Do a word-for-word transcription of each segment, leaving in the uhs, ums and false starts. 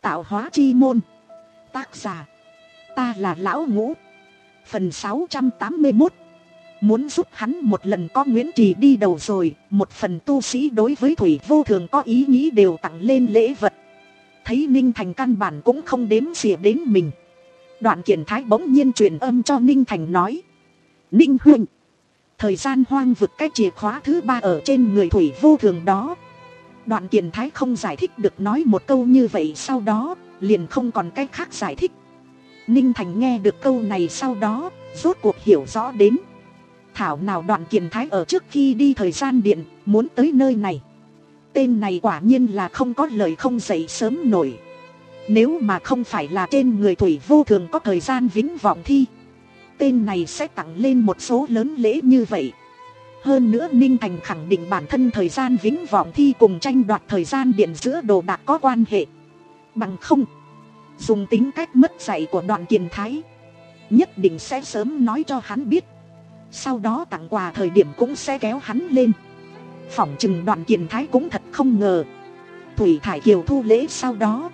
Tạo hóa chi môn. Tác giả: ta là Lão Ngũ. Phần sáu trăm tám mươi mốt. Muốn giúp hắn một lần có Nguyễn Trì đi đầu rồi. Một phần tu sĩ đối với Thủy Vô Thường có ý nghĩ đều tặng lên lễ vật. Thấy Ninh Thành căn bản cũng không đếm xỉa đến mình, Đoạn Kiền Thái bỗng nhiên truyền âm cho Ninh Thành nói: Ninh huynh, thời gian hoang vực cái chìa khóa thứ ba ở trên người Thủy Vô Thường đó. Đoạn Kiền Thái không giải thích được, nói một câu như vậy sau đó liền không còn cách khác giải thích. Ninh Thành nghe được câu này sau đó rốt cuộc hiểu rõ đến, thảo nào Đoạn Kiền Thái ở trước khi đi thời gian điện muốn tới nơi này. Tên này quả nhiên là không có lời không dậy sớm nổi. Nếu mà không phải là trên người Thủy Vô Thường có thời gian vĩnh vọng thi, tên này sẽ tặng lên một số lớn lễ như vậy. Hơn nữa Ninh Thành khẳng định bản thân thời gian vĩnh vọng thi cùng tranh đoạt thời gian điện giữa đồ đạc có quan hệ. Bằng không, dùng tính cách mất dạy của Đoạn Kiền Thái, nhất định sẽ sớm nói cho hắn biết, sau đó tặng quà thời điểm cũng sẽ kéo hắn lên. Phỏng chừng Đoạn Kiền Thái cũng thật không ngờ, Thủy Thải Kiều thu lễ sau đó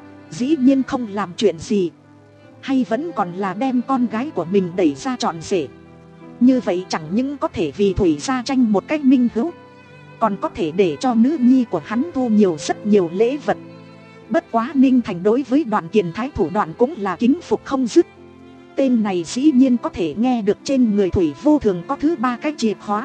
dĩ nhiên không làm chuyện gì, hay vẫn còn là đem con gái của mình đẩy ra trọn rể. Như vậy chẳng những có thể vì Thủy gia tranh một cách minh hữu, còn có thể để cho nữ nhi của hắn thu nhiều rất nhiều lễ vật. Bất quá Ninh Thành đối với Đoạn Kiền Thái thủ đoạn cũng là kính phục không dứt. Tên này dĩ nhiên có thể nghe được trên người Thủy Vô Thường có thứ ba cái chìa khóa,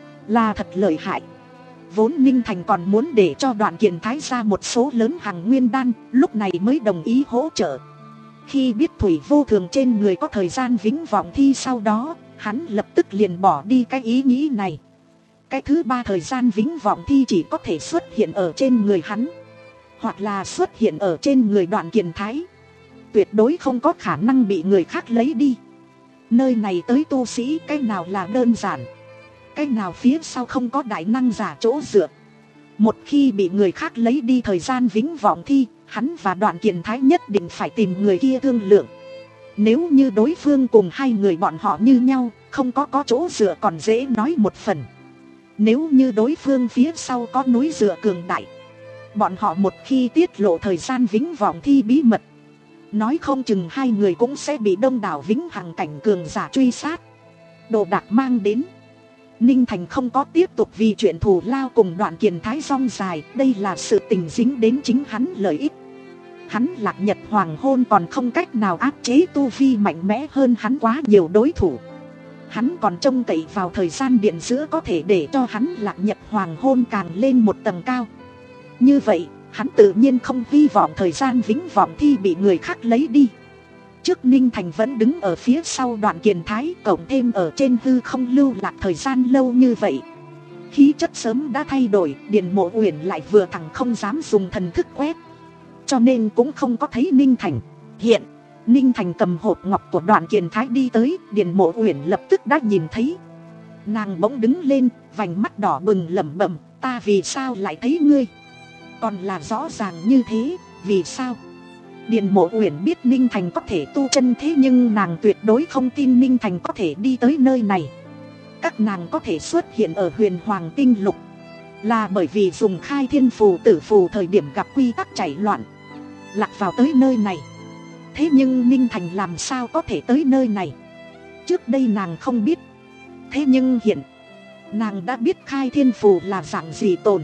là thật lợi hại. Vốn Ninh Thành còn muốn để cho Đoạn Kiền Thái ra một số lớn hàng nguyên đan, lúc này mới đồng ý hỗ trợ. Khi biết Thủy Vô Thường trên người có thời gian vĩnh vọng thi sau đó, hắn lập tức liền bỏ đi cái ý nghĩ này. Cái thứ ba thời gian vĩnh vọng thi chỉ có thể xuất hiện ở trên người hắn, hoặc là xuất hiện ở trên người Đoạn Kiền Thái, tuyệt đối không có khả năng bị người khác lấy đi. Nơi này tới tu sĩ cái nào là đơn giản, cái nào phía sau không có đại năng giả chỗ dựa. Một khi bị người khác lấy đi thời gian vĩnh vọng thi, hắn và Đoạn Kiền Thái nhất định phải tìm người kia thương lượng. Nếu như đối phương cùng hai người bọn họ như nhau, không có có chỗ dựa còn dễ nói một phần. Nếu như đối phương phía sau có núi dựa cường đại, bọn họ một khi tiết lộ thời gian vĩnh vọng thi bí mật, nói không chừng hai người cũng sẽ bị đông đảo vĩnh hằng cảnh cường giả truy sát. Đồ đạc mang đến, Ninh Thành không có tiếp tục vì chuyện thù lao cùng Đoạn Kiền Thái rong dài, đây là sự tình dính đến chính hắn lợi ích. Hắn Lạc Nhật Hoàng Hôn còn không cách nào áp chế tu vi mạnh mẽ hơn hắn quá nhiều đối thủ. Hắn còn trông cậy vào thời gian điện giữa có thể để cho hắn Lạc Nhật Hoàng Hôn càng lên một tầng cao. Như vậy, hắn tự nhiên không hy vọng thời gian vĩnh vọng thi bị người khác lấy đi. Trước Ninh Thành vẫn đứng ở phía sau Đoạn Kiền Thái, cộng thêm ở trên hư không lưu lạc thời gian lâu như vậy, khí chất sớm đã thay đổi. Điền Mộ Uyển lại vừa thẳng không dám dùng thần thức quét, cho nên cũng không có thấy Ninh Thành hiện. Ninh Thành cầm hộp ngọc của Đoạn Kiền Thái đi tới, Điền Mộ Uyển lập tức đã nhìn thấy. Nàng bỗng đứng lên, vành mắt đỏ bừng lẩm bẩm: ta vì sao lại thấy ngươi? Còn là rõ ràng như thế, vì sao? Điền Mộ Uyển biết Ninh Thành có thể tu chân, thế nhưng nàng tuyệt đối không tin Ninh Thành có thể đi tới nơi này. Các nàng có thể xuất hiện ở Huyền Hoàng Tinh Lục, là bởi vì dùng khai thiên phù tử phù thời điểm gặp quy tắc chảy loạn, lạc vào tới nơi này. Thế nhưng Ninh Thành làm sao có thể tới nơi này? Trước đây nàng không biết, thế nhưng hiện nàng đã biết khai thiên phù là dạng gì tồn.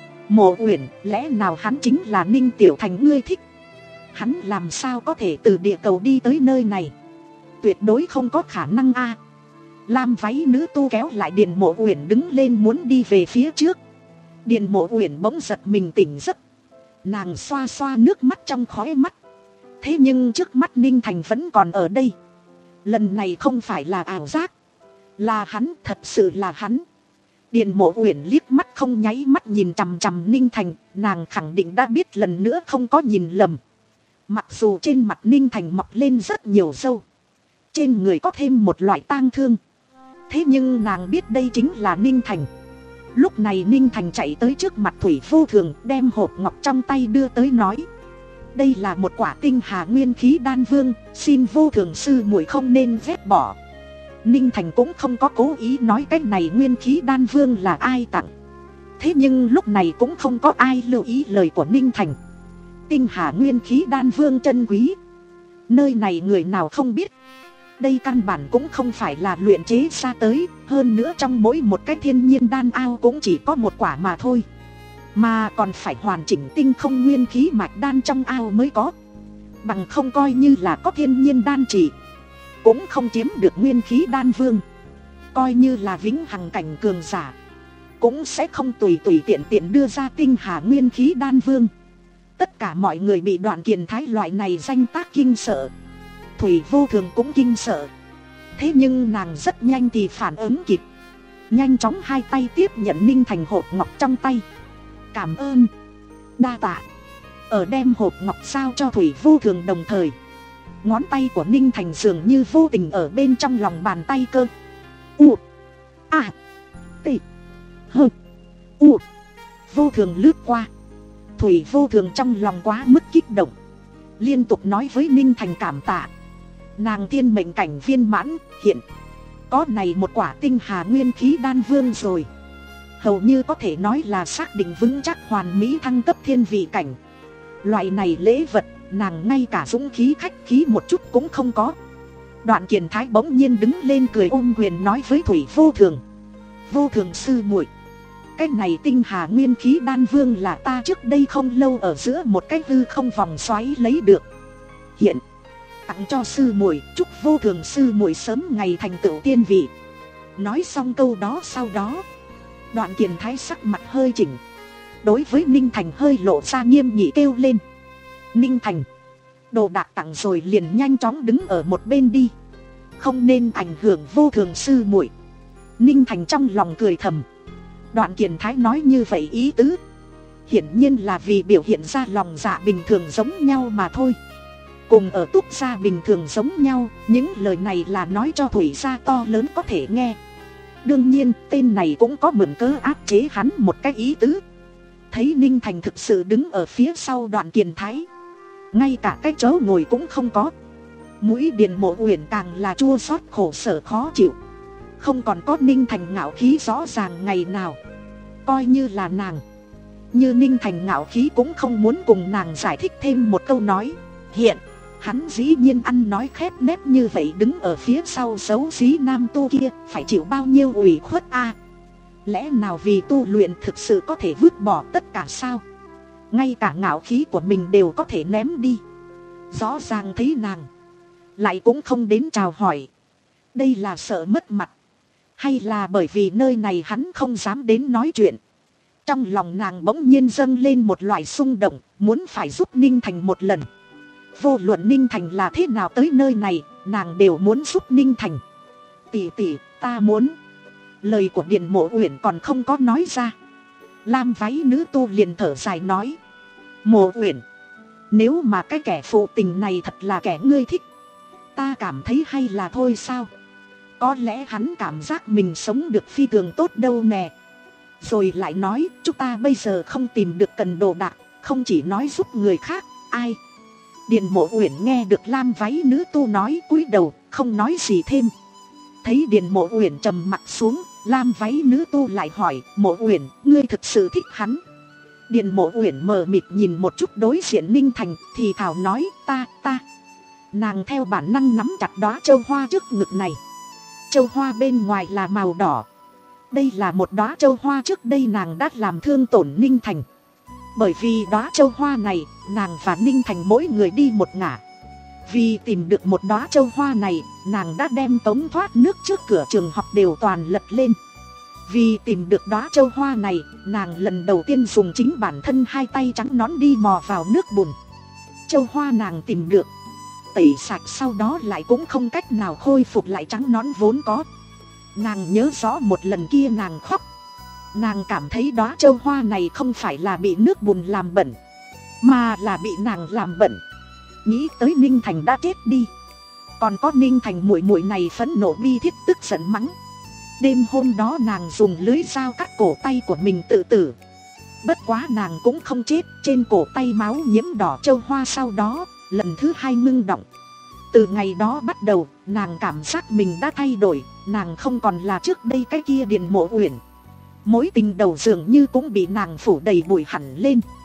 Mộ Uyển, lẽ nào hắn chính là Ninh Tiểu Thành ngươi thích? Hắn làm sao có thể từ địa cầu đi tới nơi này? Tuyệt đối không có khả năng a. Lam váy nữ tu kéo lại Điền Mộ Uyển đứng lên muốn đi về phía trước. Điền Mộ Uyển bỗng giật mình tỉnh giấc, nàng xoa xoa nước mắt trong khóe mắt. Thế nhưng trước mắt Ninh Thành vẫn còn ở đây. Lần này không phải là ảo giác, là hắn, thật sự là hắn. Điền Mộ Uyển liếc mắt không nháy mắt nhìn chằm chằm Ninh Thành, nàng khẳng định đã biết lần nữa không có nhìn lầm. Mặc dù trên mặt Ninh Thành mọc lên rất nhiều râu, trên người có thêm một loại tang thương, thế nhưng nàng biết đây chính là Ninh Thành. Lúc này Ninh Thành chạy tới trước mặt Thủy Vô Thường, đem hộp ngọc trong tay đưa tới nói: đây là một quả tinh hà nguyên khí đan vương, xin Vô Thường sư muội không nên ghét bỏ. Ninh Thành cũng không có cố ý nói cái này nguyên khí đan vương là ai tặng, thế nhưng lúc này cũng không có ai lưu ý lời của Ninh Thành. tinh hà nguyên khí đan vương chân quý. Nơi này người nào không biết. Đây căn bản cũng không phải là luyện chế ra tới. Hơn nữa trong mỗi một cái thiên nhiên đan ao cũng chỉ có một quả mà thôi. Mà còn phải hoàn chỉnh tinh không nguyên khí mạch đan trong ao mới có. Bằng không coi như là có thiên nhiên đan chỉ, cũng không chiếm được nguyên khí đan vương. Coi như là vĩnh hằng cảnh cường giả, cũng sẽ không tùy tùy tiện tiện đưa ra tinh hà nguyên khí đan vương. Tất cả mọi người bị Đoạn Kiền Thái loại này danh tác kinh sợ. Thủy Vô Thường cũng kinh sợ. Thế nhưng nàng rất nhanh thì phản ứng kịp, nhanh chóng hai tay tiếp nhận Ninh Thành hộp ngọc trong tay. Cảm ơn, đa tạ. Ở đem hộp ngọc sao cho Thủy Vô Thường đồng thời, ngón tay của Ninh Thành dường như vô tình ở bên trong lòng bàn tay cơ. U A T H U Vô Thường lướt qua. Thủy Vô Thường trong lòng quá mức kích động, liên tục nói với Ninh Thành cảm tạ. Nàng thiên mệnh cảnh viên mãn, hiện có này một quả tinh hà nguyên khí đan vương rồi. Hầu như có thể nói là xác định vững chắc hoàn mỹ thăng cấp thiên vị cảnh. Loại này lễ vật, nàng ngay cả dũng khí khách khí một chút cũng không có. Đoạn Kiền Thái bỗng nhiên đứng lên cười ôm quyền nói với Thủy Vô Thường: Vô Thường sư muội, cái này tinh hà nguyên khí đan vương là ta trước đây không lâu ở giữa một cái hư không vòng xoáy lấy được. Hiện tặng cho sư muội, chúc Vô Thường sư muội sớm ngày thành tựu tiên vị. Nói xong câu đó sau đó, Đoạn Kiền Thái sắc mặt hơi chỉnh, đối với Ninh Thành hơi lộ ra nghiêm nghị kêu lên: Ninh Thành, đồ đạc tặng rồi liền nhanh chóng đứng ở một bên đi, không nên ảnh hưởng Vô Thường sư muội. Ninh Thành trong lòng cười thầm. Đoạn Kiền Thái nói như vậy ý tứ hiển nhiên là vì biểu hiện ra lòng dạ bình thường giống nhau mà thôi. Cùng ở Túc gia bình thường giống nhau, những lời này là nói cho Thủy gia to lớn có thể nghe. Đương nhiên tên này cũng có mượn cớ áp chế hắn một cái ý tứ. Thấy Ninh Thành thực sự đứng ở phía sau Đoạn Kiền Thái, ngay cả cái chỗ ngồi cũng không có. Mũi Điền Mộ Uyển càng là chua xót khổ sở khó chịu. Không còn có Ninh Thành ngạo khí rõ ràng ngày nào. Coi như là nàng, như Ninh Thành ngạo khí cũng không muốn cùng nàng giải thích thêm một câu nói. Hiện hắn dĩ nhiên ăn nói khép nép như vậy, đứng ở phía sau xấu xí nam tu kia phải chịu bao nhiêu ủy khuất a. Lẽ nào vì tu luyện thực sự có thể vứt bỏ tất cả sao? Ngay cả ngạo khí của mình đều có thể ném đi. Rõ ràng thấy nàng lại cũng không đến chào hỏi. Đây là sợ mất mặt, hay là bởi vì nơi này hắn không dám đến nói chuyện? Trong lòng nàng bỗng nhiên dâng lên một loại xung động, muốn phải giúp Ninh Thành một lần. Vô luận Ninh Thành là thế nào tới nơi này, nàng đều muốn giúp Ninh Thành. Tỷ tỷ, ta muốn. Lời của Điền Mộ Uyển còn không có nói ra, lam váy nữ tu liền thở dài nói: Mộ Uyển, nếu mà cái kẻ phụ tình này thật là kẻ ngươi thích, ta cảm thấy hay là thôi sao? Có lẽ hắn cảm giác mình sống được phi thường tốt đâu nè. Rồi lại nói, chúng ta bây giờ không tìm được cần đồ đạc, không chỉ nói giúp người khác, ai? Điền Mộ Uyển nghe được lam váy nữ tu nói, cúi đầu không nói gì thêm. Thấy Điền Mộ Uyển trầm mặt xuống, lam váy nữ tu lại hỏi: Mộ Uyển, ngươi thực sự thích hắn? Điền Mộ Uyển mờ mịt nhìn một chút đối diện Ninh Thành, thì thào nói: ta, ta. Nàng theo bản năng nắm chặt đóa châu hoa trước ngực này. Châu hoa bên ngoài là màu đỏ. Đây là một đóa châu hoa trước đây nàng đã làm thương tổn Ninh Thành. Bởi vì đóa châu hoa này, nàng và Ninh Thành mỗi người đi một ngả. Vì tìm được một đóa châu hoa này, nàng đã đem cống thoát nước trước cửa trường học đều toàn lật lên. Vì tìm được đóa châu hoa này, nàng lần đầu tiên dùng chính bản thân hai tay trắng nõn đi mò vào nước bùn. Châu hoa nàng tìm được, tẩy sạch sau đó lại cũng không cách nào khôi phục lại trắng nõn vốn có. Nàng nhớ rõ một lần kia nàng khóc. Nàng cảm thấy đóa châu hoa này không phải là bị nước bùn làm bẩn, mà là bị nàng làm bẩn. Nghĩ tới Ninh Thành đã chết đi, còn có Ninh Thành muội muội này phẫn nộ bi thiết tức giận mắng. Đêm hôm đó nàng dùng lưới dao cắt cổ tay của mình tự tử. Bất quá nàng cũng không chết, trên cổ tay máu nhiễm đỏ châu hoa sau đó lần thứ hai ngưng động. Từ ngày đó bắt đầu, nàng cảm giác mình đã thay đổi, nàng không còn là trước đây cái kia Điền Mộ Uyển. Mối tình đầu dường như cũng bị nàng phủ đầy bụi hẳn lên.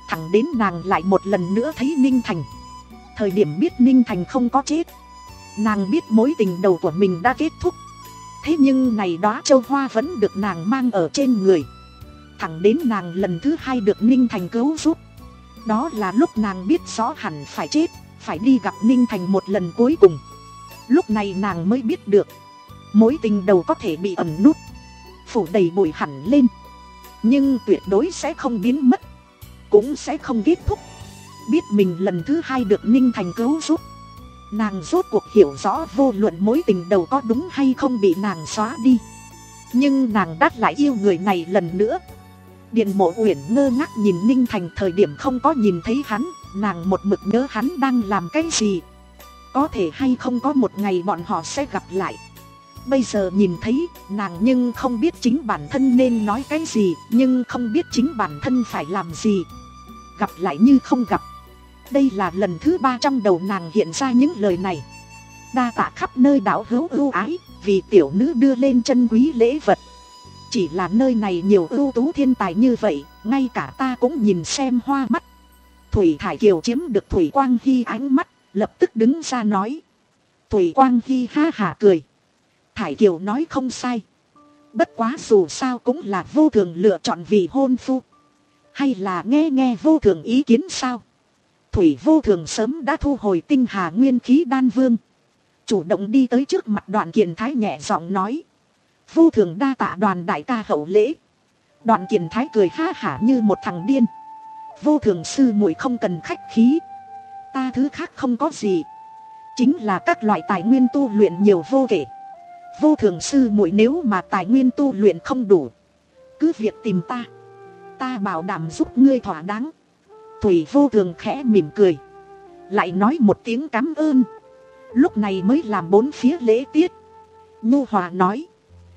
Thẳng đến nàng lại một lần nữa thấy Ninh Thành. Thời điểm biết Ninh Thành không có chết, nàng biết mối tình đầu của mình đã kết thúc. Thế nhưng này đóa châu hoa vẫn được nàng mang ở trên người. Thẳng đến nàng lần thứ hai được Ninh Thành cứu giúp, đó là lúc nàng biết rõ hẳn phải chết, phải đi gặp Ninh Thành một lần cuối cùng. Lúc này nàng mới biết được, mối tình đầu có thể bị ẩn nút, phủ đầy bụi hẳn lên, nhưng tuyệt đối sẽ không biến mất, cũng sẽ không kết thúc. Biết mình lần thứ hai được Ninh Thành cứu giúp, nàng rốt cuộc hiểu rõ vô luận mối tình đầu có đúng hay không bị nàng xóa đi, nhưng nàng đã lại yêu người này lần nữa. Điền Mộ Uyển ngơ ngác nhìn Ninh Thành. Thời điểm không có nhìn thấy hắn, nàng một mực nhớ hắn đang làm cái gì. Có thể hay không có một ngày bọn họ sẽ gặp lại. Bây giờ nhìn thấy, nàng nhưng không biết chính bản thân nên nói cái gì, nhưng không biết chính bản thân phải làm gì. Gặp lại như không gặp. Đây là lần thứ ba trong đầu nàng hiện ra những lời này. Đa tạ khắp nơi đạo hữu ưu ái, vì tiểu nữ đưa lên chân quý lễ vật. Chỉ là nơi này nhiều ưu tú thiên tài như vậy, ngay cả ta cũng nhìn xem hoa mắt. Thủy Thải Kiều chiếm được Thủy Quang Hy ánh mắt, lập tức đứng ra nói. Thủy Quang Hy ha hả cười. Thải Kiều nói không sai. Bất quá dù sao cũng là vô thường lựa chọn vị hôn phu. Hay là nghe nghe vô thường ý kiến sao? Thủy vô thường sớm đã thu hồi tinh hà nguyên khí đan vương. Chủ động đi tới trước mặt Đoàn Kiền Thái nhẹ giọng nói. Vô thường đa tạ Đoàn đại ca hậu lễ. Đoàn Kiền Thái cười ha hả như một thằng điên. Vô thường sư muội không cần khách khí. Ta thứ khác không có gì. Chính là các loại tài nguyên tu luyện nhiều vô kể. Vô thường sư muội nếu mà tài nguyên tu luyện không đủ, cứ việc tìm ta. Ta bảo đảm giúp ngươi thỏa đáng. Thủy vô thường khẽ mỉm cười, lại nói một tiếng cảm ơn. Lúc này mới làm bốn phía lễ tiết. Nhu Hòa nói.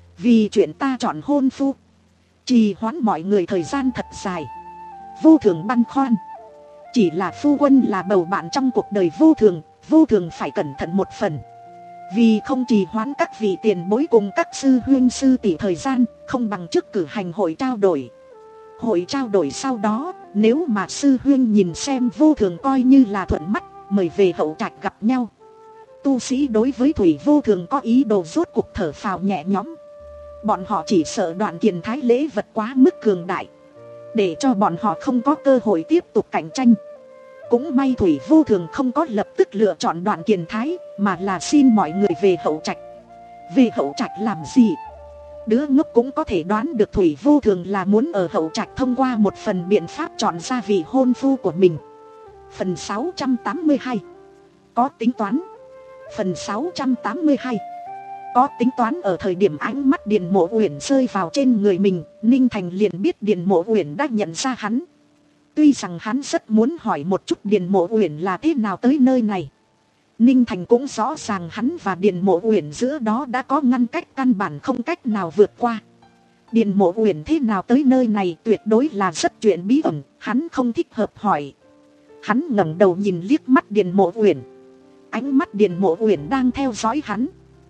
Vì chuyện ta chọn hôn phu, trì hoãn mọi người thời gian thật dài. Vô thường băn khoăn. Chỉ là phu quân là bầu bạn trong cuộc đời vô thường, vô thường phải cẩn thận một phần. Vì không trì hoãn các vị tiền bối cùng các sư huynh sư tỷ thời gian, không bằng trước cử hành hội trao đổi. Hội trao đổi sau đó, nếu mà sư huynh nhìn xem vô thường coi như là thuận mắt, mời về hậu trạch gặp nhau. Tu sĩ đối với Thủy vô thường có ý đồ rốt cuộc thở phào nhẹ nhõm. Bọn họ chỉ sợ Đoàn Kiền Thái lễ vật quá mức cường đại, để cho bọn họ không có cơ hội tiếp tục cạnh tranh. Cũng may Thủy vô thường không có lập tức lựa chọn Đoàn Kiền Thái, mà là xin mọi người về hậu trạch. Về hậu trạch làm gì? Đứa ngốc cũng có thể đoán được Thủy vô thường là muốn ở hậu trạch thông qua một phần biện pháp chọn ra vị hôn phu của mình. Phần sáu trăm tám mươi hai. Có tính toán. Phần sáu trăm tám mươi hai. Có tính toán. Ở thời điểm ánh mắt Điền Mộ Uyển rơi vào trên người mình, Ninh Thành liền biết Điền Mộ Uyển đã nhận ra hắn. Tuy rằng hắn rất muốn hỏi một chút Điền Mộ Uyển là thế nào tới nơi này. Ninh Thành cũng rõ ràng hắn và Điền Mộ Uyển giữa đó đã có ngăn cách căn bản không cách nào vượt qua. Điền Mộ Uyển thế nào tới nơi này tuyệt đối là rất chuyện bí ẩn, hắn không thích hợp hỏi. Hắn ngẩng đầu nhìn liếc mắt Điền Mộ Uyển. Ánh mắt Điền Mộ Uyển đang theo dõi hắn.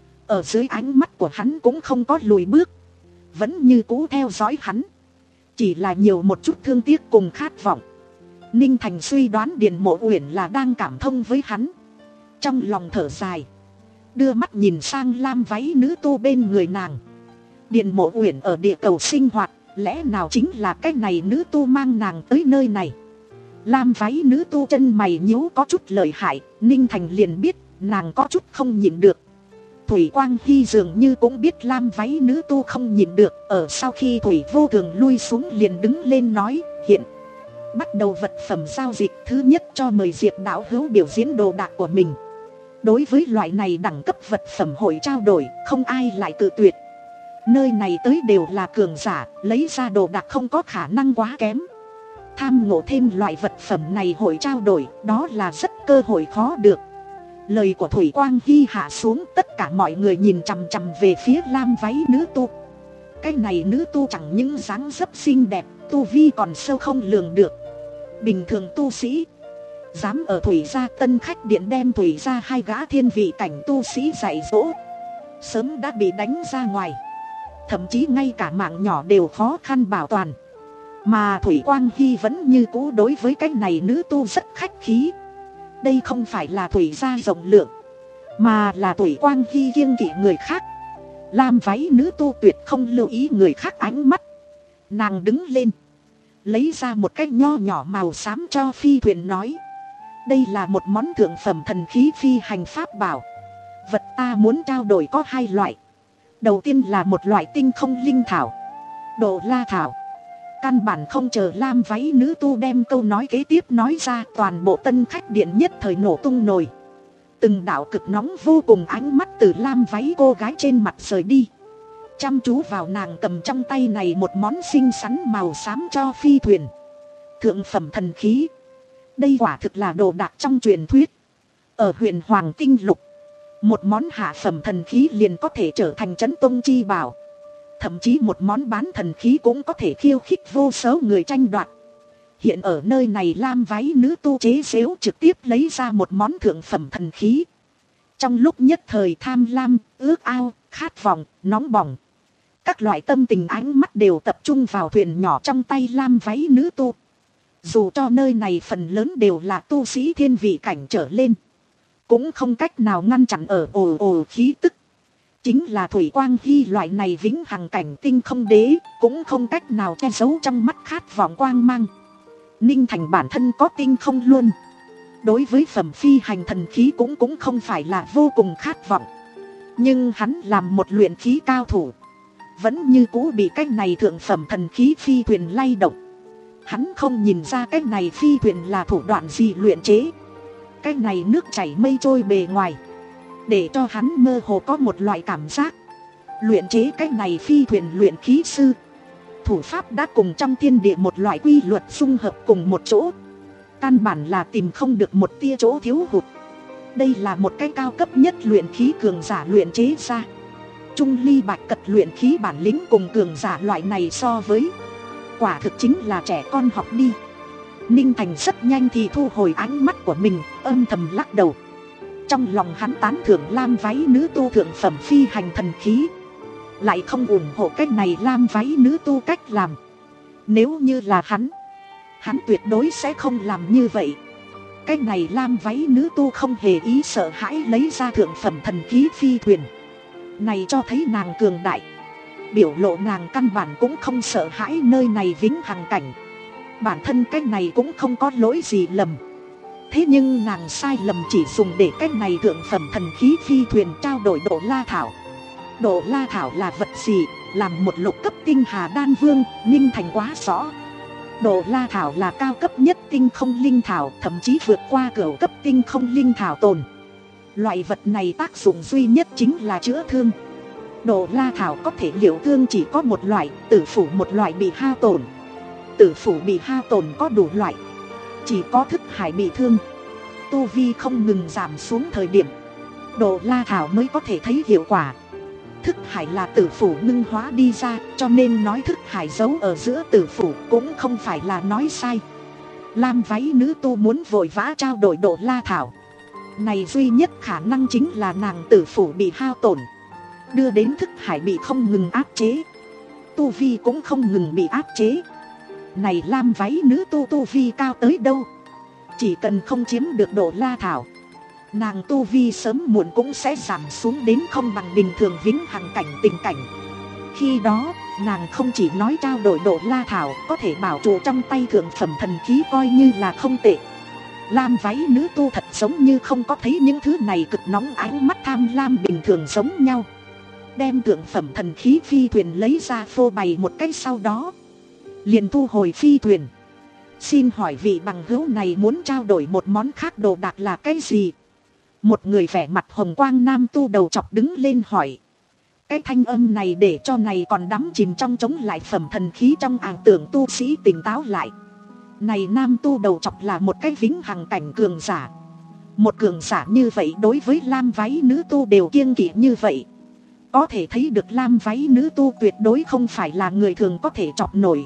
Ở dưới ánh mắt của hắn cũng không có lùi bước, vẫn như cũ theo dõi hắn. Chỉ là nhiều một chút thương tiếc cùng khát vọng. Ninh Thành suy đoán Điền Mộ Uyển là đang cảm thông với hắn. Trong lòng thở dài, đưa mắt nhìn sang lam váy nữ tu bên người nàng. Điền Mộ Uyển ở địa cầu sinh hoạt, lẽ nào chính là cái này nữ tu mang nàng tới nơi này? Lam váy nữ tu chân mày nhíu có chút lợi hại, Ninh Thành liền biết nàng có chút không nhịn được. Thủy Quang Hy dường như cũng biết lam váy nữ tu không nhịn được, ở sau khi Thủy vô thường lui xuống liền đứng lên nói, hiện bắt đầu vật phẩm giao dịch. Thứ nhất cho mời Diệp đạo hữu biểu diễn đồ đạc của mình. Đối với loại này đẳng cấp vật phẩm hội trao đổi, không ai lại cự tuyệt. Nơi này tới đều là cường giả, lấy ra đồ đạc không có khả năng quá kém. Tham ngộ thêm loại vật phẩm này hội trao đổi, đó là rất cơ hội khó được. Lời của Thủy Quang Hy hạ xuống, tất cả mọi người nhìn chằm chằm về phía lam váy nữ tu. Cái này nữ tu chẳng những dáng dấp xinh đẹp, tu vi còn sâu không lường được. Bình thường tu sĩ dám ở Thủy gia Tân Khách Điện đem Thủy gia hai gã thiên vị cảnh tu sĩ dạy dỗ, sớm đã bị đánh ra ngoài. Thậm chí ngay cả mạng nhỏ đều khó khăn bảo toàn. Mà Thủy Quang Hy vẫn như cũ đối với cái này nữ tu rất khách khí. Đây không phải là Thủy gia rộng lượng, mà là Thủy Quang Hy kiêng kỵ người khác. Lam váy nữ tu tuyệt không lưu ý người khác ánh mắt. Nàng đứng lên, lấy ra một cái nho nhỏ màu xám cho phi thuyền nói: đây là một món thượng phẩm thần khí phi hành pháp bảo. Vật ta muốn trao đổi có hai loại. Đầu tiên là một loại tinh không linh thảo, Độ La Thảo. Căn bản không chờ Lam váy nữ tu đem câu nói kế tiếp nói ra, toàn bộ tân khách điện nhất thời nổ tung nồi. Từng đạo cực nóng vô cùng ánh mắt từ Lam váy cô gái trên mặt rời đi, chăm chú vào nàng cầm trong tay này một món xinh xắn màu xám cho phi thuyền. Thượng phẩm thần khí. Đây quả thực là đồ đạc trong truyền thuyết. Ở huyện Hoàng Tinh Lục, một món hạ phẩm thần khí liền có thể trở thành chấn tông chi bảo. Thậm chí một món bán thần khí cũng có thể khiêu khích vô số người tranh đoạt. Hiện ở nơi này Lam váy nữ tu chế giễu trực tiếp lấy ra một món thượng phẩm thần khí. Trong lúc nhất thời tham lam, ước ao, khát vọng, nóng bỏng, các loại tâm tình ánh mắt đều tập trung vào thuyền nhỏ trong tay Lam váy nữ tu. Dù cho nơi này phần lớn đều là tu sĩ thiên vị cảnh trở lên, cũng không cách nào ngăn chặn ở ồ ồ khí tức. Chính là Thủy Quang Hy loại này vĩnh hằng cảnh tinh không đế, cũng không cách nào che giấu trong mắt khát vọng quang mang. Ninh Thành bản thân có tinh không luôn, đối với phẩm phi hành thần khí cũng cũng không phải là vô cùng khát vọng. Nhưng hắn làm một luyện khí cao thủ, vẫn như cũ bị cái này thượng phẩm thần khí phi thuyền lay động. Hắn không nhìn ra cái này phi thuyền là thủ đoạn gì luyện chế. Cái này nước chảy mây trôi bề ngoài, để cho hắn mơ hồ có một loại cảm giác luyện chế cái này phi thuyền luyện khí sư, thủ pháp đã cùng trong thiên địa một loại quy luật dung hợp cùng một chỗ. Căn bản là tìm không được một tia chỗ thiếu hụt. Đây là một cái cao cấp nhất luyện khí cường giả luyện chế ra. Trung ly bạch cật luyện khí bản lĩnh cùng cường giả loại này so với, quả thực chính là trẻ con học đi. Ninh Thành rất nhanh thì thu hồi ánh mắt của mình, âm thầm lắc đầu. Trong lòng hắn tán thưởng Lam váy nữ tu thượng phẩm phi hành thần khí, lại không ủng hộ cách này Lam váy nữ tu cách làm. Nếu như là hắn, hắn tuyệt đối sẽ không làm như vậy. Cách này Lam váy nữ tu không hề ý sợ hãi lấy ra thượng phẩm thần khí phi thuyền. Này cho thấy nàng cường đại, biểu lộ nàng căn bản cũng không sợ hãi nơi này vĩnh hằng cảnh. Bản thân cách này cũng không có lỗi gì lầm. Thế nhưng nàng sai lầm chỉ dùng để cách này thượng phẩm thần khí phi thuyền trao đổi Độ La Thảo. Độ La Thảo là vật gì? Làm một lục cấp tinh hà đan vương, Ninh Thành quá rõ. Độ La Thảo là cao cấp nhất tinh không linh thảo, thậm chí vượt qua cửu cấp tinh không linh thảo tồn. Loại vật này tác dụng duy nhất chính là chữa thương. Độ La Thảo có thể liệu thương chỉ có một loại, tử phủ một loại bị hao tổn. Tử phủ bị hao tổn có đủ loại, chỉ có thức hải bị thương, tu vi không ngừng giảm xuống thời điểm, Độ La Thảo mới có thể thấy hiệu quả. Thức hải là tử phủ ngưng hóa đi ra, cho nên nói thức hải giấu ở giữa tử phủ cũng không phải là nói sai. Lam váy nữ tu muốn vội vã trao đổi Độ La Thảo, này duy nhất khả năng chính là nàng tử phủ bị hao tổn, đưa đến thức hải bị không ngừng áp chế, tu vi cũng không ngừng bị áp chế. Này Lam váy nữ tu tu vi cao tới đâu, chỉ cần không chiếm được Độ La Thảo, nàng tu vi sớm muộn cũng sẽ giảm xuống đến không bằng bình thường vĩnh hằng cảnh tình cảnh. Khi đó nàng không chỉ nói trao đổi Độ La Thảo có thể bảo trụ trong tay thượng phẩm thần khí coi như là không tệ. Lam váy nữ tu thật giống như không có thấy những thứ này cực nóng ánh mắt tham lam bình thường giống nhau. Đem thượng phẩm thần khí phi thuyền lấy ra phô bày một cách, sau đó liền thu hồi phi thuyền. Xin hỏi vị bằng hữu này muốn trao đổi một món khác đồ đạc là cái gì? Một người vẻ mặt hồng quang nam tu đầu chọc đứng lên hỏi. Cái thanh âm này để cho này còn đắm chìm trong chống lại phẩm thần khí trong ảo tưởng tu sĩ tỉnh táo lại. Này nam tu đầu chọc là một cái vĩnh hằng cảnh cường giả. Một cường giả như vậy đối với Lam váy nữ tu đều kiêng kỵ như vậy, có thể thấy được Lam váy nữ tu tuyệt đối không phải là người thường có thể chọc nổi.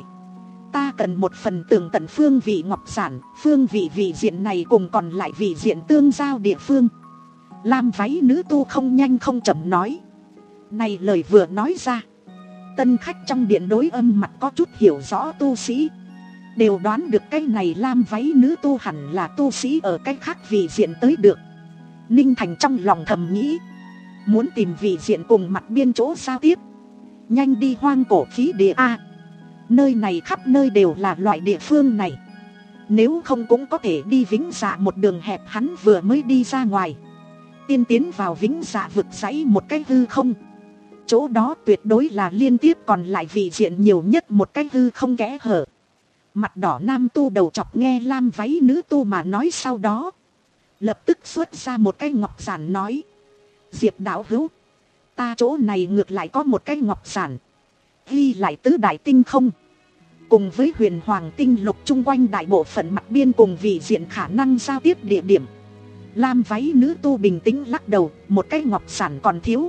Ta cần một phần tường tận phương vị ngọc giản, phương vị vị diện này cùng còn lại vị diện tương giao địa phương. Lam váy nữ tu không nhanh không chậm nói. Này lời vừa nói ra, tân khách trong điện đối âm mặt có chút hiểu rõ tu sĩ, đều đoán được cái này lam váy nữ tu hẳn là tu sĩ ở cái khác vị diện tới được. Ninh Thành trong lòng thầm nghĩ, muốn tìm vị diện cùng mặt biên chỗ giao tiếp, nhanh đi hoang cổ khí địa a. Nơi này khắp nơi đều là loại địa phương này, nếu không cũng có thể đi Vĩnh Dạ một đường hẹp hắn vừa mới đi ra ngoài, tiên tiến vào Vĩnh Dạ vực dãy một cái hư không. Chỗ đó tuyệt đối là liên tiếp còn lại vị diện nhiều nhất một cái hư không kẽ hở. Mặt đỏ nam tu đầu chọc nghe lam váy nữ tu mà nói, sau đó lập tức xuất ra một cái ngọc giản nói, Diệp đạo hữu, ta chỗ này ngược lại có một cái ngọc giản ghi lại tứ đại tinh không cùng với huyền hoàng tinh lục chung quanh đại bộ phận mặt biên cùng vị diện khả năng giao tiếp địa điểm. Lam váy nữ tu bình tĩnh lắc đầu, một cái ngọc giản còn thiếu.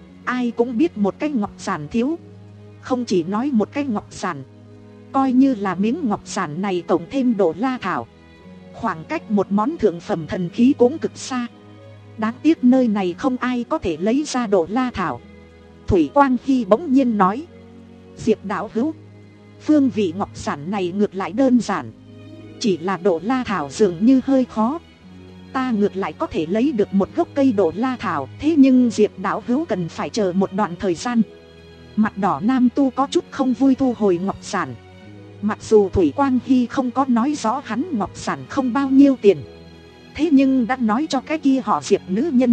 Ai cũng biết một cái ngọc giản thiếu, không chỉ nói một cái ngọc giản, coi như là miếng ngọc giản này cộng thêm độ la thảo, khoảng cách một món thượng phẩm thần khí cũng cực xa. Đáng tiếc nơi này không ai có thể lấy ra độ la thảo. Thủy Quang Hy bỗng nhiên nói, Diệp đạo hữu, phương vị ngọc giản này ngược lại đơn giản, chỉ là độ la thảo dường như hơi khó. Ta ngược lại có thể lấy được một gốc cây độ la thảo, thế nhưng Diệp đạo hữu cần phải chờ một đoạn thời gian. Mặt đỏ nam tu có chút không vui thu hồi ngọc giản. Mặc dù Thủy Quang Hy không có nói rõ hắn ngọc giản không bao nhiêu tiền, thế nhưng đã nói cho cái kia họ Diệp nữ nhân,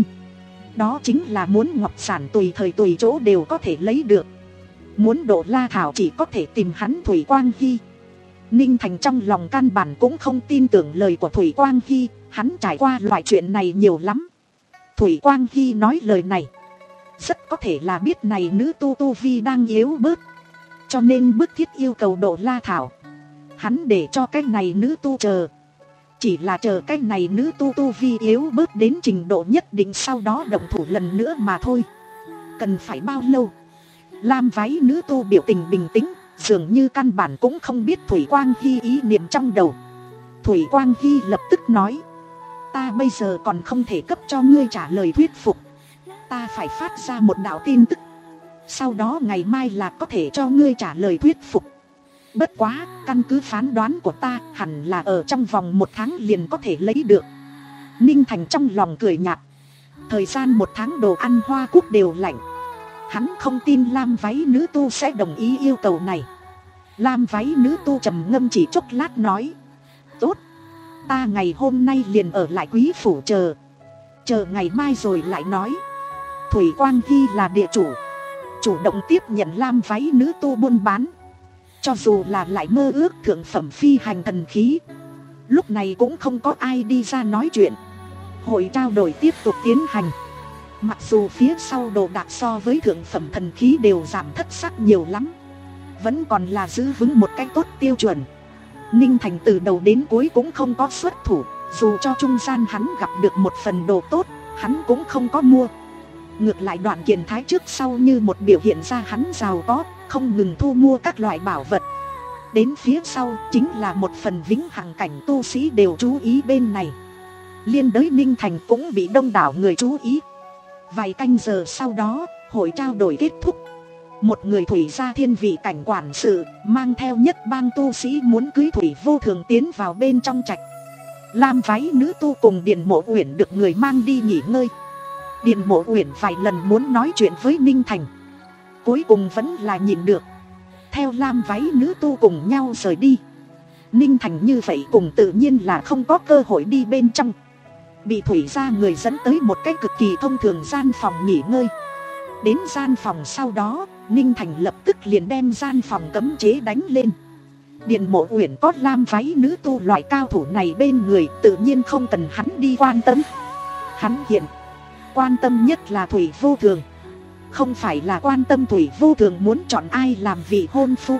đó chính là muốn ngọc giản tùy thời tùy chỗ đều có thể lấy được. Muốn độ la thảo chỉ có thể tìm hắn Thủy Quang Hy. Ninh Thành trong lòng căn bản cũng không tin tưởng lời của Thủy Quang Hy, hắn trải qua loại chuyện này nhiều lắm. Thủy Quang Hy nói lời này, rất có thể là biết này nữ tu tu vi đang yếu bớt, cho nên bức thiết yêu cầu độ la thảo. Hắn để cho cái này nữ tu chờ, chỉ là chờ cái này nữ tu tu vi yếu bớt đến trình độ nhất định, sau đó động thủ lần nữa mà thôi. Cần phải bao lâu? Lam váy nữ tu biểu tình bình tĩnh, dường như căn bản cũng không biết Thủy Quang Hy ý niệm trong đầu. Thủy Quang Hy lập tức nói, ta bây giờ còn không thể cấp cho ngươi trả lời thuyết phục, ta phải phát ra một đạo tin tức, sau đó ngày mai là có thể cho ngươi trả lời thuyết phục. Bất quá, căn cứ phán đoán của ta, hẳn là ở trong vòng một tháng liền có thể lấy được. Ninh Thành trong lòng cười nhạt, thời gian một tháng đồ ăn hoa cúc đều lạnh. Hắn không tin lam váy nữ tu sẽ đồng ý yêu cầu này. Lam váy nữ tu trầm ngâm chỉ chốc lát nói, tốt, ta ngày hôm nay liền ở lại quý phủ chờ, chờ ngày mai rồi lại nói. Thủy Quang Hy là địa chủ, chủ động tiếp nhận lam váy nữ tu buôn bán, cho dù là lại mơ ước thượng phẩm phi hành thần khí, lúc này cũng không có ai đi ra nói chuyện. Hội trao đổi tiếp tục tiến hành. Mặc dù phía sau đồ đạc so với thượng phẩm thần khí đều giảm thất sắc nhiều lắm, vẫn còn là giữ vững một cách tốt tiêu chuẩn. Ninh Thành từ đầu đến cuối cũng không có xuất thủ, dù cho trung gian hắn gặp được một phần đồ tốt, hắn cũng không có mua. Ngược lại Đoạn Kiền Thái trước sau như một biểu hiện ra hắn giàu có, không ngừng thu mua các loại bảo vật. Đến phía sau chính là một phần vĩnh hằng cảnh tu sĩ đều chú ý bên này. Liên đới Ninh Thành cũng bị đông đảo người chú ý. Vài canh giờ sau đó, hội trao đổi kết thúc. Một người thủy gia thiên vị cảnh quản sự mang theo nhất bang tu sĩ muốn cưới Thủy Vô Thường tiến vào bên trong trạch. Lam váy nữ tu cùng Điền Mộ Uyển được người mang đi nghỉ ngơi. Điền Mộ Uyển vài lần muốn nói chuyện với Ninh Thành, cuối cùng vẫn là nhịn được, theo lam váy nữ tu cùng nhau rời đi. Ninh Thành như vậy cùng tự nhiên là không có cơ hội đi bên trong, bị thủy gia người dẫn tới một cái cực kỳ thông thường gian phòng nghỉ ngơi. Đến gian phòng sau đó, Ninh Thành lập tức liền đem gian phòng cấm chế đánh lên. Điền Mộ Uyển có lam váy nữ tu loại cao thủ này bên người, tự nhiên không cần hắn đi quan tâm. Hắn hiện quan tâm nhất là Thủy Vô Thường, không phải là quan tâm Thủy Vô Thường muốn chọn ai làm vị hôn phu,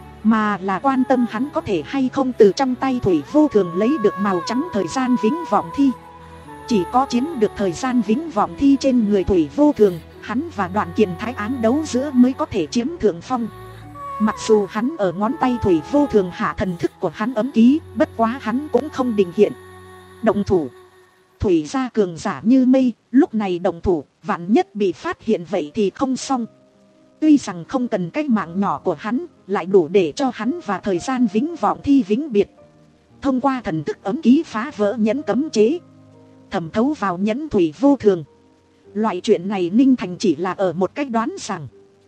mà là quan tâm hắn có thể hay không từ trong tay Thủy Vô Thường lấy được màu trắng thời gian vĩnh vọng thi. Chỉ có chiếm được thời gian vĩnh vọng thi trên người Thủy Vô Thường, hắn và Đoạn Kiền Thái án đấu giữa mới có thể chiếm thượng phong. Mặc dù hắn ở ngón tay Thủy Vô Thường hạ thần thức của hắn ấm ký, bất quá hắn cũng không định hiện động thủ. Thủy gia cường giả như mây, lúc này động thủ, vạn nhất bị phát hiện vậy thì không xong. Tuy rằng không cần cái mạng nhỏ của hắn, lại đủ để cho hắn và thời gian vĩnh vọng thi vĩnh biệt. Thông qua thần thức ấm ký phá vỡ nhẫn cấm chế, thẩm thấu vào nhẫn thủy vô thường. Loại chuyện này Ninh Thành chỉ là ở một cách đoán rằng,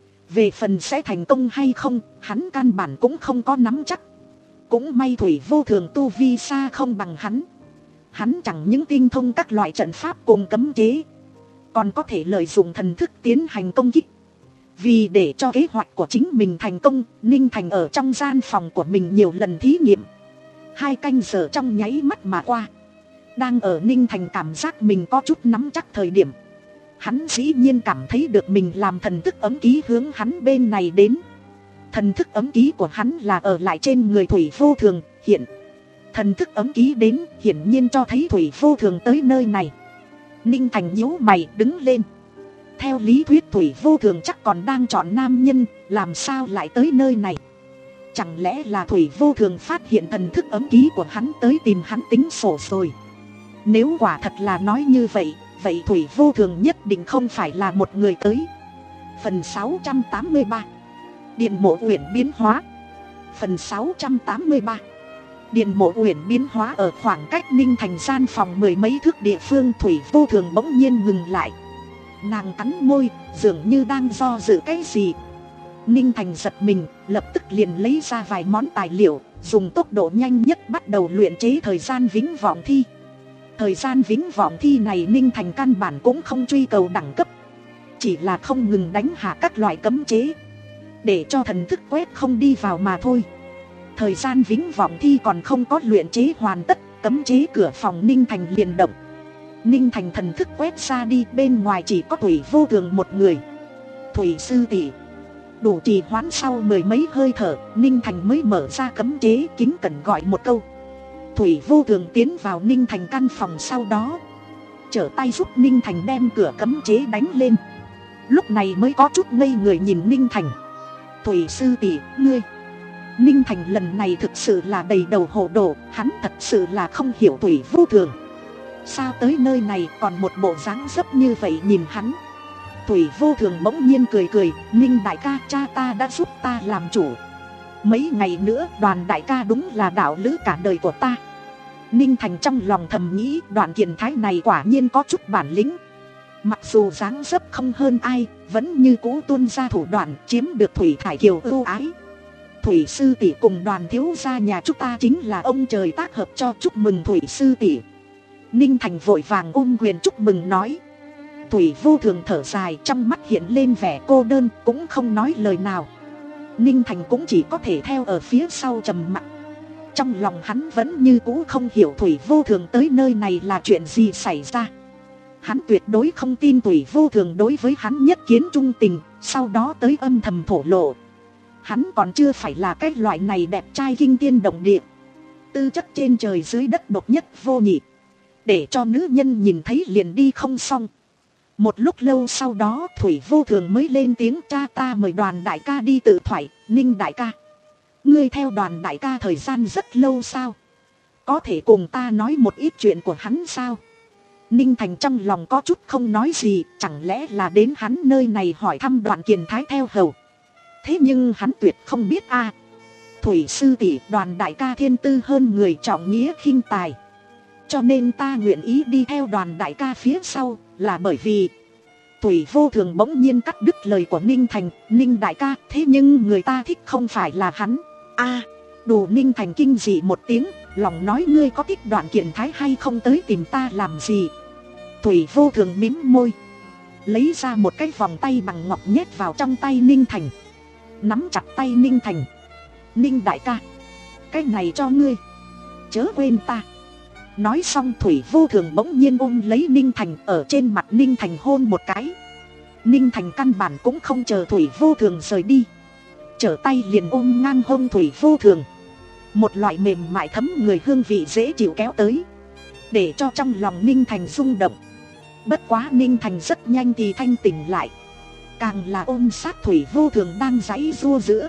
về phần sẽ thành công hay không, hắn căn bản cũng không có nắm chắc. Cũng may thủy vô thường tu vi xa không bằng hắn. Hắn chẳng những tinh thông các loại trận pháp cùng cấm chế, còn có thể lợi dụng thần thức tiến hành công kích. Vì để cho kế hoạch của chính mình thành công, Ninh Thành ở trong gian phòng của mình nhiều lần thí nghiệm. Hai canh giờ trong nháy mắt mà qua. Đang ở Ninh Thành cảm giác mình có chút nắm chắc thời điểm, hắn dĩ nhiên cảm thấy được mình làm thần thức ấm ký hướng hắn bên này đến. Thần thức ấm ký của hắn là ở lại trên người thủy vô thường. Hiện thần thức ấm ký đến, hiển nhiên cho thấy thủy vô thường tới nơi này. Ninh Thành nhíu mày đứng lên. Theo lý thuyết thủy vô thường chắc còn đang chọn nam nhân, làm sao lại tới nơi này? Chẳng lẽ là thủy vô thường phát hiện thần thức ấm ký của hắn tới tìm hắn tính sổ rồi? Nếu quả thật là nói như vậy, vậy thủy vô thường nhất định không phải là một người tới. Phần sáu trăm tám mươi ba, Điện mộ uyển biến hóa. Phần sáu trăm tám mươi ba, Điện mộ uyển biến hóa. Ở khoảng cách Ninh Thành gian phòng mười mấy thước địa phương, thủy vô thường bỗng nhiên ngừng lại. Nàng cắn môi, dường như đang do dự cái gì. Ninh Thành giật mình, lập tức liền lấy ra vài món tài liệu, dùng tốc độ nhanh nhất bắt đầu luyện chế thời gian vĩnh vọng thi. Thời gian vĩnh vọng thi này Ninh Thành căn bản cũng không truy cầu đẳng cấp, chỉ là không ngừng đánh hạ các loại cấm chế, để cho thần thức quét không đi vào mà thôi. Thời gian vĩnh vọng thi còn không có luyện chế hoàn tất, cấm chế cửa phòng Ninh Thành liền động. Ninh Thành thần thức quét ra đi, bên ngoài chỉ có thủy vô thường một người. Thủy sư tỷ. Đủ trì hoãn sau mười mấy hơi thở, Ninh Thành mới mở ra cấm chế, kính cẩn gọi một câu. Thủy vô thường tiến vào Ninh Thành căn phòng, sau đó trở tay giúp Ninh Thành đem cửa cấm chế đánh lên. Lúc này mới có chút ngây người nhìn Ninh Thành. Thủy sư tỷ, ngươi. Ninh Thành lần này thực sự là đầy đầu hồ đồ, hắn thật sự là không hiểu thủy vô thường. Sao tới nơi này còn một bộ dáng dấp như vậy nhìn hắn. Thủy vô thường bỗng nhiên cười cười, Ninh đại ca, cha ta đã giúp ta làm chủ. Mấy ngày nữa Đoàn đại ca đúng là đạo lữ cả đời của ta. Ninh Thành trong lòng thầm nghĩ, Đoàn Kiền Thái này quả nhiên có chút bản lĩnh. Mặc dù dáng dấp không hơn ai, vẫn như cũ tuôn ra thủ đoạn, chiếm được Thủy Thải Kiều ưu ái. Thủy sư tỷ cùng Đoàn thiếu gia nhà chúng ta chính là ông trời tác hợp cho, chúc mừng Thủy sư tỷ. Ninh Thành vội vàng ôm quyền chúc mừng nói. Thủy vô thường thở dài, trong mắt hiện lên vẻ cô đơn, cũng không nói lời nào. Ninh Thành cũng chỉ có thể theo ở phía sau trầm mặc. Trong lòng hắn vẫn như cũ không hiểu thủy vô thường tới nơi này là chuyện gì xảy ra. Hắn tuyệt đối không tin thủy vô thường đối với hắn nhất kiến trung tình, sau đó tới âm thầm thổ lộ. Hắn còn chưa phải là cái loại này đẹp trai kinh tiên động địa, tư chất trên trời dưới đất độc nhất vô nhị, để cho nữ nhân nhìn thấy liền đi không xong. Một lúc lâu sau đó thủy vô thường mới lên tiếng, cha ta mời Đoàn đại ca đi tự thoại. Ninh đại ca, ngươi theo Đoàn đại ca thời gian rất lâu sao? Có thể cùng ta nói một ít chuyện của hắn sao? Ninh Thành trong lòng có chút không nói gì, chẳng lẽ là đến hắn nơi này hỏi thăm Đoàn Kiền Thái theo hầu. Thế nhưng hắn tuyệt không biết a à. Thủy sư tỷ, Đoàn đại ca thiên tư hơn người, trọng nghĩa khinh tài, cho nên ta nguyện ý đi theo Đoàn đại ca phía sau, là bởi vì... Thủy vô thường bỗng nhiên cắt đứt lời của Ninh Thành. Ninh đại ca, thế nhưng người ta thích không phải là hắn. a à, đủ. Ninh Thành kinh dị một tiếng, lòng nói ngươi có thích Đoàn Kiền Thái hay không, tới tìm ta làm gì? Thủy vô thường mím môi, lấy ra một cái vòng tay bằng ngọc nhét vào trong tay Ninh Thành, nắm chặt tay Ninh Thành. Ninh đại ca, cái này cho ngươi, chớ quên ta. Nói xong thủy vô thường bỗng nhiên ôm lấy Ninh Thành, ở trên mặt Ninh Thành hôn một cái. Ninh Thành căn bản cũng không chờ thủy vô thường rời đi, trở tay liền ôm ngang hông thủy vô thường. Một loại mềm mại thấm người hương vị dễ chịu kéo tới, để cho trong lòng Ninh Thành rung động. Bất quá Ninh Thành rất nhanh thì thanh tỉnh lại, càng là ôm sát thủy vô thường đang giãy giụa giữa.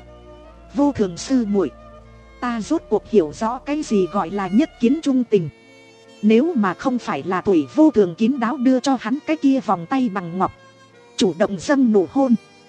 Vô thường sư muội, ta rốt cuộc hiểu rõ cái gì gọi là nhất kiến trung tình. Nếu mà không phải là thủy vô thường kín đáo đưa cho hắn cái kia vòng tay bằng ngọc, chủ động dâng nụ hôn,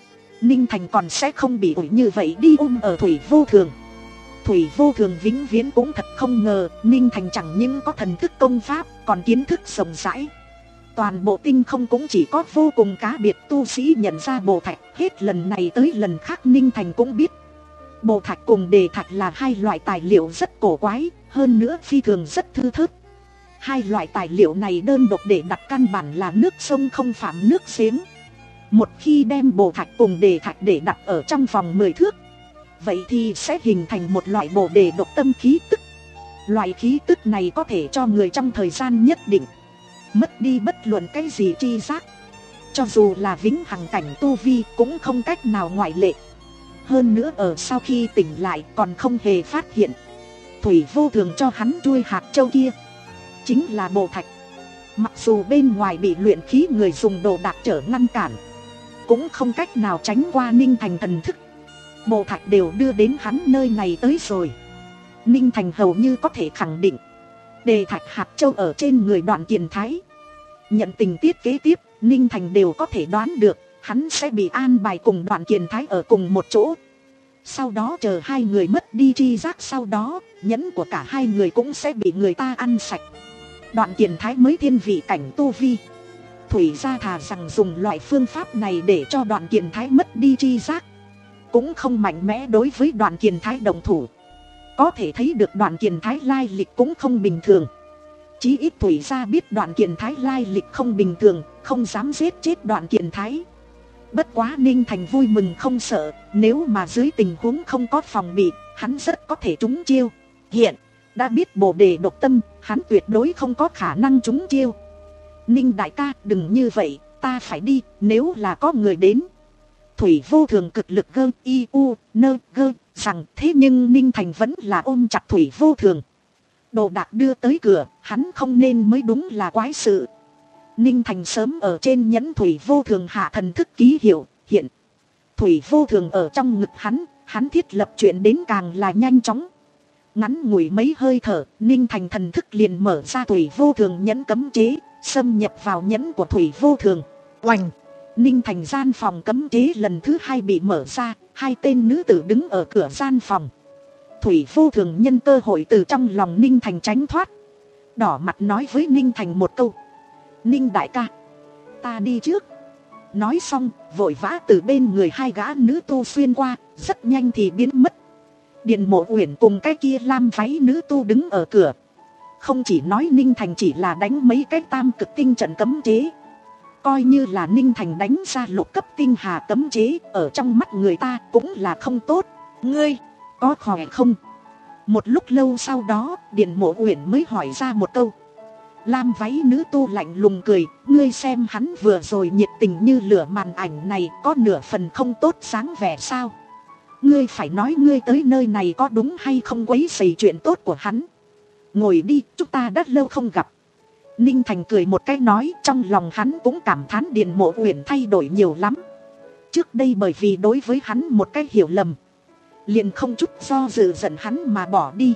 Ninh Thành còn sẽ không bị ủi như vậy đi ôm ở Thủy Vô Thường. Thủy Vô Thường vĩnh viễn cũng thật không ngờ Ninh Thành chẳng những có thần thức công pháp, còn kiến thức rộng rãi. Toàn bộ tinh không cũng chỉ có vô cùng cá biệt tu sĩ nhận ra bồ thạch. Hết lần này tới lần khác Ninh Thành cũng biết bồ thạch cùng đề thạch là hai loại tài liệu rất cổ quái, hơn nữa phi thường rất thư thức. Hai loại tài liệu này đơn độc để đặt căn bản là nước sông không phạm nước giếng. Một khi đem bồ thạch cùng đề thạch để đặt ở trong vòng mười thước, vậy thì sẽ hình thành một loại bồ đề độc tâm khí tức. Loại khí tức này có thể cho người trong thời gian nhất định mất đi bất luận cái gì tri giác. Cho dù là vĩnh hằng cảnh tu vi cũng không cách nào ngoại lệ. Hơn nữa ở sau khi tỉnh lại còn không hề phát hiện Thủy Vô Thường cho hắn chuôi hạt châu kia chính là bồ thạch. Mặc dù bên ngoài bị luyện khí người dùng đồ đạc trở ngăn cản, cũng không cách nào tránh qua Ninh Thành thần thức. Bồ thạch đều đưa đến hắn nơi này tới rồi. Ninh Thành hầu như có thể khẳng định đề thạch hạt châu ở trên người Đoạn Kiền Thái. Nhận tình tiết kế tiếp, Ninh Thành đều có thể đoán được hắn sẽ bị an bài cùng Đoạn Kiền Thái ở cùng một chỗ. Sau đó chờ hai người mất đi tri giác, sau đó nhẫn của cả hai người cũng sẽ bị người ta ăn sạch. Đoạn Kiền Thái mới thiên vị cảnh tu vi. Thủy gia thà rằng dùng loại phương pháp này để cho Đoạn Kiền Thái mất đi tri giác, cũng không mạnh mẽ đối với Đoạn Kiền Thái động thủ. Có thể thấy được Đoạn Kiền Thái lai lịch cũng không bình thường. Chí ít Thủy gia biết Đoạn Kiền Thái lai lịch không bình thường, không dám giết chết Đoạn Kiền Thái. Bất quá Ninh Thành vui mừng không sợ, nếu mà dưới tình huống không có phòng bị, hắn rất có thể trúng chiêu. Hiện đã biết bồ đề độc tâm, hắn tuyệt đối không có khả năng trúng chiêu. Ninh đại ca đừng như vậy, ta phải đi, nếu là có người đến. Thủy Vô Thường cực lực gơ y u nơ gơ rằng, thế nhưng Ninh Thành vẫn là ôm chặt Thủy Vô Thường. Đồ đạc đưa tới cửa, hắn không nên mới đúng là quái sự. Ninh Thành sớm ở trên nhẫn Thủy Vô Thường hạ thần thức ký hiệu, hiện Thủy Vô Thường ở trong ngực hắn, hắn thiết lập chuyện đến càng là nhanh chóng. Ngắn ngủi mấy hơi thở, Ninh Thành thần thức liền mở ra Thủy Vô Thường nhẫn cấm chế, xâm nhập vào nhẫn của Thủy Vô Thường. Oành! Ninh Thành gian phòng cấm chế lần thứ hai bị mở ra, hai tên nữ tử đứng ở cửa gian phòng. Thủy Vô Thường nhân cơ hội từ trong lòng Ninh Thành tránh thoát, đỏ mặt nói với Ninh Thành một câu: Ninh đại ca, ta đi trước. Nói xong, vội vã từ bên người hai gã nữ tu xuyên qua, rất nhanh thì biến mất. Điền Mộ Uyển cùng cái kia lam váy nữ tu đứng ở cửa. Không chỉ nói Ninh Thành chỉ là đánh mấy cái tam cực tinh trận cấm chế, coi như là Ninh Thành đánh ra lục cấp tinh hà cấm chế, ở trong mắt người ta cũng là không tốt. Ngươi, có khỏe không? Một lúc lâu sau đó, Điền Mộ Uyển mới hỏi ra một câu. Lam váy nữ tu lạnh lùng cười, ngươi xem hắn vừa rồi nhiệt tình như lửa, màn ảnh này có nửa phần không tốt sáng vẻ sao? Ngươi phải nói ngươi tới nơi này có đúng hay không quấy rầy chuyện tốt của hắn. Ngồi đi, chúng ta đã lâu không gặp. Ninh Thành cười một cái nói, trong lòng hắn cũng cảm thán Điền Mộ Uyển thay đổi nhiều lắm. Trước đây bởi vì đối với hắn một cái hiểu lầm, liền không chút do dự giận hắn mà bỏ đi.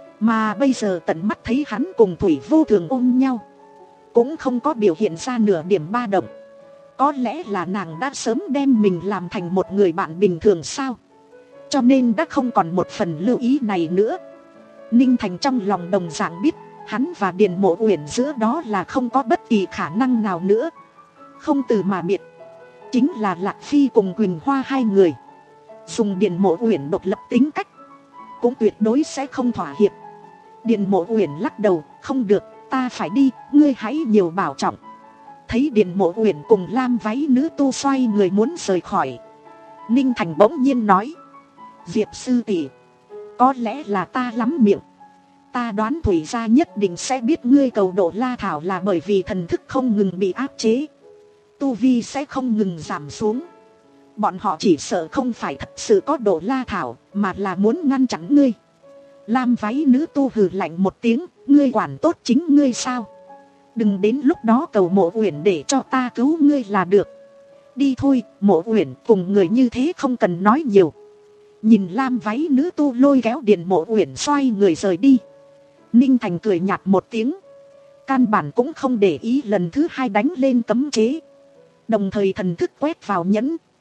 Mà bây giờ tận mắt thấy hắn cùng Thủy Vô Thường ôm nhau, cũng không có biểu hiện ra nửa điểm ba động. Có lẽ là nàng đã sớm đem mình làm thành một người bạn bình thường sao, cho nên đã không còn một phần lưu ý này nữa. Ninh Thành trong lòng đồng dạng biết, hắn và Điền Mộ Uyển giữa đó là không có bất kỳ khả năng nào nữa. Không từ mà biệt, chính là Lạc Phi cùng Quỳnh Hoa hai người. Dùng Điền Mộ Uyển độc lập tính cách, cũng tuyệt đối sẽ không thỏa hiệp. Điền Mộ Uyển lắc đầu, không được, ta phải đi, ngươi hãy nhiều bảo trọng. Thấy Điền Mộ Uyển cùng lam váy nữ tu xoay người muốn rời khỏi, Ninh Thành bỗng nhiên nói: Diệp sư tỷ, có lẽ là ta lắm miệng. Ta đoán Thủy gia nhất định sẽ biết ngươi cầu độ La Thảo là bởi vì thần thức không ngừng bị áp chế, tu vi sẽ không ngừng giảm xuống. Bọn họ chỉ sợ không phải thật sự có độ La Thảo, mà là muốn ngăn chặn ngươi. Lam váy nữ tu hừ lạnh một tiếng, ngươi quản tốt chính ngươi sao? Đừng đến lúc đó cầu Mộ Uyển để cho ta cứu ngươi là được. Đi thôi, Mộ Uyển cùng người như thế không cần nói nhiều. Nhìn lam váy nữ tu lôi kéo Điền Mộ Uyển xoay người rời đi, Ninh Thành cười nhạt một tiếng, căn bản cũng không để ý lần thứ hai đánh lên cấm chế. Đồng thời thần thức quét vào nhẫn,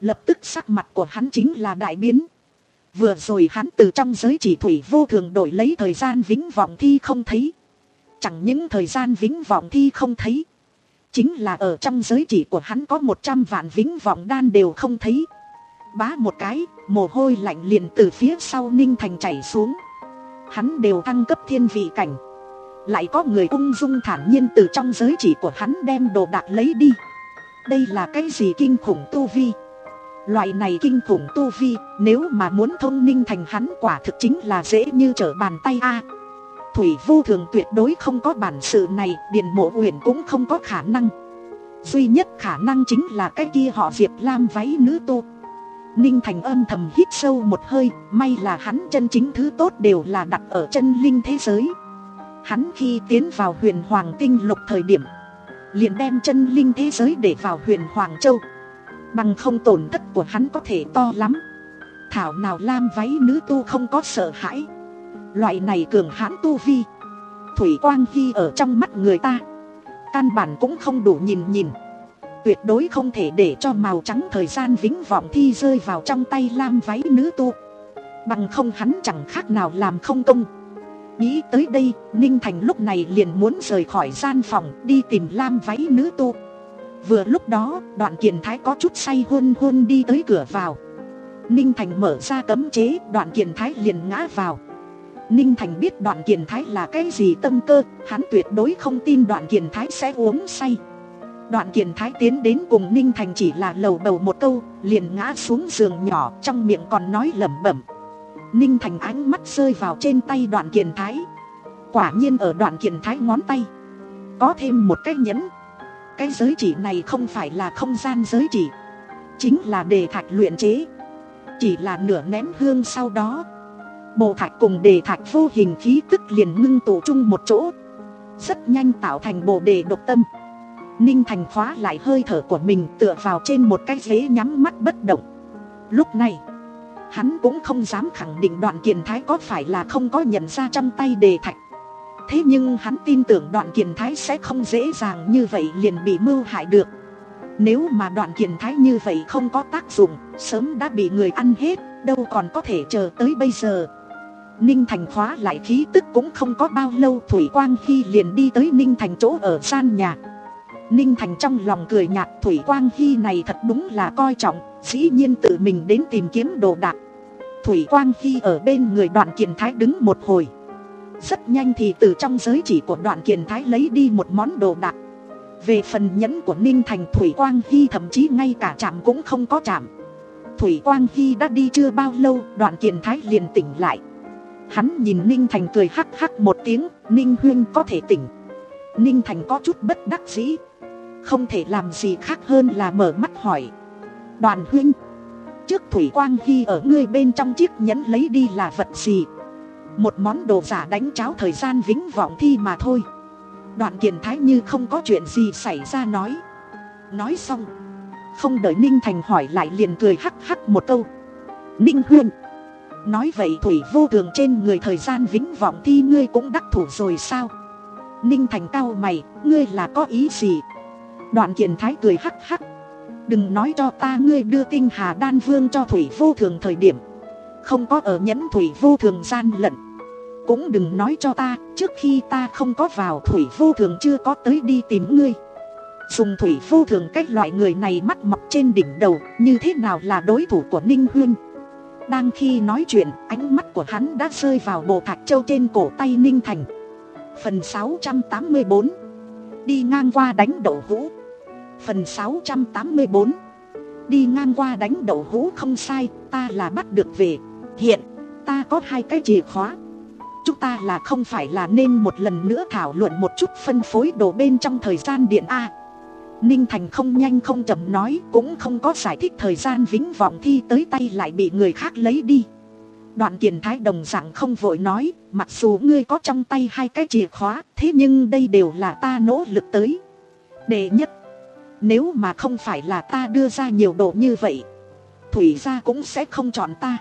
Lập tức sắc mặt của hắn chính là đại biến. Vừa rồi hắn từ trong giới chỉ thủy vô thường đổi lấy thời gian vĩnh vọng thi không thấy. Chẳng những thời gian vĩnh vọng thi không thấy, chính là ở trong giới chỉ của hắn có một trăm vạn vĩnh vọng đan đều không thấy. Bá một cái, mồ hôi lạnh liền từ phía sau Ninh Thành chảy xuống. Hắn đều thăng cấp thiên vị cảnh, lại có người ung dung thản nhiên từ trong giới chỉ của hắn đem đồ đạc lấy đi. Đây là cái gì kinh khủng tu vi? Loại này kinh khủng tu vi, nếu mà muốn thông Ninh Thành hắn quả thực chính là dễ như trở bàn tay a. Thủy vô thường tuyệt đối không có bản sự này, Điền Mộ Uyển cũng không có khả năng. Duy nhất khả năng chính là cái kia họ Diệp Lam váy nữ tu. Ninh Thành âm thầm hít sâu một hơi, may là hắn chân chính thứ tốt đều là đặt ở chân linh thế giới. Hắn khi tiến vào huyền hoàng tinh lục thời điểm, liền đem chân linh thế giới để vào huyền hoàng châu. Bằng không tổn thất của hắn có thể to lắm. Thảo nào Lam váy nữ tu không có sợ hãi. Loại này cường hãn tu vi, Thủy Quang Hy ở trong mắt người ta căn bản cũng không đủ nhìn nhìn. Tuyệt đối không thể để cho màu trắng thời gian vĩnh vọng thi rơi vào trong tay Lam váy nữ tu. Bằng không hắn chẳng khác nào làm không công. Nghĩ tới đây, Ninh Thành lúc này liền muốn rời khỏi gian phòng đi tìm Lam váy nữ tu. Vừa lúc đó, Đoạn Kiền Thái có chút say hôn hôn đi tới cửa vào. Ninh Thành mở ra cấm chế, Đoạn Kiền Thái liền ngã vào. Ninh Thành biết Đoạn Kiền Thái là cái gì tâm cơ, hắn tuyệt đối không tin Đoạn Kiền Thái sẽ uống say. Đoạn Kiền Thái tiến đến cùng Ninh Thành chỉ là lầu bầu một câu, liền ngã xuống giường nhỏ, trong miệng còn nói lẩm bẩm. Ninh Thành ánh mắt rơi vào trên tay Đoạn Kiền Thái. Quả nhiên ở Đoạn Kiền Thái ngón tay có thêm một cái nhẫn. Cái giới chỉ này không phải là không gian giới chỉ, chính là đề thạch luyện chế. Chỉ là nửa nén hương sau đó, bồ thạch cùng đề thạch vô hình khí tức liền ngưng tụ chung một chỗ, rất nhanh tạo thành bồ đề độc tâm. Ninh Thành khóa lại hơi thở của mình, tựa vào trên một cái ghế nhắm mắt bất động. Lúc này hắn cũng không dám khẳng định Đoạn Kiền Thái có phải là không có nhận ra trong tay đề thạch. Thế nhưng hắn tin tưởng Đoạn Kiền Thái sẽ không dễ dàng như vậy liền bị mưu hại được. Nếu mà Đoạn Kiền Thái như vậy không có tác dụng, sớm đã bị người ăn hết, đâu còn có thể chờ tới bây giờ. Ninh Thành khóa lại khí tức cũng không có bao lâu, Thủy Quang Hy liền đi tới Ninh Thành chỗ ở gian nhà. Ninh Thành trong lòng cười nhạt, Thủy Quang Hy này thật đúng là coi trọng, dĩ nhiên tự mình đến tìm kiếm đồ đạc. Thủy Quang Hy ở bên người Đoạn Kiền Thái đứng một hồi, rất nhanh thì từ trong giới chỉ của Đoạn Kiền Thái lấy đi một món đồ đạc. Về phần nhẫn của Ninh Thành, Thủy Quang Hy thậm chí ngay cả chạm cũng không có chạm. Thủy Quang Hy đã đi chưa bao lâu, Đoạn Kiền Thái liền tỉnh lại. Hắn nhìn Ninh Thành cười hắc hắc một tiếng, Ninh huynh có thể tỉnh. Ninh Thành có chút bất đắc dĩ, không thể làm gì khác hơn là mở mắt hỏi. Đoàn huynh, trước Thủy Quang Hy ở ngươi bên trong chiếc nhẫn lấy đi là vật gì? Một món đồ giả đánh cháo thời gian vĩnh vọng thi mà thôi. Đoạn Kiền Thái như không có chuyện gì xảy ra nói. Nói xong, không đợi Ninh Thành hỏi lại liền cười hắc hắc một câu. Ninh huynh, nói vậy Thủy vô thường trên người thời gian vĩnh vọng thi ngươi cũng đắc thủ rồi sao? Ninh Thành cau mày, ngươi là có ý gì? Đoạn Kiền Thái cười hắc hắc. Đừng nói cho ta ngươi đưa tinh hà đan vương cho Thủy vô thường thời điểm không có ở nhẫn Thủy vô thường gian lận. Cũng đừng nói cho ta trước khi ta không có vào Thủy vô thường chưa có tới đi tìm ngươi. Dùng Thủy vô thường cách loại người này mắt mọc trên đỉnh đầu, như thế nào là đối thủ của Ninh huynh? Đang khi nói chuyện, ánh mắt của hắn đã rơi vào bộ thạch châu trên cổ tay Ninh Thành. Phần sáu trăm tám mươi bốn, đi ngang qua đánh đậu hũ. Phần sáu trăm tám mươi bốn, đi ngang qua đánh đậu hũ không sai, ta là bắt được về. Hiện, ta có hai cái chìa khóa. Chúng ta là không phải là nên một lần nữa thảo luận một chút phân phối đồ bên trong thời gian điện A. Ninh Thành không nhanh không chậm nói, cũng không có giải thích thời gian vĩnh vọng thi tới tay lại bị người khác lấy đi. Đoạn Kiền Thái đồng dạng không vội nói, mặc dù ngươi có trong tay hai cái chìa khóa, thế nhưng đây đều là ta nỗ lực tới. Đệ nhất, nếu mà không phải là ta đưa ra nhiều đồ như vậy, Thủy gia cũng sẽ không chọn ta.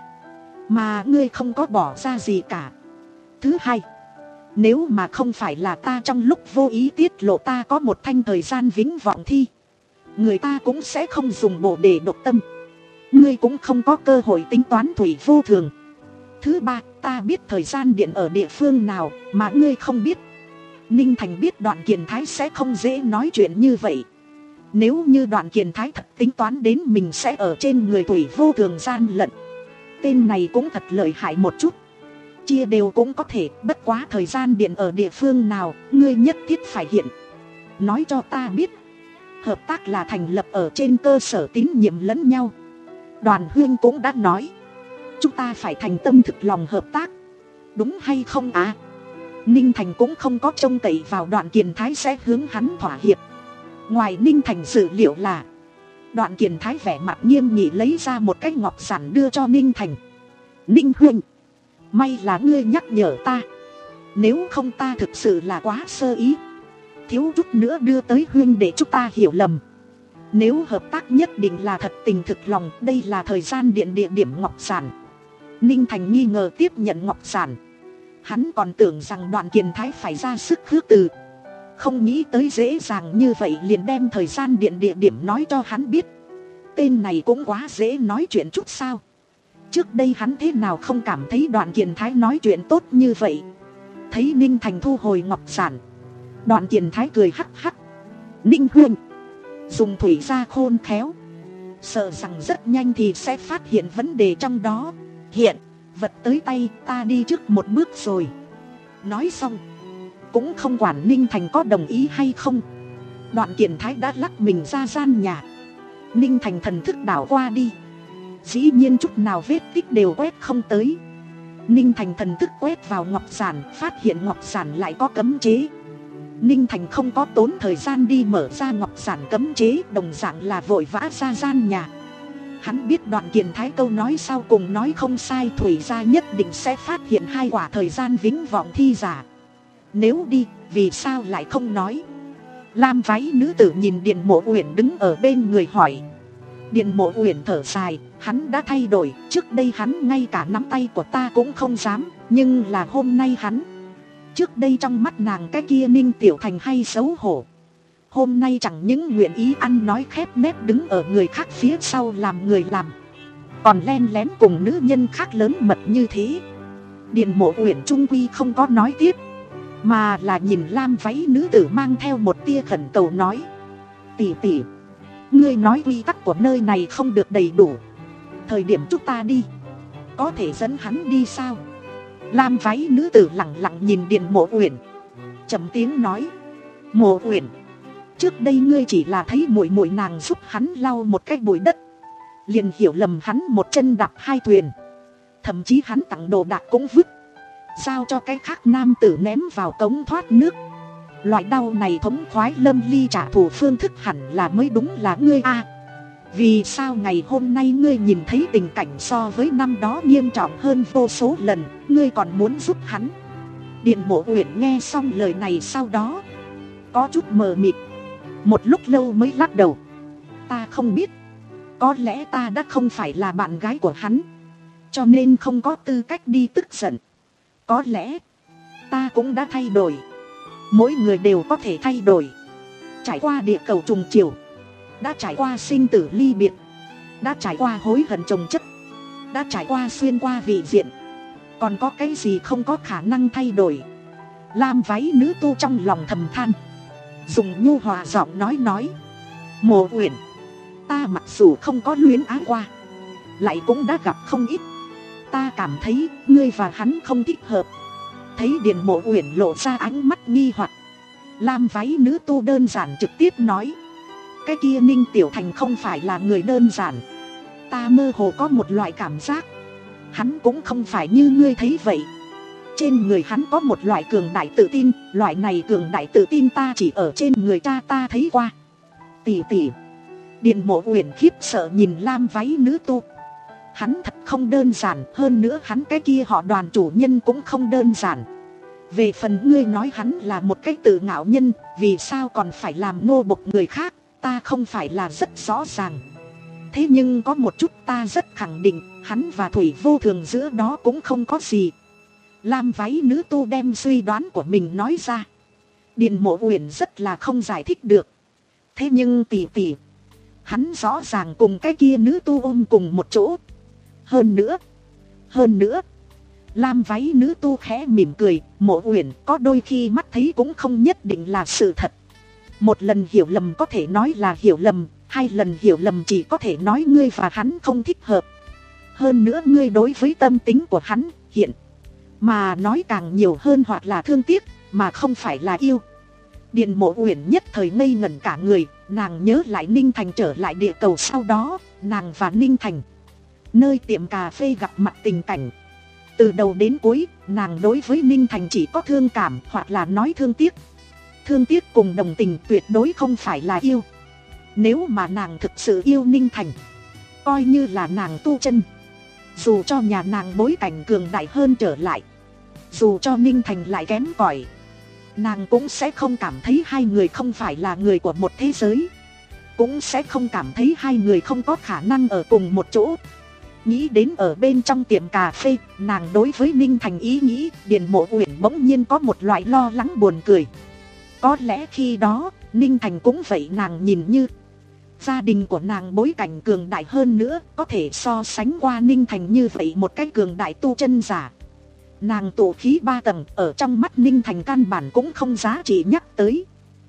Mà ngươi không có bỏ ra gì cả. Thứ hai, nếu mà không phải là ta trong lúc vô ý tiết lộ ta có một thanh thời gian vĩnh vọng thi, người ta cũng sẽ không dùng bộ đề độc tâm. ngươi cũng không có cơ hội tính toán Thủy Vô Thường. Thứ ba, ta biết thời gian điện ở địa phương nào mà ngươi không biết. Ninh Thành biết Đoạn Kiền Thái sẽ không dễ nói chuyện như vậy. Nếu như Đoạn Kiền Thái thật tính toán đến mình sẽ ở trên người Thủy Vô Thường gian lận, tên này cũng thật lợi hại một chút. Chia đều cũng có thể, bất quá thời gian điện ở địa phương nào, ngươi nhất thiết phải hiện. Nói cho ta biết. Hợp tác là thành lập ở trên cơ sở tín nhiệm lẫn nhau. Đoàn Huyên cũng đã nói, chúng ta phải thành tâm thực lòng hợp tác. Đúng hay không à? Ninh Thành cũng không có trông cậy vào Đoạn Kiền Thái sẽ hướng hắn thỏa hiệp. Ngoài Ninh Thành dự liệu là, Đoạn Kiền Thái vẻ mặt nghiêm nghị lấy ra một cái ngọc giản đưa cho Ninh Thành. Ninh Huynh, may là ngươi nhắc nhở ta. Nếu không ta thực sự là quá sơ ý, thiếu chút nữa đưa tới Huynh để chúng ta hiểu lầm. Nếu hợp tác nhất định là thật tình thực lòng, đây là thời gian điện địa điểm ngọc giản. Ninh Thành nghi ngờ tiếp nhận ngọc giản. Hắn còn tưởng rằng Đoạn Kiền Thái phải ra sức khước từ, không nghĩ tới dễ dàng như vậy liền đem thời gian điện địa điểm nói cho hắn biết. Tên này cũng quá dễ nói chuyện chút sao. Trước đây hắn thế nào không cảm thấy Đoạn Kiền Thái nói chuyện tốt như vậy. Thấy Ninh Thành thu hồi ngọc giản, Đoạn Kiền Thái cười hắc hắc. Ninh Huynh, dùng thủy ra khôn khéo, sợ rằng rất nhanh thì sẽ phát hiện vấn đề trong đó. Hiện vật tới tay, ta đi trước một bước rồi. Nói xong cũng không quản Ninh Thành có đồng ý hay không, Đoạn Kiền Thái đã lắc mình ra gian nhà. Ninh Thành thần thức đảo qua đi, dĩ nhiên chút nào vết tích đều quét không tới. Ninh Thành thần thức quét vào ngọc giản, phát hiện ngọc giản lại có cấm chế. Ninh Thành không có tốn thời gian đi mở ra ngọc giản cấm chế, đồng dạng là vội vã ra gian nhà. Hắn biết Đoạn Kiền Thái câu nói sau cùng nói không sai, Thủy gia nhất định sẽ phát hiện hai quả thời gian vĩnh vọng thi giả. Nếu đi, vì sao lại không nói? Lam váy nữ tử nhìn Điền Mộ Uyển đứng ở bên người hỏi. Điền Mộ Uyển thở dài, hắn đã thay đổi, trước đây hắn ngay cả nắm tay của ta cũng không dám, nhưng là hôm nay hắn. Trước đây trong mắt nàng cái kia Ninh Tiểu Thành hay xấu hổ, hôm nay chẳng những nguyện ý ăn nói khép nép đứng ở người khác phía sau làm người làm, còn len lén cùng nữ nhân khác lớn mật như thế. Điền Mộ Uyển trung quy không có nói tiếp, mà là nhìn Lam váy nữ tử mang theo một tia khẩn cầu nói. Tỷ tỷ, ngươi nói quy tắc của nơi này không được đầy đủ, thời điểm chúng ta đi, có thể dẫn hắn đi sao? Lam váy nữ tử lặng lặng nhìn Điền Mộ Uyển, trầm tiếng nói. Mộ Uyển, trước đây ngươi chỉ là thấy muội muội nàng giúp hắn lau một cái bụi đất, liền hiểu lầm hắn một chân đạp hai thuyền, thậm chí hắn tặng đồ đạc cũng vứt, giao cho cái khác nam tử ném vào cống thoát nước. Loại đau này thống khoái lâm ly trả thù phương thức hẳn là mới đúng là ngươi a. À, vì sao ngày hôm nay ngươi nhìn thấy tình cảnh so với năm đó nghiêm trọng hơn vô số lần, ngươi còn muốn giúp hắn? Điền Mộ Uyển nghe xong lời này sau đó có chút mờ mịt, một lúc lâu mới lắc đầu. Ta không biết, có lẽ ta đã không phải là bạn gái của hắn, cho nên không có tư cách đi tức giận. Có lẽ ta cũng đã thay đổi. Mỗi người đều có thể thay đổi. Trải qua địa cầu trùng chiều, đã trải qua sinh tử ly biệt, đã trải qua hối hận chồng chất, đã trải qua xuyên qua vị diện, còn có cái gì không có khả năng thay đổi? Lam váy nữ tu trong lòng thầm than, dùng nhu hòa giọng nói nói. Mộ Uyển, ta mặc dù không có luyến ái qua, lại cũng đã gặp không ít. Ta cảm thấy ngươi và hắn không thích hợp. Thấy Điền Mộ Uyển lộ ra ánh mắt nghi hoặc, Lam váy nữ tu đơn giản trực tiếp nói. Cái kia Ninh Tiểu Thành không phải là người đơn giản. Ta mơ hồ có một loại cảm giác, hắn cũng không phải như ngươi thấy vậy. Trên người hắn có một loại cường đại tự tin, loại này cường đại tự tin ta chỉ ở trên người cha ta thấy qua. Tỷ tỷ. Điền Mộ Uyển khiếp sợ nhìn Lam váy nữ tu. Hắn thật không đơn giản, hơn nữa hắn cái kia họ Đoàn chủ nhân cũng không đơn giản. Về phần ngươi nói hắn là một cái tự ngạo nhân, vì sao còn phải làm nô bộc người khác, ta không phải là rất rõ ràng. Thế nhưng có một chút ta rất khẳng định, hắn và Thủy Vô Thường giữa đó cũng không có gì. Lam váy nữ tu đem suy đoán của mình nói ra. Điền Mộ Uyển rất là không giải thích được. Thế nhưng tỷ tỷ, Hắn rõ ràng cùng cái kia nữ tu ôm cùng một chỗ. Hơn nữa, hơn nữa, lam váy nữ tu khẽ mỉm cười, Mộ Uyển có đôi khi mắt thấy cũng không nhất định là sự thật. Một lần hiểu lầm có thể nói là hiểu lầm, hai lần hiểu lầm chỉ có thể nói ngươi và hắn không thích hợp. Hơn nữa ngươi đối với tâm tính của hắn hiện mà nói càng nhiều hơn hoặc là thương tiếc, mà không phải là yêu. Điện Mộ Uyển nhất thời ngây ngẩn cả người, nàng nhớ lại Ninh Thành trở lại địa cầu sau đó, nàng và Ninh Thành nơi tiệm cà phê gặp mặt tình cảnh. Từ đầu đến cuối, nàng đối với Ninh Thành chỉ có thương cảm hoặc là nói thương tiếc. Thương tiếc cùng đồng tình tuyệt đối không phải là yêu. Nếu mà nàng thực sự yêu Ninh Thành, coi như là nàng tu chân, dù cho nhà nàng bối cảnh cường đại hơn trở lại, dù cho Ninh Thành lại kém cỏi, nàng cũng sẽ không cảm thấy hai người không phải là người của một thế giới, cũng sẽ không cảm thấy hai người không có khả năng ở cùng một chỗ. Nghĩ đến ở bên trong tiệm cà phê, nàng đối với Ninh Thành ý nghĩ, Điền Mộ Uyển bỗng nhiên có một loại lo lắng buồn cười. Có lẽ khi đó, Ninh Thành cũng vậy, nàng nhìn như gia đình của nàng bối cảnh cường đại hơn nữa, có thể so sánh qua Ninh Thành như vậy một cái cường đại tu chân giả. Nàng tụ khí ba tầng ở trong mắt Ninh Thành căn bản cũng không giá trị nhắc tới.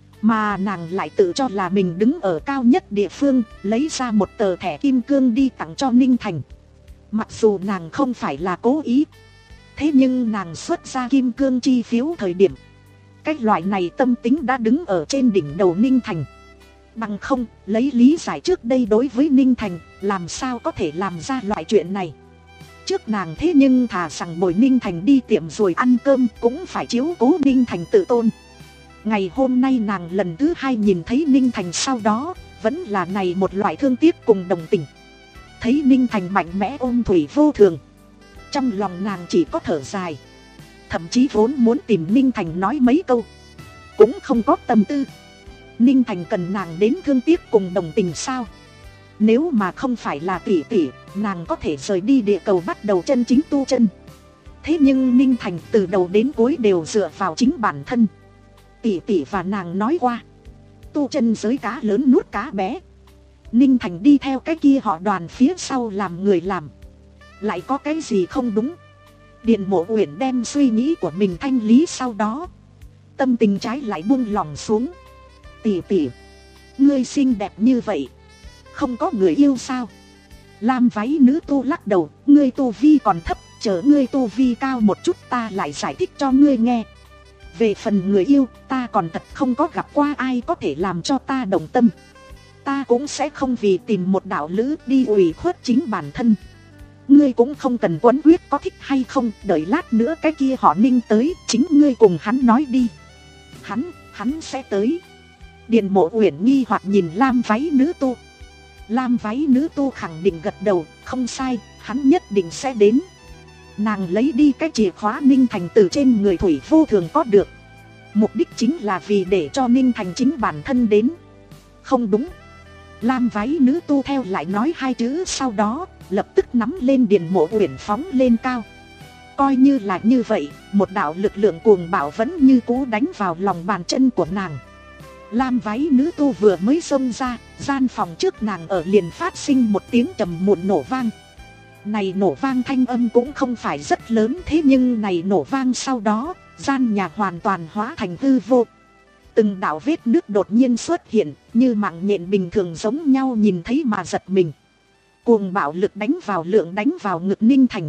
Mà nàng lại tự cho là mình đứng ở cao nhất địa phương, lấy ra một tờ thẻ kim cương đi tặng cho Ninh Thành. Mặc dù nàng không phải là cố ý, thế nhưng nàng xuất ra kim cương chi phiếu thời điểm, cái loại này tâm tính đã đứng ở trên đỉnh đầu Ninh Thành. Bằng không, lấy lý giải trước đây đối với Ninh Thành, làm sao có thể làm ra loại chuyện này. Trước nàng thế nhưng thà rằng bồi Ninh Thành đi tiệm rồi ăn cơm, cũng phải chiếu cố Ninh Thành tự tôn. Ngày hôm nay nàng lần thứ hai nhìn thấy Ninh Thành sau đó, vẫn là này một loại thương tiếc cùng đồng tình. Thấy Ninh Thành mạnh mẽ ôm thủy vô thường, trong lòng nàng chỉ có thở dài. Thậm chí vốn muốn tìm Ninh Thành nói mấy câu, cũng không có tâm tư. Ninh Thành cần nàng đến thương tiếc cùng đồng tình sao? Nếu mà không phải là tỷ tỷ, nàng có thể rời đi địa cầu bắt đầu chân chính tu chân. Thế nhưng Ninh Thành từ đầu đến cuối đều dựa vào chính bản thân. Tỷ tỷ và nàng nói qua, tu chân giới cá lớn nuốt cá bé. Ninh Thành đi theo cái kia họ Đoàn phía sau làm người làm, lại có cái gì không đúng? Điện Mộ Uyển đem suy nghĩ của mình thanh lý sau đó, tâm tình trái lại buông lỏng xuống. Tỷ tỷ, ngươi xinh đẹp như vậy, không có người yêu sao? Lam váy nữ tu lắc đầu, ngươi tu vi còn thấp, chờ ngươi tu vi cao một chút ta lại giải thích cho ngươi nghe. Về phần người yêu, ta còn thật không có gặp qua ai có thể làm cho ta động tâm. Ta cũng sẽ không vì tìm một đạo lữ đi ủy khuất chính bản thân. Ngươi cũng không cần quấn quyết có thích hay không, đợi lát nữa cái kia họ Ninh tới, chính ngươi cùng hắn nói đi. Hắn, hắn sẽ tới. Điền Mộ Uyển nghi hoặc nhìn lam váy nữ tu. Lam váy nữ tu khẳng định gật đầu, không sai, hắn nhất định sẽ đến. Nàng lấy đi cái chìa khóa Ninh Thành từ trên người thủy vô thường có được. Mục đích chính là vì để cho Ninh Thành chính bản thân đến. Không đúng. Lam váy nữ tu theo lại nói hai chữ sau đó, lập tức nắm lên Điền Mộ Uyển phóng lên cao. Coi như là như vậy, một đạo lực lượng cuồng bạo vẫn như cú đánh vào lòng bàn chân của nàng. Lam váy nữ tu vừa mới xông ra, gian phòng trước nàng ở liền phát sinh một tiếng trầm muộn nổ vang. Này nổ vang thanh âm cũng không phải rất lớn, thế nhưng này nổ vang sau đó, gian nhà hoàn toàn hóa thành hư vô. Từng đạo vết nước đột nhiên xuất hiện, như mạng nhện bình thường giống nhau nhìn thấy mà giật mình. Cuồng bạo lực đánh vào lượng đánh vào ngực Ninh Thành.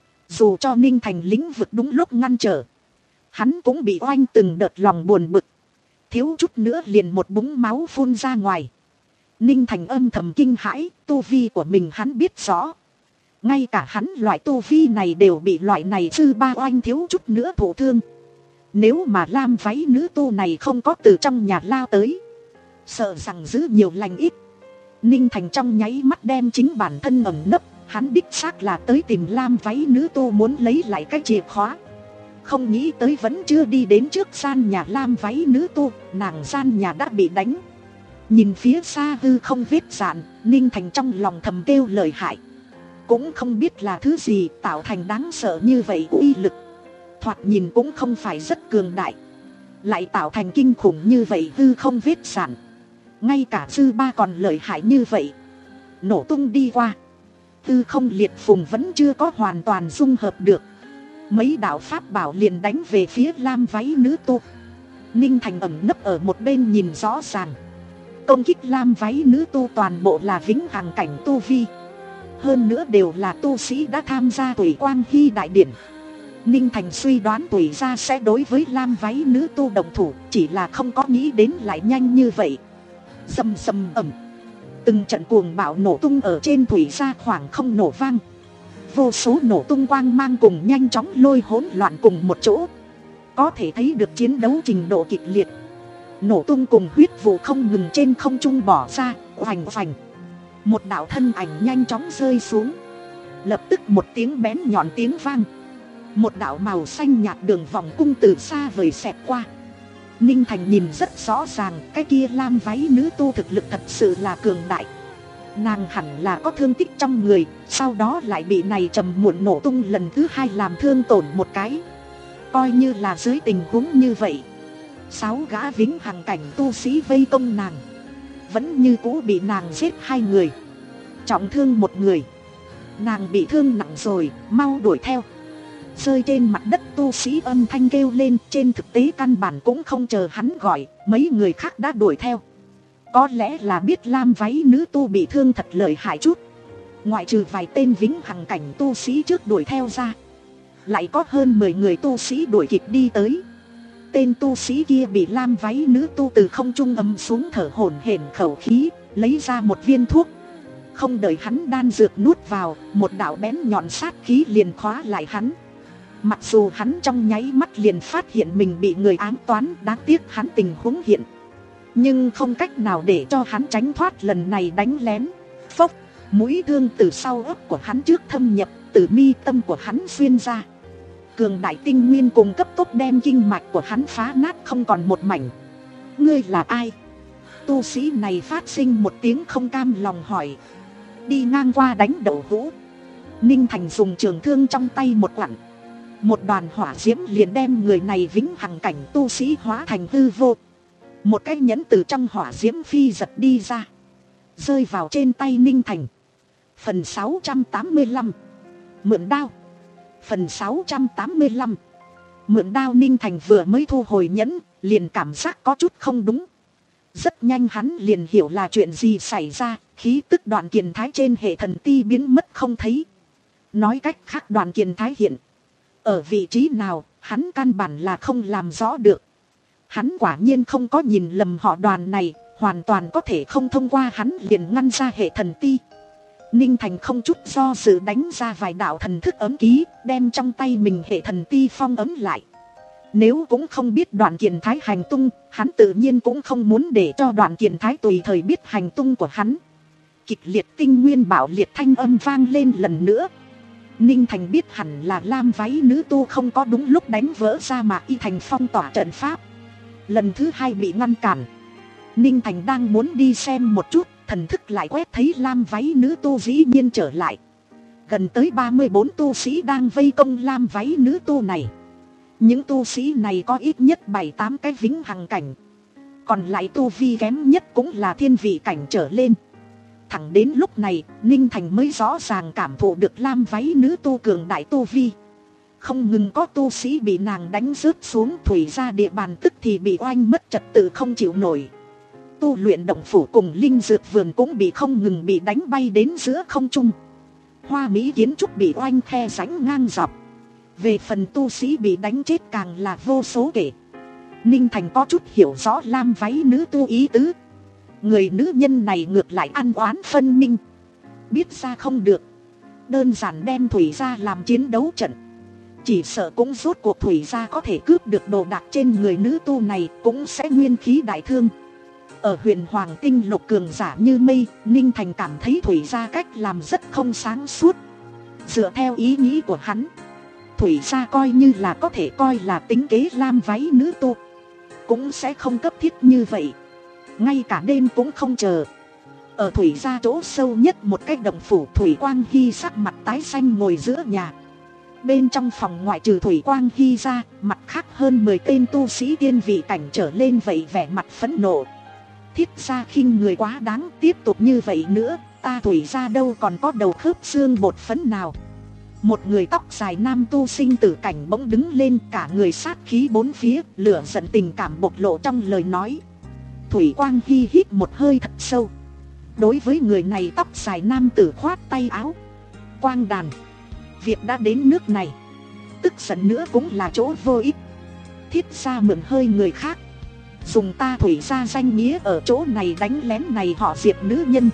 Dù cho Ninh Thành lĩnh vực đúng lúc ngăn trở, hắn cũng bị oanh từng đợt lòng buồn bực. Thiếu chút nữa liền một búng máu phun ra ngoài. Ninh Thành âm thầm kinh hãi, tu vi của mình hắn biết rõ. Ngay cả hắn loại tu vi này đều bị loại này sư ba oanh thiếu chút nữa thổ thương. Nếu mà lam váy nữ tu này không có từ trong nhà lao tới, sợ rằng giữ nhiều lành ít. Ninh Thành trong nháy mắt đem chính bản thân ẩn nấp. Hắn đích xác là tới tìm lam váy nữ tu muốn lấy lại cái chìa khóa. Không nghĩ tới vẫn chưa đi đến trước gian nhà lam váy nữ tu, nàng gian nhà đã bị đánh. Nhìn phía xa hư không vết dạn, Ninh Thành trong lòng thầm kêu lợi hại. Cũng không biết là thứ gì tạo thành đáng sợ như vậy uy lực. Thoạt nhìn cũng không phải rất cường đại, lại tạo thành kinh khủng như vậy hư không vết dạn. ngay cả dư ba còn lợi hại như vậy. Nổ tung đi qua, tư không liệt phùng vẫn chưa có hoàn toàn dung hợp được. Mấy đạo pháp bảo liền đánh về phía lam váy nữ tu. Ninh Thành ẩn nấp ở một bên nhìn rõ ràng. Công kích lam váy nữ tu toàn bộ là vĩnh hằng cảnh tu vi, hơn nữa đều là tu sĩ đã tham gia Tùy Quang Hy đại điển. Ninh Thành suy đoán Tùy gia sẽ đối với lam váy nữ tu động thủ, chỉ là không có nghĩ đến lại nhanh như vậy. Rầm rầm ầm, từng trận cuồng bạo nổ tung ở trên Tùy gia khoảng không nổ vang. Vô số nổ tung quang mang cùng nhanh chóng lôi hỗn loạn cùng một chỗ, có thể thấy được chiến đấu trình độ kịch liệt. Nổ tung cùng huyết vụ không ngừng trên không trung bỏ ra, oành oành. Một đạo thân ảnh nhanh chóng rơi xuống. Lập tức một tiếng bén nhọn tiếng vang, một đạo màu xanh nhạt đường vòng cung từ xa vời xẹt qua. Ninh Thành nhìn rất rõ ràng, cái kia lam váy nữ tu thực lực thật sự là cường đại. Nàng hẳn là có thương tích trong người, sau đó lại bị này trầm muộn nổ tung lần thứ hai làm thương tổn một cái. Coi như là dưới tình huống như vậy, sáu gã vĩnh hằng cảnh tu sĩ vây công nàng, vẫn như cũ bị nàng giết hai người, trọng thương một người. Nàng bị thương nặng rồi, mau đuổi theo. Rơi trên mặt đất tu sĩ âm thanh kêu lên, trên thực tế căn bản cũng không chờ hắn gọi, mấy người khác đã đuổi theo. Có lẽ là biết lam váy nữ tu bị thương thật lợi hại chút, ngoại trừ vài tên vĩnh hằng cảnh tu sĩ trước đuổi theo ra, lại có hơn mười người tu sĩ đuổi kịp đi tới. Tên tu sĩ kia bị lam váy nữ tu từ không trung ầm xuống, thở hổn hển khẩu khí, lấy ra một viên thuốc. Không đợi hắn đan dược nuốt vào, một đạo bén nhọn sát khí liền khóa lại hắn. Mặc dù hắn trong nháy mắt liền phát hiện mình bị người ám toán, đáng tiếc hắn tình huống hiện, nhưng không cách nào để cho hắn tránh thoát lần này đánh lén. Phốc, mũi thương từ sau ấp của hắn trước thâm nhập, từ mi tâm của hắn xuyên ra. Cường đại tinh nguyên cùng cấp tốc đem kinh mạch của hắn phá nát không còn một mảnh. Ngươi là ai? Tu sĩ này phát sinh một tiếng không cam lòng hỏi. Đi ngang qua đánh đậu hũ. Ninh Thành dùng trường thương trong tay một quặn, một đoàn hỏa diễm liền đem người này vĩnh hằng cảnh tu sĩ hóa thành hư vô. Một cái nhẫn từ trong hỏa diễm phi giật đi ra, rơi vào trên tay Ninh Thành. Phần sáu trăm tám mươi lăm, mượn đao. Phần sáu trăm tám mươi lăm, mượn đao. Ninh Thành vừa mới thu hồi nhẫn, liền cảm giác có chút không đúng. Rất nhanh hắn liền hiểu là chuyện gì xảy ra, khí tức Đoạn Kiền Thái trên hệ thần ti biến mất không thấy. Nói cách khác, Đoạn Kiền Thái hiện ở vị trí nào, hắn căn bản là không làm rõ được. Hắn quả nhiên không có nhìn lầm họ Đoàn này, hoàn toàn có thể không thông qua hắn liền ngăn ra hệ thần ti. Ninh Thành không chút do dự đánh ra vài đạo thần thức ấm ký, đem trong tay mình hệ thần ti phong ấm lại. Nếu cũng không biết Đoạn Kiền Thái hành tung, hắn tự nhiên cũng không muốn để cho Đoạn Kiền Thái tùy thời biết hành tung của hắn. Kịch liệt tinh nguyên bạo liệt thanh âm vang lên lần nữa. Ninh Thành biết hẳn là lam váy nữ tu không có đúng lúc đánh vỡ ra mà y thành phong tỏa trận pháp, lần thứ hai bị ngăn cản. Ninh Thành đang muốn đi xem một chút, thần thức lại quét thấy lam váy nữ tu dĩ nhiên trở lại. Gần tới ba mươi bốn tu sĩ đang vây công lam váy nữ tu này. Những tu sĩ này có ít nhất bảy tám cái vĩnh hằng cảnh, còn lại tu vi kém nhất cũng là thiên vị cảnh trở lên. Thẳng đến lúc này, Ninh Thành mới rõ ràng cảm thụ được lam váy nữ tu cường đại tu vi. Không ngừng có tu sĩ bị nàng đánh rớt xuống thủy ra địa bàn, tức thì bị oanh mất trật tự không chịu nổi. Tu luyện động phủ cùng linh dược vườn cũng bị không ngừng bị đánh bay đến giữa không trung. Hoa mỹ kiến trúc bị oanh khe rãnh ngang dọc. Về phần tu sĩ bị đánh chết càng là vô số kể. Ninh Thành có chút hiểu rõ lam váy nữ tu ý tứ. Người nữ nhân này ngược lại ăn oán phân minh. Biết ra không được, đơn giản đem thủy ra làm chiến đấu trận. Chỉ sợ cũng rốt cuộc thủy ra có thể cướp được đồ đạc trên người nữ tu này, cũng sẽ nguyên khí đại thương. Ở huyền hoàng tinh lục cường giả như mây, Ninh Thành cảm thấy thủy ra cách làm rất không sáng suốt. Dựa theo ý nghĩ của hắn, thủy ra coi như là có thể coi là tính kế lam váy nữ tu, cũng sẽ không cấp thiết như vậy. Ngay cả đêm cũng không chờ. Ở thủy ra chỗ sâu nhất một cái động phủ, Thủy Quang Hy sắc mặt tái xanh ngồi giữa nhà. Bên trong phòng ngoại trừ Thủy Quang Hy ra, mặt khác hơn mười tên tu sĩ tiên vị cảnh trở lên vậy vẻ mặt phẫn nộ. Thiết gia khinh người quá đáng, tiếp tục như vậy nữa ta Thủy gia đâu còn có đầu khớp xương bột phấn nào. Một người tóc dài nam tu sinh tử cảnh bỗng đứng lên, cả người sát khí bốn phía, lửa giận tình cảm bộc lộ trong lời nói. Thủy Quang Hy hít một hơi thật sâu. Đối với người này tóc dài nam tử khoát tay áo. Quang đàn, việc đã đến nước này, tức giận nữa cũng là chỗ vô ích. Thiết gia mượn hơi người khác, dùng ta Thủy gia danh nghĩa ở chỗ này đánh lén này họ Diệp nữ nhân,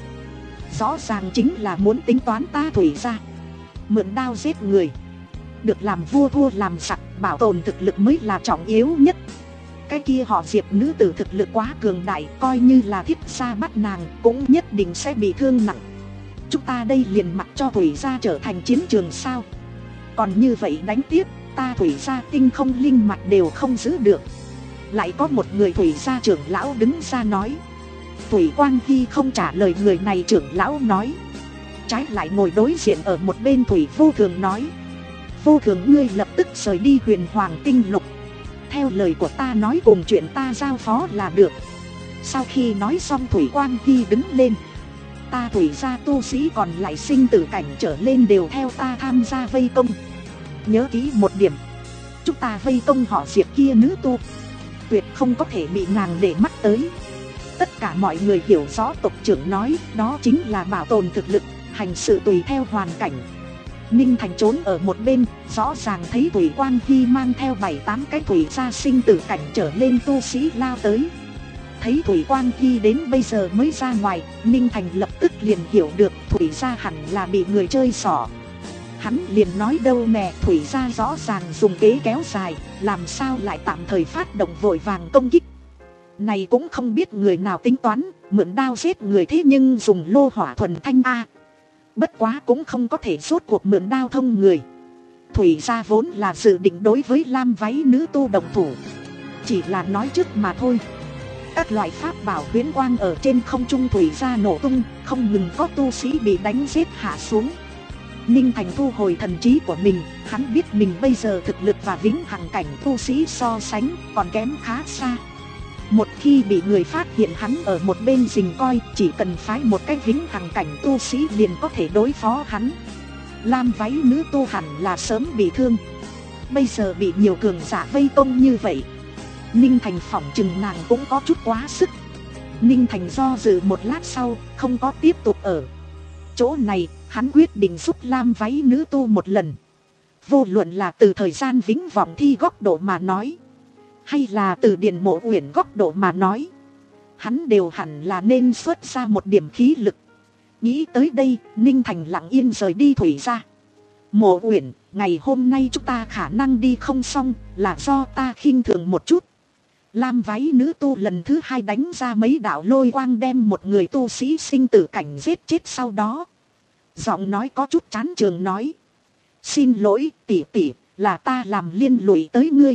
rõ ràng chính là muốn tính toán ta Thủy gia. Mượn đao giết người, được làm vua thua làm giặc, bảo tồn thực lực mới là trọng yếu nhất. Cái kia họ Diệp nữ tử thực lực quá cường đại, coi như là Thiết gia bắt nàng cũng nhất định sẽ bị thương nặng. Chúng ta đây liền mặc cho Thủy gia trở thành chiến trường sao? Còn như vậy đánh tiếp, ta Thủy gia tinh không linh mạch đều không giữ được. Lại có một người Thủy gia trưởng lão đứng ra nói. Thủy Quang Hy không trả lời người này trưởng lão nói, trái lại ngồi đối diện ở một bên Thủy Vô Thường nói. Vô Thường, ngươi lập tức rời đi Huyền Hoàng Tinh Lục, theo lời của ta nói cùng chuyện ta giao phó là được. Sau khi nói xong Thủy Quang Hy đứng lên. Ta Thủy gia tu sĩ còn lại sinh tử cảnh trở lên đều theo ta tham gia vây công. Nhớ kỹ một điểm, chúng ta vây công họ Diệp kia nữ tu, tuyệt không có thể bị nàng để mắt tới. Tất cả mọi người hiểu rõ tộc trưởng nói, đó chính là bảo tồn thực lực, hành sự tùy theo hoàn cảnh. Ninh Thành trốn ở một bên, rõ ràng thấy Thủy Quang Hy mang theo bảy tám cái Thủy gia sinh tử cảnh trở lên tu sĩ lao tới. Thấy Thủy Quang Hy đến bây giờ mới ra ngoài, Ninh Thành lập tức liền hiểu được Thủy gia hẳn là bị người chơi xỏ. Hắn liền nói đâu nè, Thủy gia rõ ràng dùng kế kéo dài, làm sao lại tạm thời phát động vội vàng công kích. Này cũng không biết người nào tính toán, mượn đao giết người thế nhưng dùng lô hỏa thuần thanh a. Bất quá cũng không có thể rốt cuộc mượn đao thông người. Thủy gia vốn là dự định đối với lam váy nữ tu động thủ, chỉ là nói trước mà thôi. Các loại pháp bảo huyễn quang ở trên không trung Thủy gia nổ tung, không ngừng có tu sĩ bị đánh giết hạ xuống. Ninh Thành thu hồi thần trí của mình, hắn biết mình bây giờ thực lực và vĩnh hằng cảnh tu sĩ so sánh còn kém khá xa. Một khi bị người phát hiện hắn ở một bên rình coi, chỉ cần phái một cái vĩnh hằng cảnh tu sĩ liền có thể đối phó hắn. Lam váy nữ tu hẳn là sớm bị thương, bây giờ bị nhiều cường giả vây công như vậy, Ninh Thành phỏng chừng nàng cũng có chút quá sức. Ninh Thành do dự một lát sau, không có tiếp tục ở chỗ này. Hắn quyết định giúp lam váy nữ tu một lần. Vô luận là từ thời gian vĩnh vọng thi góc độ mà nói, hay là từ Điện Mộ Uyển góc độ mà nói, hắn đều hẳn là nên xuất ra một điểm khí lực. Nghĩ tới đây, Ninh Thành lặng yên rời đi Thủy gia. Mộ Uyển, ngày hôm nay chúng ta khả năng đi không xong, là do ta khinh thường một chút. Lam váy nữ tu lần thứ hai đánh ra mấy đạo lôi quang đem một người tu sĩ sinh tử cảnh giết chết sau đó. Giọng nói có chút chán trường nói. Xin lỗi tỷ tỷ, là ta làm liên lụy tới ngươi.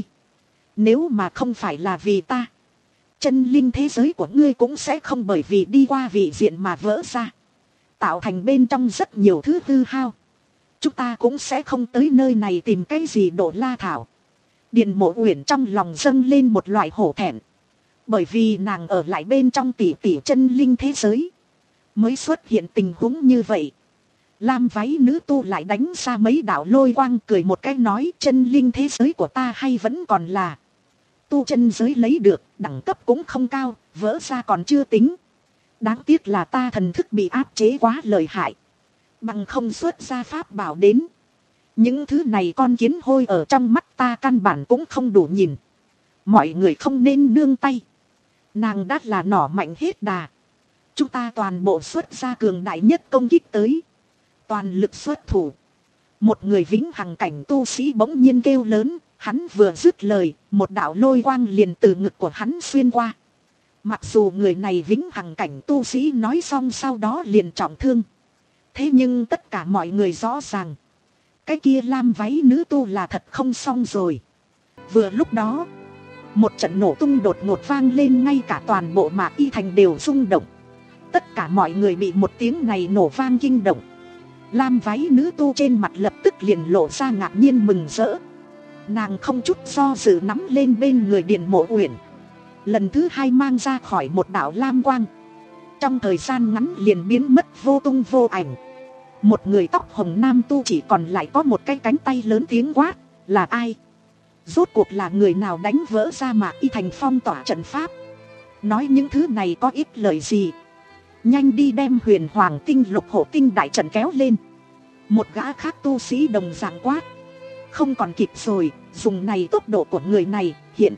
Nếu mà không phải là vì ta, chân linh thế giới của ngươi cũng sẽ không bởi vì đi qua vị diện mà vỡ ra, tạo thành bên trong rất nhiều thứ hư hao. Chúng ta cũng sẽ không tới nơi này tìm cái gì Độ La Thảo. Điện Mộ Uyển trong lòng dâng lên một loại hổ thẹn. Bởi vì nàng ở lại bên trong tỷ tỷ chân linh thế giới, mới xuất hiện tình huống như vậy. Lam váy nữ tu lại đánh ra mấy đạo lôi quang, cười một cái nói, chân linh thế giới của ta hay vẫn còn là tu chân giới lấy được, đẳng cấp cũng không cao, vỡ ra còn chưa tính. Đáng tiếc là ta thần thức bị áp chế quá lợi hại, bằng không xuất ra pháp bảo đến. Những thứ này con kiến hôi ở trong mắt ta căn bản cũng không đủ nhìn. Mọi người không nên nương tay. Nàng đã là nỏ mạnh hết đà. Chúng ta toàn bộ xuất ra cường đại nhất công kích tới, toàn lực xuất thủ. Một người vĩnh hằng cảnh tu sĩ bỗng nhiên kêu lớn. Hắn vừa dứt lời, một đạo lôi quang liền từ ngực của hắn xuyên qua. Mặc dù người này vĩnh hằng cảnh tu sĩ nói xong sau đó liền trọng thương, thế nhưng tất cả mọi người rõ ràng, cái kia lam váy nữ tu là thật không xong rồi. Vừa lúc đó, một trận nổ tung đột ngột vang lên, ngay cả toàn bộ Mạc Y Thành đều rung động. Tất cả mọi người bị một tiếng này nổ vang kinh động. Lam váy nữ tu trên mặt lập tức liền lộ ra ngạc nhiên mừng rỡ. Nàng không chút do dự nắm lên bên người Điện Mộ Uyển. lần thứ hai mang ra khỏi một đạo lam quang, trong thời gian ngắn liền biến mất vô tung vô ảnh. Một người tóc hồng nam tu chỉ còn lại có một cái cánh tay lớn tiếng quát: là ai? Rốt cuộc là người nào đánh vỡ ra Mạc Y Thành phong tỏa trận pháp? Nói những thứ này có ích lợi gì? Nhanh đi đem Huyền Hoàng Tinh Lục Hộ Tinh đại trận kéo lên. Một gã khác tu sĩ đồng dạng quát. Không còn kịp rồi, dùng này tốc độ của người này hiện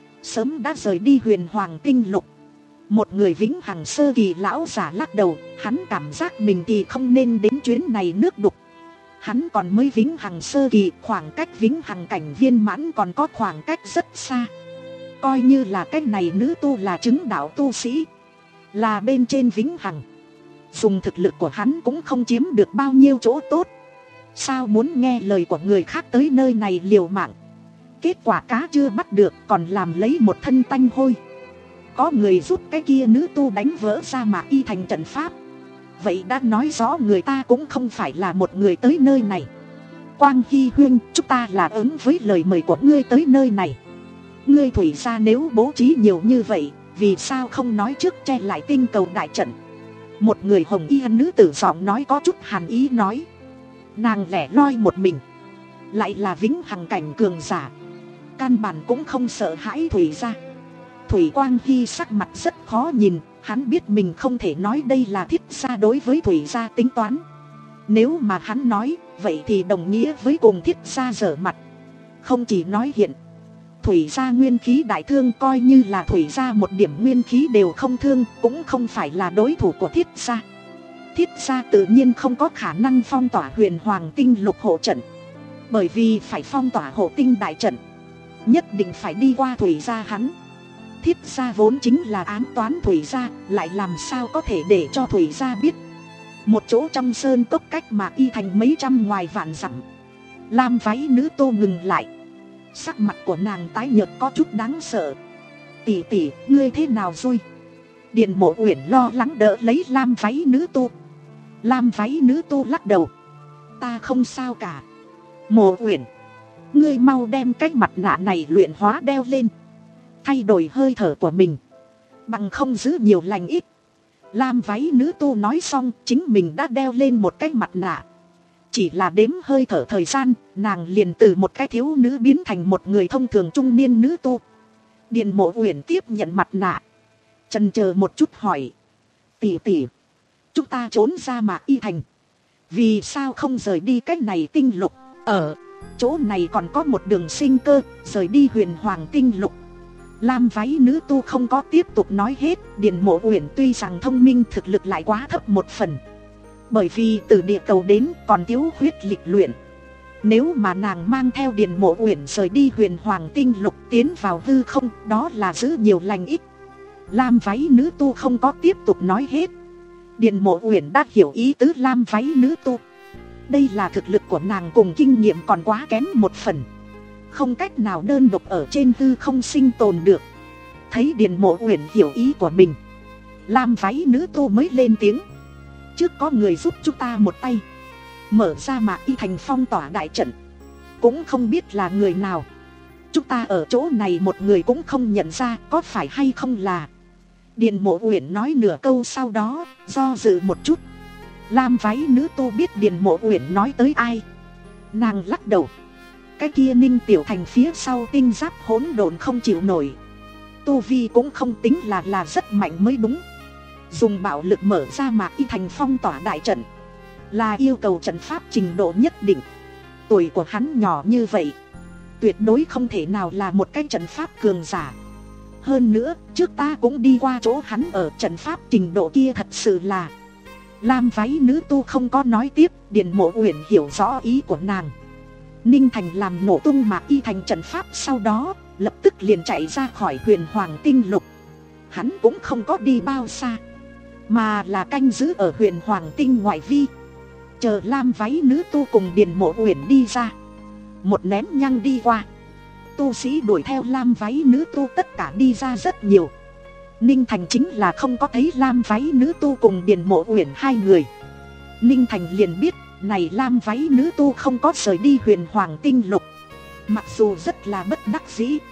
sớm đã rời đi Huyền Hoàng Tinh Lục. Một người vĩnh hằng sơ kỳ lão giả lắc đầu, hắn cảm giác mình thì không nên đến chuyến này nước đục. Hắn còn mới vĩnh hằng sơ kỳ, khoảng cách vĩnh hằng cảnh viên mãn còn có khoảng cách rất xa. Coi như là cái này nữ tu là chứng đạo tu sĩ, là bên trên vĩnh hằng, dùng thực lực của hắn cũng không chiếm được bao nhiêu chỗ tốt. Sao muốn nghe lời của người khác tới nơi này liều mạng? Kết quả cá chưa bắt được còn làm lấy một thân tanh hôi. Có người giúp cái kia nữ tu đánh vỡ ra Mạc Y Thành trận pháp, vậy đã nói rõ người ta cũng không phải là một người tới nơi này. Quang Hy Huyên, chúng ta là ứng với lời mời của ngươi tới nơi này. Ngươi Thủy gia nếu bố trí nhiều như vậy, vì sao không nói trước che lại tinh cầu đại trận? Một người hồng y nữ tử giọng nói có chút hàn ý nói. Nàng lẻ loi một mình, lại là vĩnh hằng cảnh cường giả, căn bản cũng không sợ hãi Thủy gia. Thủy Quang Hy sắc mặt rất khó nhìn, hắn biết mình không thể nói đây là Thiết gia đối với Thủy gia tính toán. Nếu mà hắn nói, vậy thì đồng nghĩa với cùng Thiết gia dở mặt. Không chỉ nói hiện Thủy gia nguyên khí đại thương, coi như là Thủy gia một điểm nguyên khí đều không thương, cũng không phải là đối thủ của Thiết gia. Thiết gia tự nhiên không có khả năng phong tỏa Huyền Hoàng Tinh Lục hộ trận, bởi vì phải phong tỏa hộ tinh đại trận, nhất định phải đi qua Thủy gia hắn. Thiết gia vốn chính là ám toán Thủy gia, lại làm sao có thể để cho Thủy gia biết. Một chỗ trong sơn cốc cách Mạc Y Thành mấy trăm ngoài vạn dặm, lam váy nữ tô ngừng lại. Sắc mặt của nàng tái nhợt có chút đáng sợ. Tỷ tỷ, ngươi thế nào rồi? Điền Mộ Uyển lo lắng đỡ lấy lam váy nữ tô. Lam váy nữ tô lắc đầu. Ta không sao cả. Mộ Uyển, ngươi mau đem cái mặt nạ này luyện hóa đeo lên, thay đổi hơi thở của mình, bằng không giữ nhiều lành ít. Lam váy nữ tu nói xong, chính mình đã đeo lên một cái mặt nạ. Chỉ là đếm hơi thở thời gian, nàng liền từ một cái thiếu nữ biến thành một người thông thường trung niên nữ tu. Điền Mộ Uyển tiếp nhận mặt nạ, chần chờ một chút hỏi. Tỷ tỷ, chúng ta trốn ra Mạc Y Thành, vì sao không rời đi cách này tinh lục? Ở chỗ này còn có một đường sinh cơ, rời đi Huyền Hoàng Tinh Lục. Lam váy nữ tu không có tiếp tục nói hết. Điền Mộ Uyển tuy rằng thông minh, thực lực lại quá thấp một phần, bởi vì từ địa cầu đến còn thiếu huyết lịch luyện. Nếu mà nàng mang theo Điền Mộ Uyển rời đi Huyền Hoàng Tinh Lục tiến vào hư không, đó là giữ nhiều lành ít. Lam váy nữ tu không có tiếp tục nói hết. Điền Mộ Uyển đã hiểu ý tứ lam váy nữ tu. Đây là thực lực của nàng cùng kinh nghiệm còn quá kém một phần, không cách nào đơn độc ở trên hư không sinh tồn được. Thấy Điền Mộ Uyển hiểu ý của mình, lam váy nữ tu mới lên tiếng. Trước có người giúp chúng ta một tay, mở ra Mạc Y Thành phong tỏa đại trận, cũng không biết là người nào. Chúng ta ở chỗ này một người cũng không nhận ra, có phải hay không là? Điền Mộ Uyển nói nửa câu sau đó do dự một chút. Lam váy nữ tu biết Điền Mộ Uyển nói tới ai, nàng lắc đầu. Cái kia Ninh Tiểu Thành phía sau tinh giáp hỗn độn không chịu nổi, tu vi cũng không tính là là rất mạnh mới đúng. Dùng bạo lực mở ra Mạc Y Thành phong tỏa đại trận là yêu cầu trận pháp trình độ nhất định. Tuổi của hắn nhỏ như vậy, tuyệt đối không thể nào là một cái trận pháp cường giả. Hơn nữa, trước ta cũng đi qua chỗ hắn ở, trận pháp trình độ kia thật sự là... Lam váy nữ tu không có nói tiếp. Điền Mộ Uyển hiểu rõ ý của nàng. Ninh Thành làm nổ tung Mạc Y Thành trận pháp, sau đó lập tức liền chạy ra khỏi Huyền Hoàng Tinh Lục. Hắn cũng không có đi bao xa, mà là canh giữ ở Huyền Hoàng Tinh ngoại vi, chờ lam váy nữ tu cùng Điền Mộ Uyển đi ra. Một nén nhang đi qua, tu sĩ đuổi theo lam váy nữ tu tất cả đi ra rất nhiều. Ninh Thành chính là không có thấy lam váy nữ tu cùng Điền Mộ Uyển hai người. Ninh Thành liền biết này lam váy nữ tu không có rời đi Huyền Hoàng Tinh Lục. Mặc dù rất là bất đắc dĩ,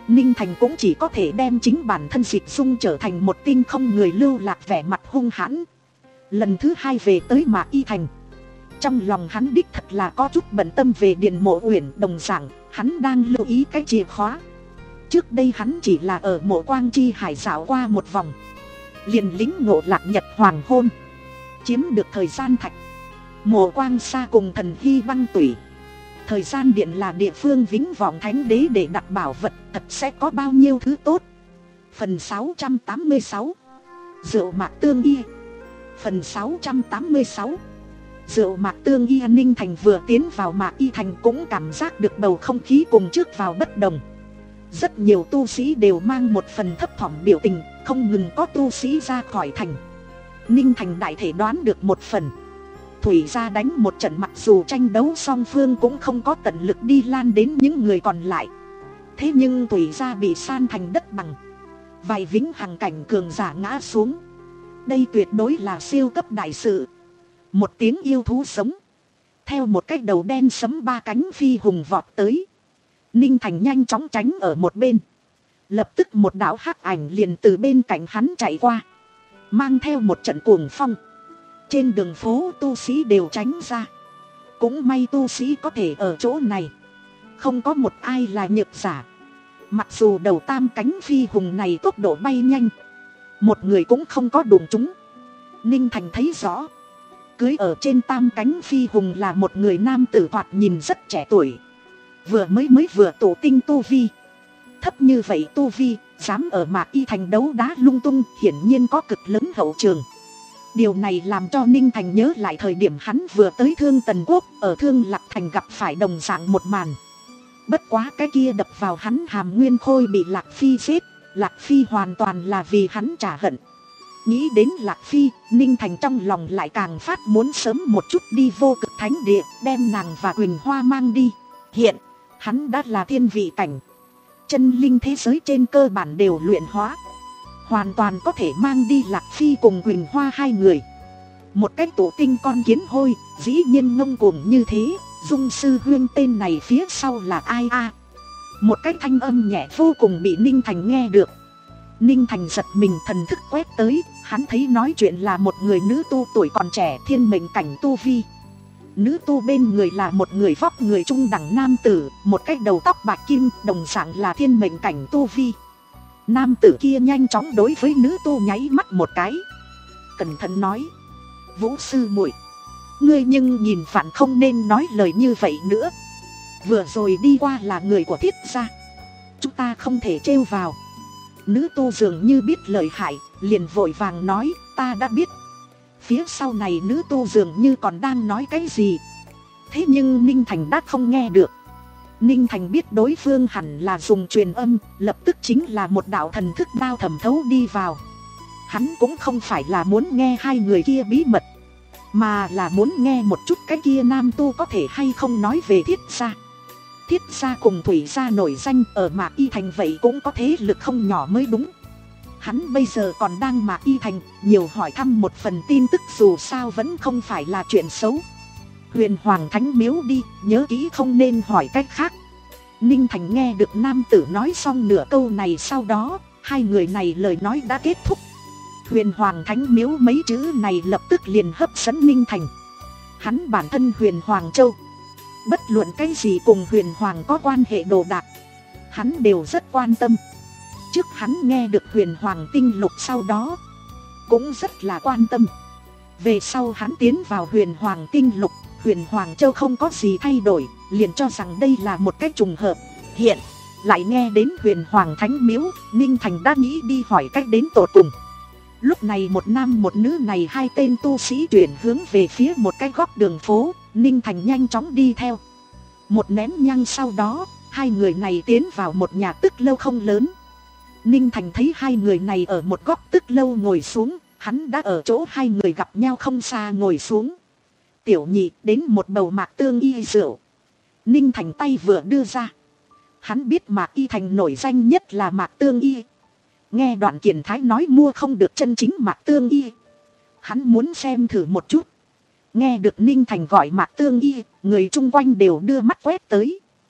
Ninh Thành cũng chỉ có thể đem chính bản thân Dịch Dung trở thành một tinh không người lưu lạc vẻ mặt hung hãn. Lần thứ hai về tới Mạc Y Thành, trong lòng hắn đích thật là có chút bận tâm về Điền Mộ Uyển. Đồng dạng, hắn đang lưu ý cái chìa khóa. Trước đây hắn chỉ là ở Mộ Quang Chi Hải dạo qua một vòng, liền lính ngộ lạc nhật hoàng hôn, chiếm được thời gian thạch. Mộ Quang Sa cùng Thần Hy Băng Tủy, thời gian điện là địa phương vĩnh vọng thánh đế để đặt bảo vật, thật sẽ có bao nhiêu thứ tốt. Phần sáu trăm tám mươi sáu, Rượu Mạc Tương Y. Phần sáu trăm tám mươi sáu, Rượu Mạc Tương Y. Ninh Thành vừa tiến vào Mạc Y Thành cũng cảm giác được bầu không khí cùng trước vào bất đồng. Rất nhiều tu sĩ đều mang một phần thấp thỏm biểu tình, không ngừng có tu sĩ ra khỏi thành. Ninh Thành đại thể đoán được một phần. Thủy gia đánh một trận, mặc dù tranh đấu song phương cũng không có tận lực đi lan đến những người còn lại. Thế nhưng Thủy gia bị san thành đất bằng, vài vĩnh hằng cảnh cường giả ngã xuống. Đây tuyệt đối là siêu cấp đại sự. Một tiếng yêu thú sống, theo một cái đầu đen sấm ba cánh phi hùng vọt tới. Ninh Thành nhanh chóng tránh ở một bên. Lập tức một đạo hắc ảnh liền từ bên cạnh hắn chạy qua, mang theo một trận cuồng phong. Trên đường phố tu sĩ đều tránh ra. Cũng may tu sĩ có thể ở chỗ này, không có một ai là nhược giả. Mặc dù đầu tam cánh phi hùng này tốc độ bay nhanh, một người cũng không có đụng chúng. Ninh Thành thấy rõ, cưới ở trên tam cánh phi hùng là một người nam tử thoạt nhìn rất trẻ tuổi, vừa mới mới vừa tổ tinh tu vi. Thấp như vậy tu vi, dám ở Mạc Y Thành đấu đá lung tung, hiển nhiên có cực lớn hậu trường. Điều này làm cho Ninh Thành nhớ lại thời điểm hắn vừa tới Thương Tần Quốc, ở Thương Lạc Thành gặp phải đồng dạng một màn. Bất quá cái kia đập vào hắn Hàm Nguyên Khôi bị Lạc Phi giết, Lạc Phi hoàn toàn là vì hắn trả hận. Nghĩ đến Lạc Phi, Ninh Thành trong lòng lại càng phát muốn sớm một chút đi Vô Cực Thánh Địa, đem nàng và Quỳnh Hoa mang đi. Hiện, hắn đã là thiên vị cảnh, chân linh thế giới trên cơ bản đều luyện hóa, hoàn toàn có thể mang đi Lạc Phi cùng Quỳnh Hoa hai người. Một cái tổ tinh con kiến hôi, dĩ nhiên ngông cuồng như thế. Dung sư huyên tên này phía sau là ai a? À? Một cái thanh âm nhẹ vô cùng bị Ninh Thành nghe được. Ninh Thành giật mình, thần thức quét tới, hắn thấy nói chuyện là một người nữ tu tuổi còn trẻ, thiên mệnh cảnh tu vi. Nữ tu bên người là một người vóc người trung đẳng nam tử, một cái đầu tóc bạc kim, đồng dạng là thiên mệnh cảnh tu vi. Nam tử kia nhanh chóng đối với nữ tu nháy mắt một cái, cẩn thận nói: Vũ sư muội, ngươi nhưng nhìn phản không nên nói lời như vậy nữa. Vừa rồi đi qua là người của Thiết gia, chúng ta không thể trêu vào. Nữ tu dường như biết lời hại, liền vội vàng nói: ta đã biết. Phía sau này nữ tu dường như còn đang nói cái gì, thế nhưng Ninh Thành đã không nghe được. Ninh Thành biết đối phương hẳn là dùng truyền âm, lập tức chính là một đạo thần thức đao thẩm thấu đi vào. Hắn cũng không phải là muốn nghe hai người kia bí mật, mà là muốn nghe một chút cái kia nam tu có thể hay không nói về Thiết gia. Thiết gia cùng Thủy gia nổi danh ở Mạc Y Thành, vậy cũng có thế lực không nhỏ mới đúng. Hắn bây giờ còn đang Mạc Y Thành, nhiều hỏi thăm một phần tin tức dù sao vẫn không phải là chuyện xấu. Huyền Hoàng Thánh Miếu đi, nhớ kỹ không nên hỏi cách khác. Ninh Thành nghe được nam tử nói xong nửa câu này, sau đó hai người này lời nói đã kết thúc. Huyền Hoàng Thánh Miếu mấy chữ này lập tức liền hấp dẫn Ninh Thành. Hắn bản thân Huyền Hoàng Châu, bất luận cái gì cùng Huyền Hoàng có quan hệ đồ đạc, hắn đều rất quan tâm. Trước hắn nghe được Huyền Hoàng Tinh Lục, sau đó cũng rất là quan tâm. Về sau hắn tiến vào Huyền Hoàng Tinh Lục, Huyền Hoàng Châu không có gì thay đổi, liền cho rằng đây là một cái trùng hợp. Hiện lại nghe đến Huyền Hoàng Thánh Miếu, Ninh Thành đã nghĩ đi hỏi cách đến tột cùng. Lúc này một nam một nữ này hai tên tu sĩ chuyển hướng về phía một cái góc đường phố, Ninh Thành nhanh chóng đi theo. Một nén nhang sau đó, hai người này tiến vào một nhà tức lâu không lớn. Ninh Thành thấy hai người này ở một góc tức lâu ngồi xuống, hắn đã ở chỗ hai người gặp nhau không xa ngồi xuống. Tiểu nhị, đến một bầu Mạc Tương Y rượu. Ninh Thành tay vừa đưa ra. Hắn biết Mạc Y Thành nổi danh nhất là Mạc Tương Y. Nghe Đoạn Kiền Thái nói mua không được chân chính Mạc Tương Y, hắn muốn xem thử một chút. Nghe được Ninh Thành gọi Mạc Tương Y, người chung quanh đều đưa mắt quét tới.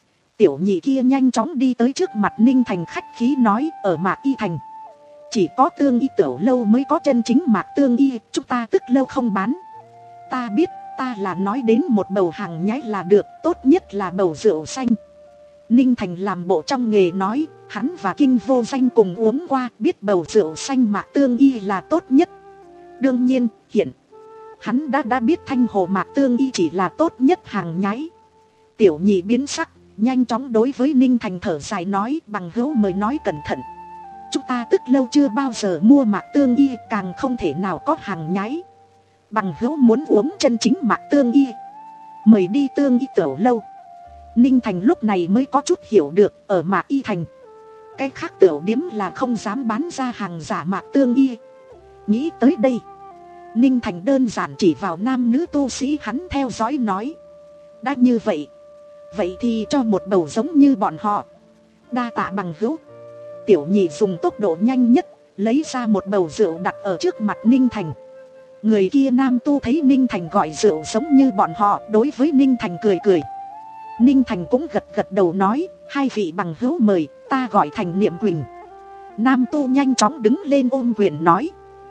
Tiểu nhị kia nhanh chóng đi tới trước mặt Ninh Thành khách khí nói, ở Mạc Y Thành chỉ có Tương Y tiểu lâu mới có chân chính Mạc Tương Y, chúng ta Tức Lâu không bán. Ta biết, ta là nói đến một bầu hàng nhái là được, tốt nhất là bầu rượu xanh. Ninh Thành làm bộ trong nghề nói, hắn và Kinh Vô Danh cùng uống qua, biết bầu rượu xanh Mạc Tương Y là tốt nhất. Đương nhiên, hiện hắn đã đã biết Thanh Hồ Mạc Tương Y chỉ là tốt nhất hàng nhái. Tiểu nhị biến sắc, nhanh chóng đối với Ninh Thành thở dài nói, bằng hữu mời nói cẩn thận. Chúng ta Tức Lâu chưa bao giờ mua Mạc Tương Y, càng không thể nào có hàng nhái. Bằng hữu muốn uống chân chính Mạc Tương Y, mời đi Tương Y tiểu lâu. Ninh Thành lúc này mới có chút hiểu được, ở Mạc Y Thành cái khác tiểu điếm là không dám bán ra hàng giả Mạc Tương Y. Nghĩ tới đây, Ninh Thành đơn giản chỉ vào nam nữ tu sĩ hắn theo dõi nói, đã như vậy, vậy thì cho một bầu giống như bọn họ. Đa tạ bằng hữu. Tiểu nhị dùng tốc độ nhanh nhất lấy ra một bầu rượu đặt ở trước mặt Ninh Thành. Người kia nam tu thấy Ninh Thành gọi rượu giống như bọn họ, đối với Ninh Thành cười cười. Ninh Thành cũng gật gật đầu nói, hai vị bằng hữu mời, ta gọi Thành Niệm Quỳnh. Nam tu nhanh chóng đứng lên ôm quyền nói,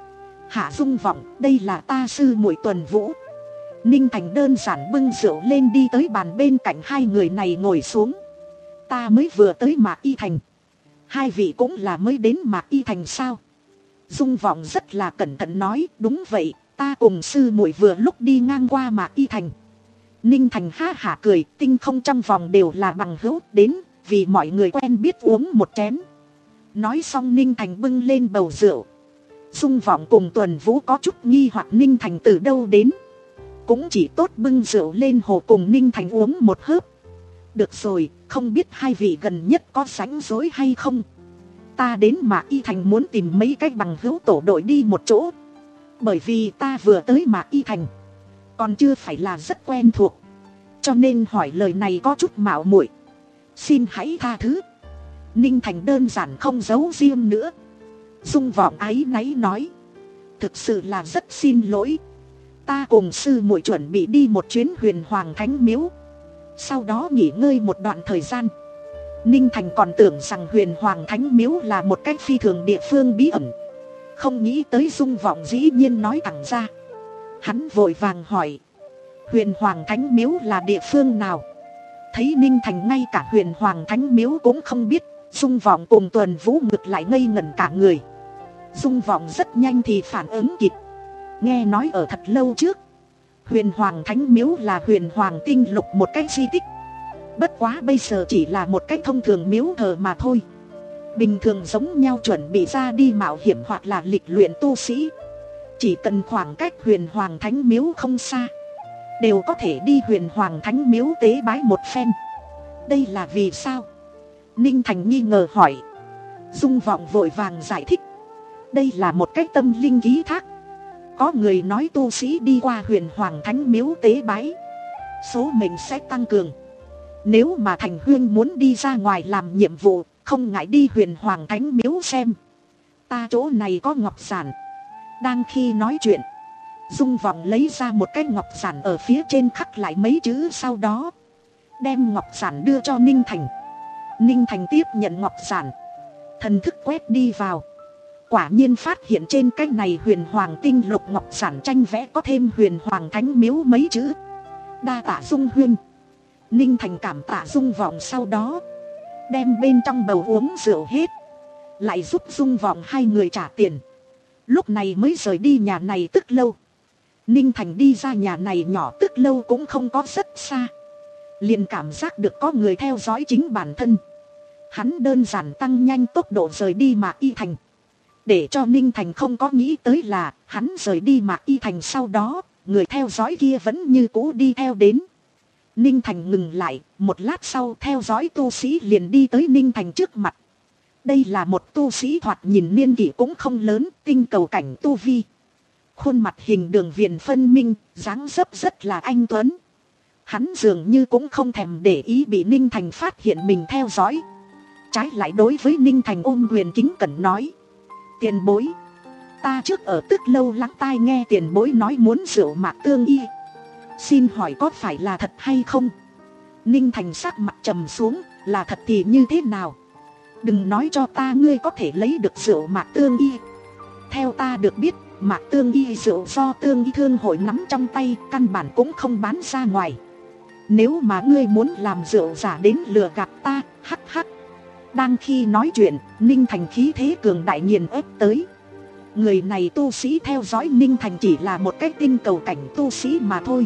Hạ Dung Vọng, đây là ta sư muội Tuần Vũ. Ninh Thành đơn giản bưng rượu lên đi tới bàn bên cạnh hai người này ngồi xuống. Ta mới vừa tới Mạc Y Thành. Hai vị cũng là mới đến Mạc Y Thành sao? Dung Vọng rất là cẩn thận nói, đúng vậy, ta cùng sư muội vừa lúc đi ngang qua Mạc Y Thành. Ninh Thành ha hả cười, tinh không trong vòng đều là bằng hữu, đến vì mọi người quen biết uống một chén. Nói xong Ninh Thành bưng lên bầu rượu. Dung Vọng cùng Tuần Vũ có chút nghi hoặc Ninh Thành từ đâu đến, cũng chỉ tốt bưng rượu lên hồ cùng Ninh Thành uống một hớp. Được rồi, không biết hai vị gần nhất có rảnh rỗi hay không? Ta đến Mạc Y Thành muốn tìm mấy cái bằng hữu tổ đội đi một chỗ. Bởi vì ta vừa tới Mạc Y Thành, còn chưa phải là rất quen thuộc, cho nên hỏi lời này có chút mạo muội, xin hãy tha thứ. Ninh Thành đơn giản không giấu riêng nữa. Dung Vọng áy náy nói, thực sự là rất xin lỗi. Ta cùng sư muội chuẩn bị đi một chuyến Huyền Hoàng Thánh Miếu, sau đó nghỉ ngơi một đoạn thời gian. Ninh Thành còn tưởng rằng Huyền Hoàng Thánh Miếu là một cách phi thường địa phương bí ẩn, không nghĩ tới Dung Vọng dĩ nhiên nói thẳng ra. Hắn vội vàng hỏi, Huyền Hoàng Thánh Miếu là địa phương nào? Thấy Ninh Thành ngay cả Huyền Hoàng Thánh Miếu cũng không biết, Dung Vọng cùng Tuần Vũ ngược lại ngây ngẩn cả người. Dung Vọng rất nhanh thì phản ứng kịp, nghe nói ở thật lâu trước, Huyền Hoàng Thánh Miếu là Huyền Hoàng Tinh Lục một cái di tích. Bất quá bây giờ chỉ là một cái thông thường miếu thờ mà thôi. Bình thường giống nhau chuẩn bị ra đi mạo hiểm hoặc là lịch luyện tu sĩ, chỉ cần khoảng cách Huyền Hoàng Thánh Miếu không xa, đều có thể đi Huyền Hoàng Thánh Miếu tế bái một phen. Đây là vì sao? Ninh Thành nghi ngờ hỏi. Dung Vọng vội vàng giải thích, đây là một cái tâm linh ký thác. Có người nói tu sĩ đi qua Huyền Hoàng Thánh Miếu tế bái, số mệnh sẽ tăng cường. Nếu mà Thành Huyên muốn đi ra ngoài làm nhiệm vụ, không ngại đi Huyền Hoàng Thánh Miếu xem. Ta chỗ này có ngọc giản. Đang khi nói chuyện, Dung Vọng lấy ra một cái ngọc giản, ở phía trên khắc lại mấy chữ, sau đó đem ngọc giản đưa cho Ninh Thành. Ninh Thành tiếp nhận ngọc giản, thần thức quét đi vào, quả nhiên phát hiện trên cái này Huyền Hoàng Tinh Lục ngọc giản tranh vẽ có thêm Huyền Hoàng Thánh Miếu mấy chữ. Đa tạ Dung huynh. Ninh Thành cảm tạ Dung Vọng, sau đó đem bên trong bầu uống rượu hết, lại giúp Dung Vọng hai người trả tiền. Lúc này mới rời đi nhà này Tức Lâu. Ninh Thành đi ra nhà này nhỏ Tức Lâu cũng không có rất xa, liền cảm giác được có người theo dõi chính bản thân. Hắn đơn giản tăng nhanh tốc độ rời đi Mạc Y Thành. Để cho Ninh Thành không có nghĩ tới là, hắn rời đi Mạc Y Thành sau đó, người theo dõi kia vẫn như cũ đi theo đến. Ninh Thành ngừng lại, một lát sau theo dõi tu sĩ liền đi tới Ninh Thành trước mặt. Đây là một tu sĩ thoạt nhìn niên kỷ cũng không lớn, tinh cầu cảnh tu vi. Khuôn mặt hình đường viền phân minh, dáng dấp rất là anh tuấn. Hắn dường như cũng không thèm để ý bị Ninh Thành phát hiện mình theo dõi. Trái lại đối với Ninh Thành ôm quyền kính cẩn nói, tiền bối, ta trước ở Tức Lâu lắng tai nghe tiền bối nói muốn rượu Mạc Tương Y, xin hỏi có phải là thật hay không? Ninh Thành sắc mặt trầm xuống, là thật thì như thế nào? Đừng nói cho ta ngươi có thể lấy được rượu Mạc Tương Y. Theo ta được biết, Mạc Tương Y rượu do Tương Y Thương hội nắm trong tay, căn bản cũng không bán ra ngoài. Nếu mà ngươi muốn làm rượu giả đến lừa gạt ta, hắc hắc. Đang khi nói chuyện, Ninh Thành khí thế cường đại nghiền ép tới. Người này tu sĩ theo dõi Ninh Thành chỉ là một cái tinh cầu cảnh tu sĩ mà thôi.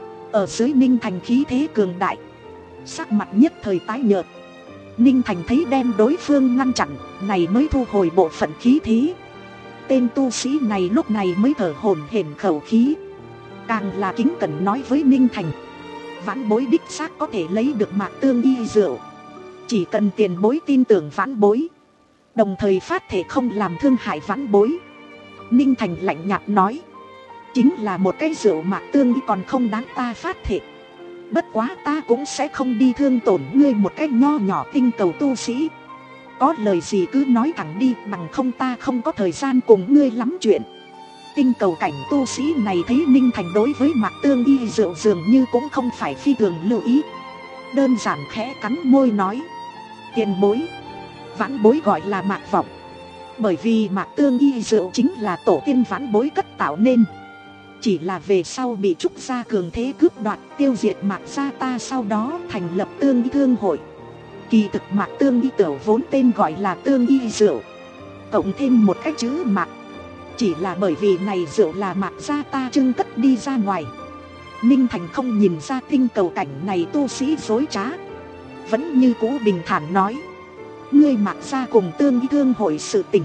Ở dưới Ninh Thành khí thế cường đại, sắc mặt nhất thời tái nhợt. Ninh Thành thấy đem đối phương ngăn chặn, này mới thu hồi bộ phận khí thế. Tên tu sĩ này lúc này mới thở hổn hển khẩu khí, càng là kính cẩn nói với Ninh Thành: vãn bối đích xác có thể lấy được Mạc Tương Y rượu, chỉ cần tiền bối tin tưởng vãn bối, đồng thời phát thể không làm thương hại vãn bối. Ninh Thành lạnh nhạt nói: chính là một cái rượu Mạc Tương Y còn không đáng ta phát thể. Bất quá ta cũng sẽ không đi thương tổn ngươi một cái nho nhỏ tinh cầu tu sĩ. Có lời gì cứ nói thẳng đi, bằng không ta không có thời gian cùng ngươi lắm chuyện. Tinh cầu cảnh tu sĩ này thấy Ninh Thành đối với Mạc Tương Y rượu dường như cũng không phải phi thường lưu ý, đơn giản khẽ cắn môi nói: tiền bối, vãn bối gọi là Mạc Vọng. Bởi vì Mạc Tương Y rượu chính là tổ tiên vãn bối cất tạo nên, chỉ là về sau bị Trúc gia cường thế cướp đoạt tiêu diệt Mạc gia ta, sau đó thành lập Tương Y Thương hội. Kỳ thực Mạc Tương Y tửu vốn tên gọi là Tương Y rượu, cộng thêm một cái chữ Mạc, chỉ là bởi vì này rượu là Mạc gia ta trưng cất đi ra ngoài. Ninh Thành không nhìn ra tinh cầu cảnh này tu sĩ dối trá, vẫn như cũ bình thản nói: ngươi Mạc gia cùng Tương Y Thương hội sự tình,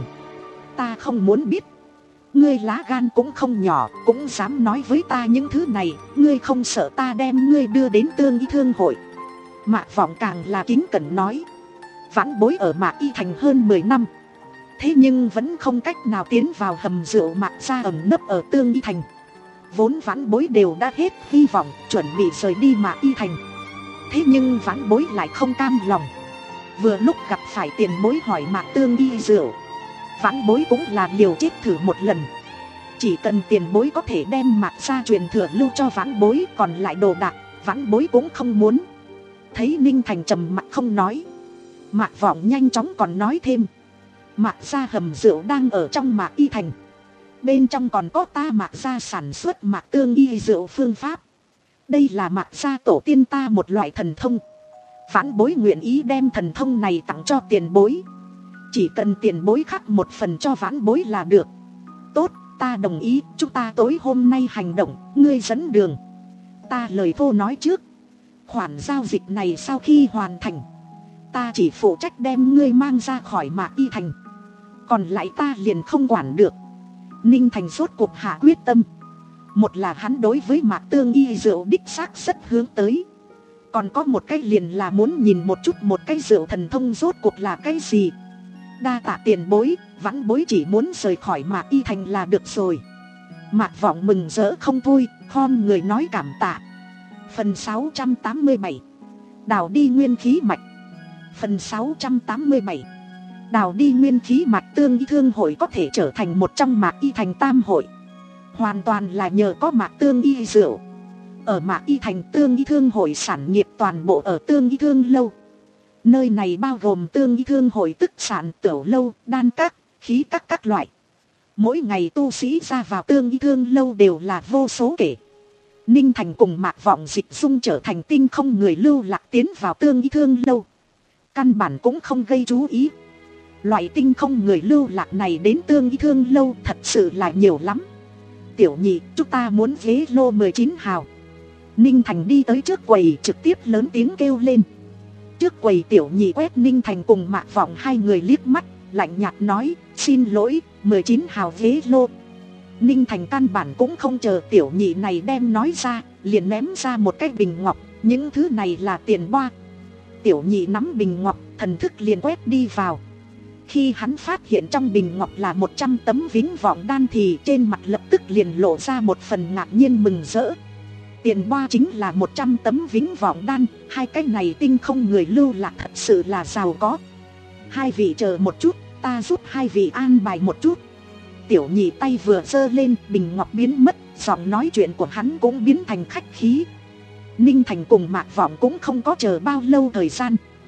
ta không muốn biết. Ngươi lá gan cũng không nhỏ, cũng dám nói với ta những thứ này, ngươi không sợ ta đem ngươi đưa đến Tương Y Thương hội? Mạc Vọng càng là kính cẩn nói: vãn bối ở Mạc Y Thành hơn mười năm, thế nhưng vẫn không cách nào tiến vào hầm rượu Mạc gia ẩn nấp ở Tương Y Thành. Vốn vãn bối đều đã hết hy vọng, chuẩn bị rời đi Mạc Y Thành, thế nhưng vãn bối lại không cam lòng. Vừa lúc gặp phải tiền bối hỏi Mạc Tương Y rượu, vãn bối cũng là liều chết thử một lần. Chỉ cần tiền bối có thể đem Mạc gia truyền thừa lưu cho vãn bối, còn lại đồ đạc vãn bối cũng không muốn. Thấy Ninh Thành trầm mặc không nói, Mạc Vọng nhanh chóng còn nói thêm: Mạc gia hầm rượu đang ở trong Mạc Y Thành, bên trong còn có ta Mạc gia sản xuất Mạc Tương Y rượu phương pháp. Đây là Mạc gia tổ tiên ta một loại thần thông, vãn bối nguyện ý đem thần thông này tặng cho tiền bối. Chỉ cần tiền bối khắc một phần cho vãn bối là được. Tốt, ta đồng ý, chúng ta tối hôm nay hành động, ngươi dẫn đường. Ta lời thô nói trước, khoản giao dịch này sau khi hoàn thành, ta chỉ phụ trách đem ngươi mang ra khỏi Mạc Y Thành, còn lại ta liền không quản được. Ninh Thành rốt cuộc hạ quyết tâm. Một là hắn đối với Mạc Tương Y rượu đích xác rất hướng tới, còn có một cái liền là muốn nhìn một chút một cái rượu thần thông rốt cuộc là cái gì. Đa tạ tiền bối, vãn bối chỉ muốn rời khỏi Mạc Y Thành là được rồi. Mạc Vọng mừng rỡ không thôi, khom người nói cảm tạ. Phần sáu trăm tám mươi bảy, đào đi nguyên khí mạch. Phần sáu trăm tám mươi bảy, đào đi nguyên khí mạch. Tương Y Thương hội có thể trở thành một trong Mạc Y Thành tam hội, hoàn toàn là nhờ có Mạc Tương Y rượu. Ở Mạc Y Thành, Tương Y Thương hội sản nghiệp toàn bộ ở Tương Y Thương lâu. Nơi này bao gồm Tương Y Thương hội tức sản tiểu lâu, đan các, khí các các loại. Mỗi ngày tu sĩ ra vào Tương Y Thương lâu đều là vô số kể. Ninh Thành cùng Mạc Vọng dịch dung trở thành tinh không người lưu lạc tiến vào Tương Y Thương lâu, căn bản cũng không gây chú ý. Loại tinh không người lưu lạc này đến Tương Y Thương lâu thật sự là nhiều lắm. Tiểu nhị, chúng ta muốn ghế lô mười chín hào. Ninh Thành đi tới trước quầy trực tiếp lớn tiếng kêu lên. Trước quầy tiểu nhị quét Ninh Thành cùng Mạc Vọng hai người liếc mắt, lạnh nhạt nói: xin lỗi, mười chín hào ghế lô. Ninh Thành căn bản cũng không chờ tiểu nhị này đem nói ra, liền ném ra một cái bình ngọc. Những thứ này là tiền boa. Tiểu nhị nắm bình ngọc, thần thức liền quét đi vào. Khi hắn phát hiện trong bình ngọc là một trăm tấm vĩnh vọng đan thì trên mặt lập tức liền lộ ra một phần ngạc nhiên mừng rỡ. Tiền boa chính là một trăm tấm vĩnh vọng đan, hai cái này tinh không người lưu lạc thật sự là giàu có. Hai vị chờ một chút, ta giúp hai vị an bài một chút. Tiểu nhị tay vừa giơ lên, bình ngọc biến mất, giọng nói chuyện của hắn cũng biến thành khách khí. Ninh Thành cùng Mạc Vọng cũng không có chờ bao lâu thời gian.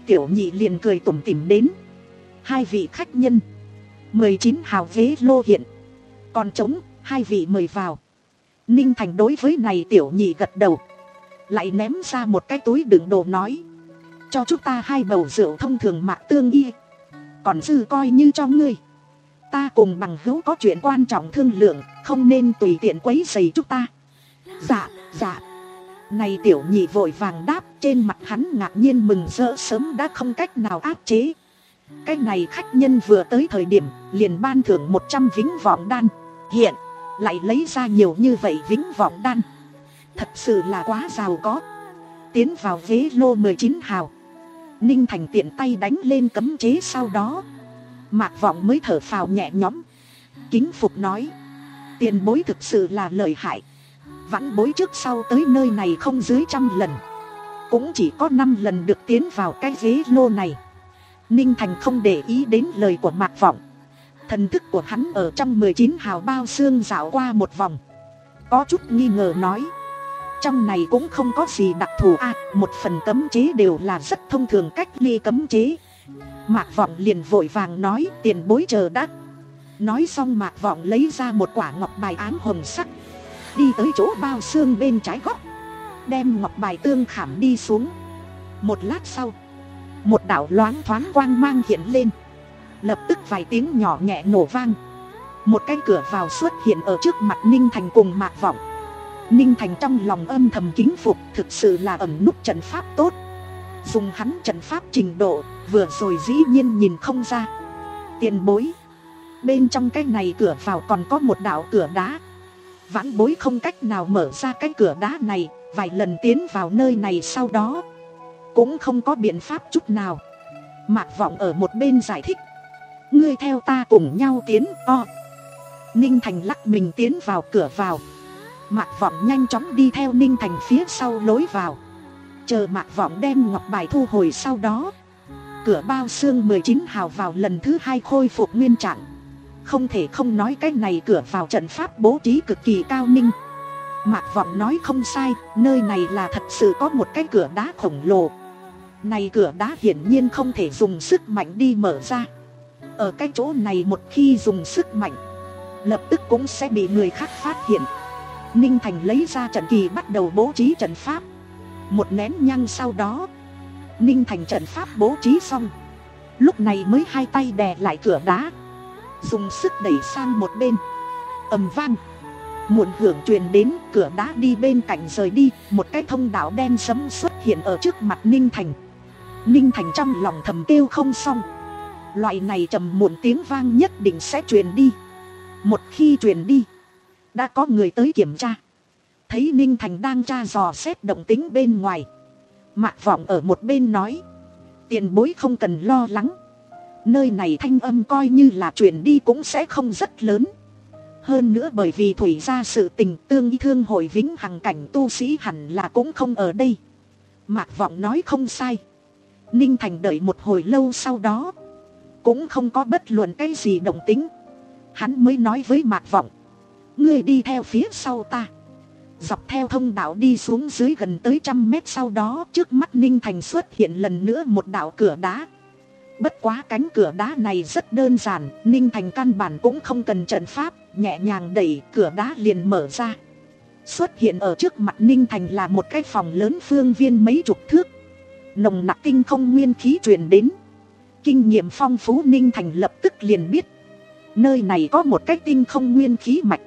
Tiểu Nhị liền cười tủm tỉm đến. Hai vị khách nhân, mười chín hào ghế lô hiện còn trống, hai vị mời vào. Ninh Thành đối với này Tiểu Nhị gật đầu, lại ném ra một cái túi đựng đồ nói, cho chúng ta hai bầu rượu thông thường Mạc Tương Y, còn dư coi như cho ngươi. Ta cùng bằng hữu có chuyện quan trọng thương lượng, không nên tùy tiện quấy rầy chúng ta. Dạ, dạ. Này Tiểu Nhị vội vàng đáp, trên mặt hắn ngạc nhiên mừng rỡ sớm đã không cách nào áp chế. Cái này khách nhân vừa tới thời điểm, liền ban thưởng một trăm vĩnh vọng đan. Hiện, lại lấy ra nhiều như vậy vĩnh vọng đan, thật sự là quá giàu có. Tiến vào ghế lô mười chín hào, Ninh Thành tiện tay đánh lên cấm chế, sau đó Mạc Vọng mới thở phào nhẹ nhõm, kính phục nói, tiền bối thực sự là lợi hại. Vãn bối trước sau tới nơi này không dưới trăm lần, cũng chỉ có năm lần được tiến vào cái ghế lô này. Ninh Thành không để ý đến lời của Mạc Vọng, thần thức của hắn ở trong mười chín hào bao xương dạo qua một vòng, có chút nghi ngờ nói, trong này cũng không có gì đặc thù à, một phần cấm chế đều là rất thông thường cách ly cấm chế. Mạc Vọng liền vội vàng nói, tiền bối chờ đã. Nói xong Mạc Vọng lấy ra một quả ngọc bài ám hồng sắc, đi tới chỗ bao xương bên trái góc, đem ngọc bài tương khảm đi xuống. Một lát sau, một đạo loáng thoáng quang mang hiện lên, lập tức vài tiếng nhỏ nhẹ nổ vang, một cái cửa vào xuất hiện ở trước mặt Ninh Thành cùng Mạc Vọng. Ninh Thành trong lòng âm thầm kính phục, thực sự là ẩn núp trận pháp tốt. Dùng hắn trận pháp trình độ, vừa rồi dĩ nhiên nhìn không ra. Tiền bối, bên trong cái này cửa vào còn có một đạo cửa đá. Vãn bối không cách nào mở ra cái cửa đá này, vài lần tiến vào nơi này sau đó cũng không có biện pháp chút nào. Mạc Vọng ở một bên giải thích, ngươi theo ta cùng nhau tiến o. Ninh Thành lắc mình tiến vào cửa vào, Mạc Vọng nhanh chóng đi theo Ninh Thành phía sau lối vào. Chờ Mạc Vọng đem ngọc bài thu hồi sau đó, cửa bao xương mười chín hào vào lần thứ hai khôi phục nguyên trạng. Không thể không nói cái này cửa vào trận pháp bố trí cực kỳ cao minh. Mạc Vọng nói không sai, nơi này là thật sự có một cái cửa đá khổng lồ. Này cửa đá hiển nhiên không thể dùng sức mạnh đi mở ra. Ở cái chỗ này một khi dùng sức mạnh, lập tức cũng sẽ bị người khác phát hiện. Ninh Thành lấy ra trận kỳ bắt đầu bố trí trận pháp. Một nén nhang sau đó, Ninh Thành trận pháp bố trí xong, lúc này mới hai tay đè lại cửa đá, dùng sức đẩy sang một bên. Ầm vang, muộn hưởng truyền đến, cửa đá đi bên cạnh rời đi. Một cái thông đạo đen sẫm xuất hiện ở trước mặt Ninh Thành. Ninh Thành trong lòng thầm kêu không xong, loại này trầm muộn tiếng vang nhất định sẽ truyền đi. Một khi truyền đi, đã có người tới kiểm tra. Thấy Ninh Thành đang tra dò xét động tĩnh bên ngoài, Mạc Vọng ở một bên nói, tiền bối không cần lo lắng, nơi này thanh âm coi như là truyền đi cũng sẽ không rất lớn. Hơn nữa bởi vì thủy ra sự tình, tương y thương hội vĩnh hằng cảnh tu sĩ hẳn là cũng không ở đây. Mạc Vọng nói không sai. Ninh Thành đợi một hồi lâu sau đó, cũng không có bất luận cái gì động tĩnh. Hắn mới nói với Mạc Vọng, ngươi đi theo phía sau ta. Dọc theo thông đạo đi xuống dưới gần tới trăm mét, sau đó trước mắt Ninh Thành xuất hiện lần nữa một đạo cửa đá. Bất quá cánh cửa đá này rất đơn giản, Ninh Thành căn bản cũng không cần trận pháp, nhẹ nhàng đẩy cửa đá liền mở ra. Xuất hiện ở trước mặt Ninh Thành là một cái phòng lớn phương viên mấy chục thước, nồng nặc tinh không nguyên khí truyền đến. Kinh nghiệm phong phú Ninh Thành lập tức liền biết, nơi này có một cái tinh không nguyên khí mạch.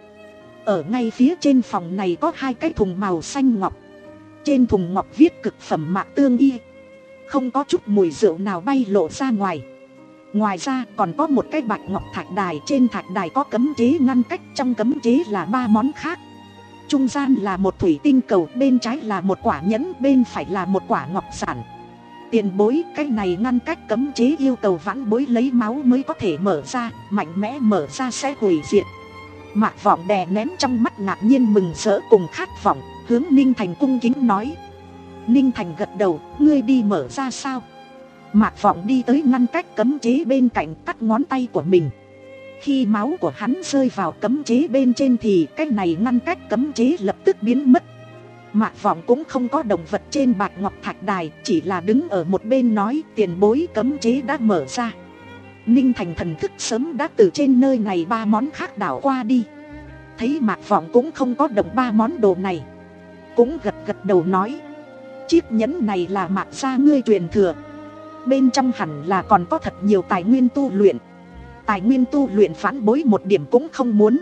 Ở ngay phía trên phòng này có hai cái thùng màu xanh ngọc. Trên thùng ngọc viết cực phẩm Mạc Tương Y, không có chút mùi rượu nào bay lộ ra ngoài. Ngoài ra còn có một cái bạch ngọc thạch đài, trên thạch đài có cấm chế ngăn cách, trong cấm chế là ba món khác. Trung gian là một thủy tinh cầu, bên trái là một quả nhẫn, bên phải là một quả ngọc sản. Tiền bối, cái này ngăn cách cấm chế yêu cầu vãn bối lấy máu mới có thể mở ra, mạnh mẽ mở ra sẽ hủy diệt. Mạc Vọng đè nén trong mắt ngạc nhiên mừng rỡ cùng khát vọng, hướng Ninh Thành cung kính nói. Ninh Thành gật đầu, ngươi đi mở ra sao? Mạc Vọng đi tới ngăn cách cấm chế bên cạnh, cắt ngón tay của mình. Khi máu của hắn rơi vào cấm chế bên trên thì cái này ngăn cách cấm chế lập tức biến mất. Mạc Vọng cũng không có động vật trên bạch ngọc thạch đài, chỉ là đứng ở một bên nói tiền bối cấm chế đã mở ra. Ninh Thành thần thức sớm đã từ trên nơi này ba món khác đảo qua đi. Thấy Mạc Vọng cũng không có động ba món đồ này, cũng gật gật đầu nói, chiếc nhẫn này là Mạc gia ngươi truyền thừa, bên trong hẳn là còn có thật nhiều tài nguyên tu luyện. Tài nguyên tu luyện phản bối một điểm cũng không muốn.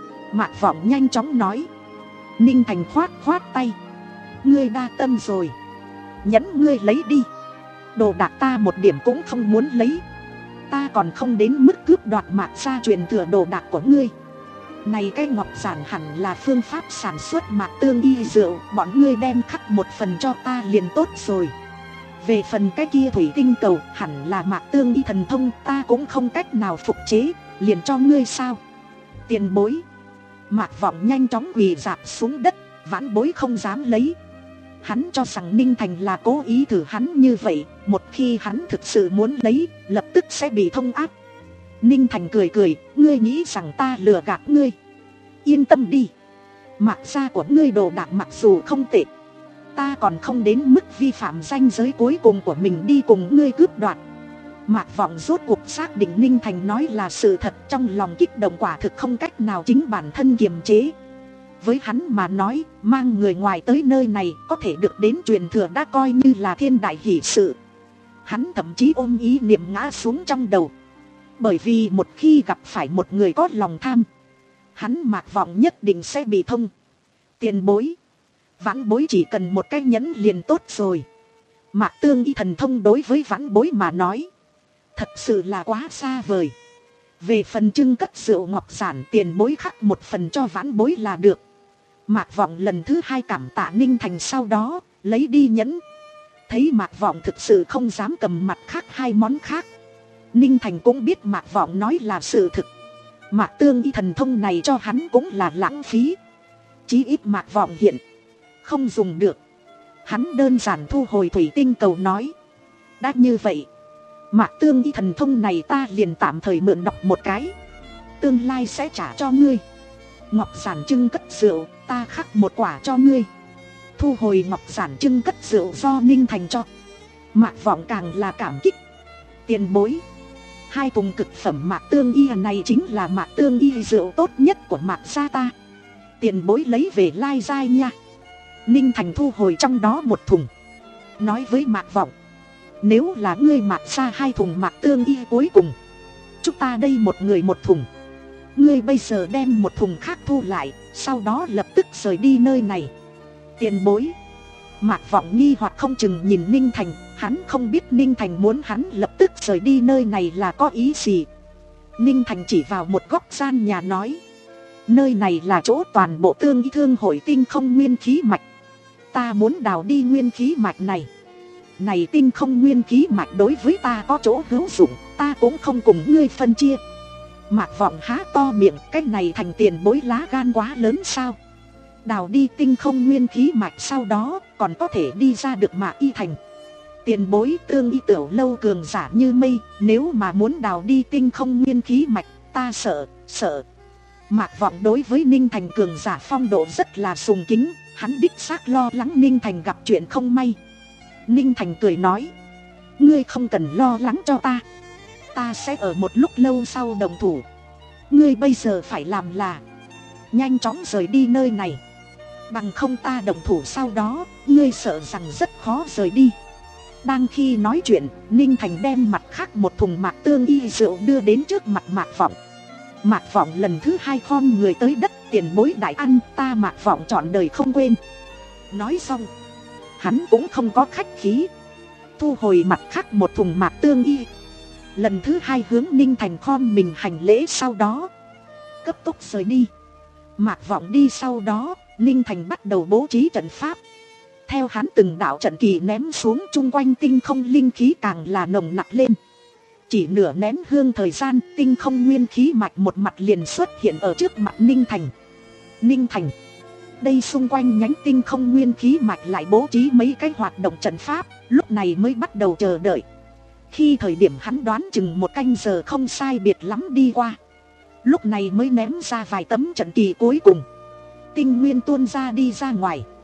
Mạc Vọng nhanh chóng nói. Ninh Thành khoát khoát tay, ngươi đa tâm rồi, nhẫn ngươi lấy đi, đồ đạc ta một điểm cũng không muốn lấy. Ta còn không đến mức cướp đoạt Mạc gia truyền thừa đồ đạc của ngươi. Này cái ngọc giản hẳn là phương pháp sản xuất mạc tương y rượu, bọn ngươi đem khắc một phần cho ta liền tốt rồi. Về phần cái kia thủy tinh cầu hẳn là mạc tương y thần thông, ta cũng không cách nào phục chế, liền cho ngươi sao? Tiền bối. Mạc Vọng nhanh chóng quỳ rạp xuống đất, vãn bối không dám lấy. Hắn cho rằng Ninh Thành là cố ý thử hắn như vậy, một khi hắn thực sự muốn lấy, lập tức sẽ bị thông áp. Ninh Thành cười cười, ngươi nghĩ rằng ta lừa gạt ngươi? Yên tâm đi, Mạc gia của ngươi đồ đạc mặc dù không tệ, ta còn không đến mức vi phạm ranh giới cuối cùng của mình đi cùng ngươi cướp đoạt. Mạc Vọng rốt cuộc xác định Ninh Thành nói là sự thật, trong lòng kích động quả thực không cách nào chính bản thân kiềm chế. Với hắn mà nói, mang người ngoài tới nơi này có thể được đến truyền thừa đã coi như là thiên đại hỷ sự. Hắn thậm chí ôm ý niệm ngã xuống trong đầu. Bởi vì một khi gặp phải một người có lòng tham, hắn Mạc Vọng nhất định sẽ bị thông. Tiền bối, vãn bối chỉ cần một cái nhẫn liền tốt rồi. Mạc tương y thần thông đối với vãn bối mà nói thật sự là quá xa vời. Về phần trưng cất rượu ngọc giản, tiền bối khắc một phần cho vãn bối là được. Mạc Vọng lần thứ hai cảm tạ Ninh Thành, sau đó lấy đi nhẫn. Thấy Mạc Vọng thực sự không dám cầm mặt khác hai món khác, Ninh Thành cũng biết Mạc Vọng nói là sự thực. Mạc tương y thần thông này cho hắn cũng là lãng phí. Chí ít Mạc Vọng hiện không dùng được. Hắn đơn giản thu hồi thủy tinh cầu nói, đã như vậy, Mạc tương y thần thông này ta liền tạm thời mượn đọc một cái, tương lai sẽ trả cho ngươi. Ngọc giản trưng cất rượu, ta khắc một quả cho ngươi. Thu hồi ngọc giản trưng cất rượu do Ninh Thành cho, Mạc Vọng càng là cảm kích. Tiền bối, hai thùng cực phẩm mạc tương y này chính là mạc tương y rượu tốt nhất của Mạc gia ta, tiền bối lấy về lai dai nha. Ninh Thành thu hồi trong đó một thùng, nói với Mạc Vọng, nếu là ngươi Mạc gia hai thùng mạc tương y cuối cùng, chúng ta đây một người một thùng. Ngươi bây giờ đem một thùng khác thu lại, sau đó lập tức rời đi nơi này. Tiền bối. Mạc Vọng nghi hoặc không chừng nhìn Ninh Thành, hắn không biết Ninh Thành muốn hắn lập tức rời đi nơi này là có ý gì. Ninh Thành chỉ vào một góc gian nhà nói, nơi này là chỗ toàn bộ tương y thương hội tinh không nguyên khí mạch, ta muốn đào đi nguyên khí mạch này. Này tinh không nguyên khí mạch đối với ta có chỗ hữu dụng, ta cũng không cùng ngươi phân chia. Mạc Vọng há to miệng, cái này Thành tiền bối lá gan quá lớn sao? Đào đi tinh không nguyên khí mạch, sau đó còn có thể đi ra được Mạc Y Thành. Tiền bối tương y tiểu lâu cường giả như mây, nếu mà muốn đào đi tinh không nguyên khí mạch, ta sợ, sợ. Mạc Vọng đối với Ninh Thành cường giả phong độ rất là sùng kính, hắn đích xác lo lắng Ninh Thành gặp chuyện không may. Ninh Thành cười nói, ngươi không cần lo lắng cho ta, ta sẽ ở một lúc lâu sau động thủ. Ngươi bây giờ phải làm là nhanh chóng rời đi nơi này, bằng không ta động thủ sau đó, ngươi sợ rằng rất khó rời đi. Đang khi nói chuyện, Ninh Thành đem mặt khác một thùng mạc tương y rượu đưa đến trước mặt Mạc Vọng. Mạc Vọng lần thứ hai khom người tới đất, tiền bối đại ăn, ta Mạc Vọng trọn đời không quên. Nói xong, hắn cũng không có khách khí, thu hồi mặt khác một thùng mạc tương y, lần thứ hai hướng Ninh Thành khom mình hành lễ, sau đó cấp tốc rời đi. Mạc Vọng đi sau đó, Ninh Thành bắt đầu bố trí trận pháp. Theo hắn từng đạo trận kỳ ném xuống, chung quanh tinh không linh khí càng là nồng nặc lên. Chỉ nửa nén hương thời gian, tinh không nguyên khí mạch một mặt liền xuất hiện ở trước mặt Ninh Thành. Ninh Thành, đây xung quanh nhánh tinh không nguyên khí mạch lại bố trí mấy cái hoạt động trận pháp, lúc này mới bắt đầu chờ đợi. Khi thời điểm hắn đoán chừng một canh giờ không sai biệt lắm đi qua, lúc này mới ném ra vài tấm trận kỳ cuối cùng. Tinh nguyên tuôn ra đi ra ngoài,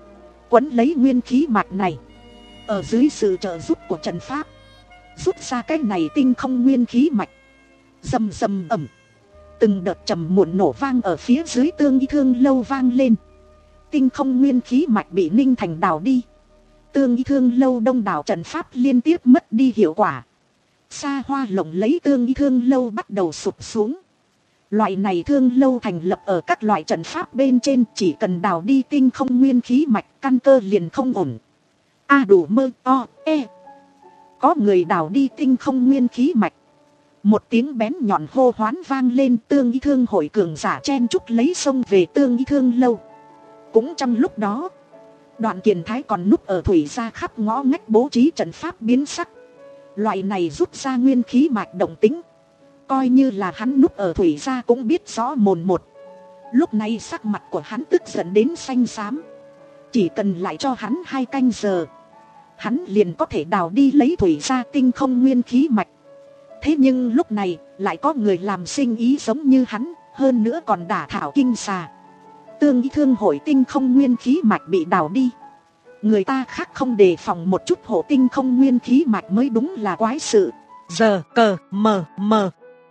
quấn lấy nguyên khí mạch này, ở dưới sự trợ giúp của trận pháp rút ra cái này tinh không nguyên khí mạch. Rầm rầm ầm, từng đợt trầm muộn nổ vang ở phía dưới Tương Y Thương Lâu vang lên. Tinh không nguyên khí mạch bị Ninh Thành đào đi, Tương Y Thương Lâu đông đảo trận pháp liên tiếp mất đi hiệu quả. Xa hoa lộng lấy Tương Y Thương Lâu bắt đầu sụp xuống. Loại này thương lâu thành lập ở các loại trận pháp bên trên, chỉ cần đào đi tinh không nguyên khí mạch căn cơ liền không ổn. A à, đủ mơ o e. Có người đào đi tinh không nguyên khí mạch. Một tiếng bén nhọn hô hoán vang lên, Tương Y Thương hội cường giả chen chúc lấy sông về Tương Y Thương Lâu. Cũng trong lúc đó, Đoạn Kiền Thái còn núp ở thủy gia khắp ngõ ngách bố trí trận pháp biến sắc. Loại này rút ra nguyên khí mạch động tính, coi như là hắn núp ở thủy gia cũng biết rõ mồn một. Lúc này sắc mặt của hắn tức giận đến xanh xám. Chỉ cần lại cho hắn hai canh giờ, hắn liền có thể đào đi lấy thủy gia tinh không nguyên khí mạch. Thế nhưng lúc này lại có người làm sinh ý giống như hắn, hơn nữa còn đả thảo kinh xà. Tương Y Thương hội tinh không nguyên khí mạch bị đào đi, người ta khác không đề phòng một chút hộ tinh không nguyên khí mạch mới đúng là quái sự. Giờ cờ mờ mờ,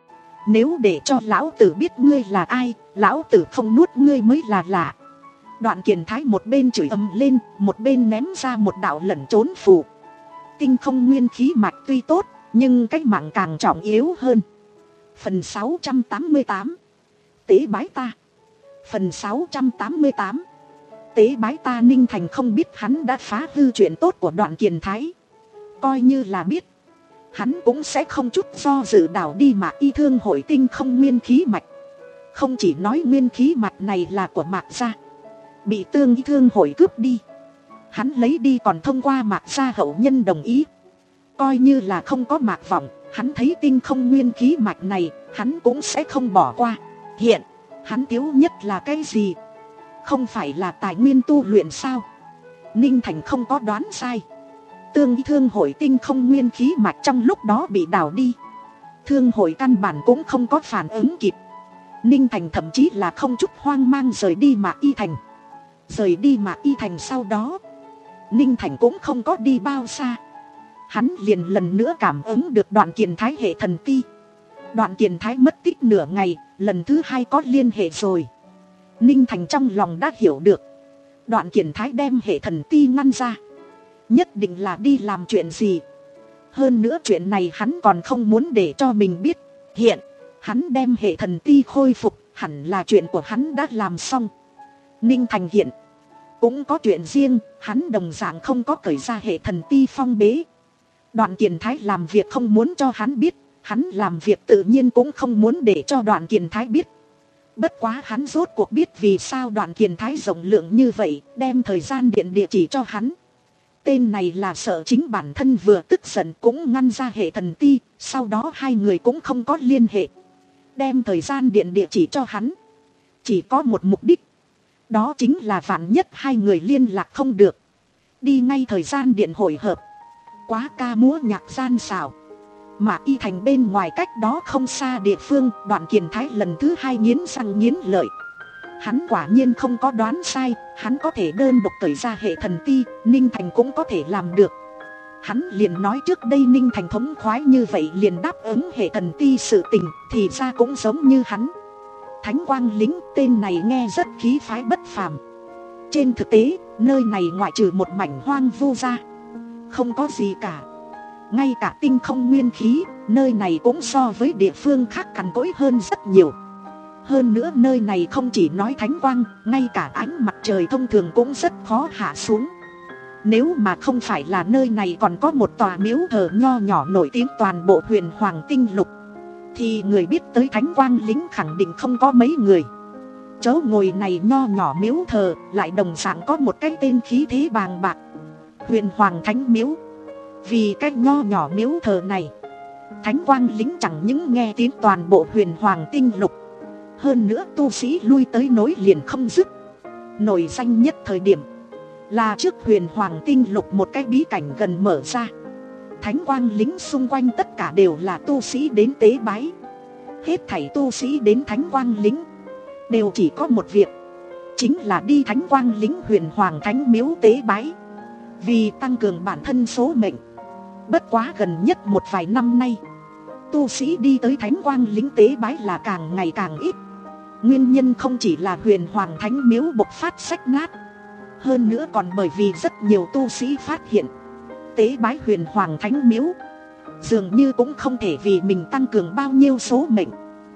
nếu để cho lão tử biết ngươi là ai, lão tử không nuốt ngươi mới là lạ. Đoạn Kiền Thái một bên chửi ầm lên, một bên ném ra một đạo lẩn trốn phù. Tinh không nguyên khí mạch tuy tốt, nhưng cái mạng càng trọng yếu hơn. Phần sáu trăm tám mươi tám, tế bái ta. Phần sáu trăm tám mươi tám, tế bái ta. Ninh Thành không biết hắn đã phá hư chuyện tốt của Đoạn Kiền Thái. Coi như là biết, hắn cũng sẽ không chút do dự đảo đi Mạc Y Thương hội tinh không nguyên khí mạch. Không chỉ nói nguyên khí mạch này là của Mạc gia, bị Tương Y Thương hội cướp đi, hắn lấy đi còn thông qua Mạc gia hậu nhân đồng ý. Coi như là không có Mạc Vọng, hắn thấy tinh không nguyên khí mạch này, hắn cũng sẽ không bỏ qua. Hiện, hắn thiếu nhất là cái gì? Không phải là tài nguyên tu luyện sao? Ninh Thành không có đoán sai. Tương Y Thương hội tinh không nguyên khí mạch trong lúc đó bị đào đi, Thương hội căn bản cũng không có phản ứng kịp. Ninh Thành thậm chí là không chút hoang mang rời đi Mạc Y Thành. Rời đi Mạc Y Thành sau đó, Ninh Thành cũng không có đi bao xa, hắn liền lần nữa cảm ứng được Đoạn Kiền Thái hệ thần ti. Đoạn Kiền Thái mất tích nửa ngày, lần thứ hai có liên hệ rồi. Ninh Thành trong lòng đã hiểu được, Đoạn Kiền Thái đem hệ thần ti ngăn ra, nhất định là đi làm chuyện gì. Hơn nữa chuyện này hắn còn không muốn để cho mình biết. Hiện, hắn đem hệ thần ti khôi phục, hẳn là chuyện của hắn đã làm xong. Ninh Thành hiện cũng có chuyện riêng, hắn đồng dạng không có cởi ra hệ thần ti phong bế. Đoạn Kiền Thái làm việc không muốn cho hắn biết, hắn làm việc tự nhiên cũng không muốn để cho Đoạn Kiền Thái biết. Bất quá hắn rốt cuộc biết vì sao Đoạn Kiền Thái rộng lượng như vậy, đem thời gian điện địa chỉ cho hắn. Tên này là sợ chính bản thân vừa tức giận cũng ngăn ra hệ thần ti, sau đó hai người cũng không có liên hệ. Đem thời gian điện địa chỉ cho hắn, chỉ có một mục đích, đó chính là vạn nhất hai người liên lạc không được, đi ngay thời gian điện hội hợp, quá ca múa nhạc gian xảo. Mà Y Thành bên ngoài cách đó không xa địa phương, Đoạn Kiền Thái lần thứ hai nghiến răng nghiến lợi. Hắn quả nhiên không có đoán sai, hắn có thể đơn độc cởi ra hệ thần ti, Ninh Thành cũng có thể làm được. Hắn liền nói trước đây Ninh Thành thống khoái như vậy liền đáp ứng hệ thần ti sự tình, thì ra cũng giống như hắn. Thánh Quang Lính, tên này nghe rất khí phái bất phàm. Trên thực tế, nơi này ngoại trừ một mảnh hoang vu ra, không có gì cả. Ngay cả tinh không nguyên khí, nơi này cũng so với địa phương khác cằn cỗi hơn rất nhiều. Hơn nữa nơi này không chỉ nói thánh quang, ngay cả ánh mặt trời thông thường cũng rất khó hạ xuống. Nếu mà không phải là nơi này còn có một tòa miếu thờ nho nhỏ nổi tiếng toàn bộ huyền hoàng tinh lục, thì người biết tới Thánh Quang Lính khẳng định không có mấy người. Chỗ ngồi này nho nhỏ miếu thờ lại đồng dạng có một cái tên khí thế bàng bạc, Huyền Hoàng Thánh Miếu. Vì cái nho nhỏ miếu thờ này, Thánh Quang Lính chẳng những nghe tiếng toàn bộ huyền hoàng tinh lục, hơn nữa tu sĩ lui tới nối liền không dứt. Nổi danh nhất thời điểm là trước huyền hoàng tinh lục một cái bí cảnh gần mở ra, Thánh Quang Lính xung quanh tất cả đều là tu sĩ đến tế bái. Hết thảy tu sĩ đến Thánh Quang Lính đều chỉ có một việc, chính là đi Thánh Quang Lĩnh Huyền Hoàng Thánh Miếu tế bái, vì tăng cường bản thân số mệnh. Bất quá gần nhất một vài năm nay, tu sĩ đi tới Thánh Quang Lĩnh tế bái là càng ngày càng ít. Nguyên nhân không chỉ là Huyền Hoàng Thánh Miếu bộc phát rách nát, hơn nữa còn bởi vì rất nhiều tu sĩ phát hiện tế bái Huyền Hoàng Thánh Miếu dường như cũng không thể vì mình tăng cường bao nhiêu số mệnh,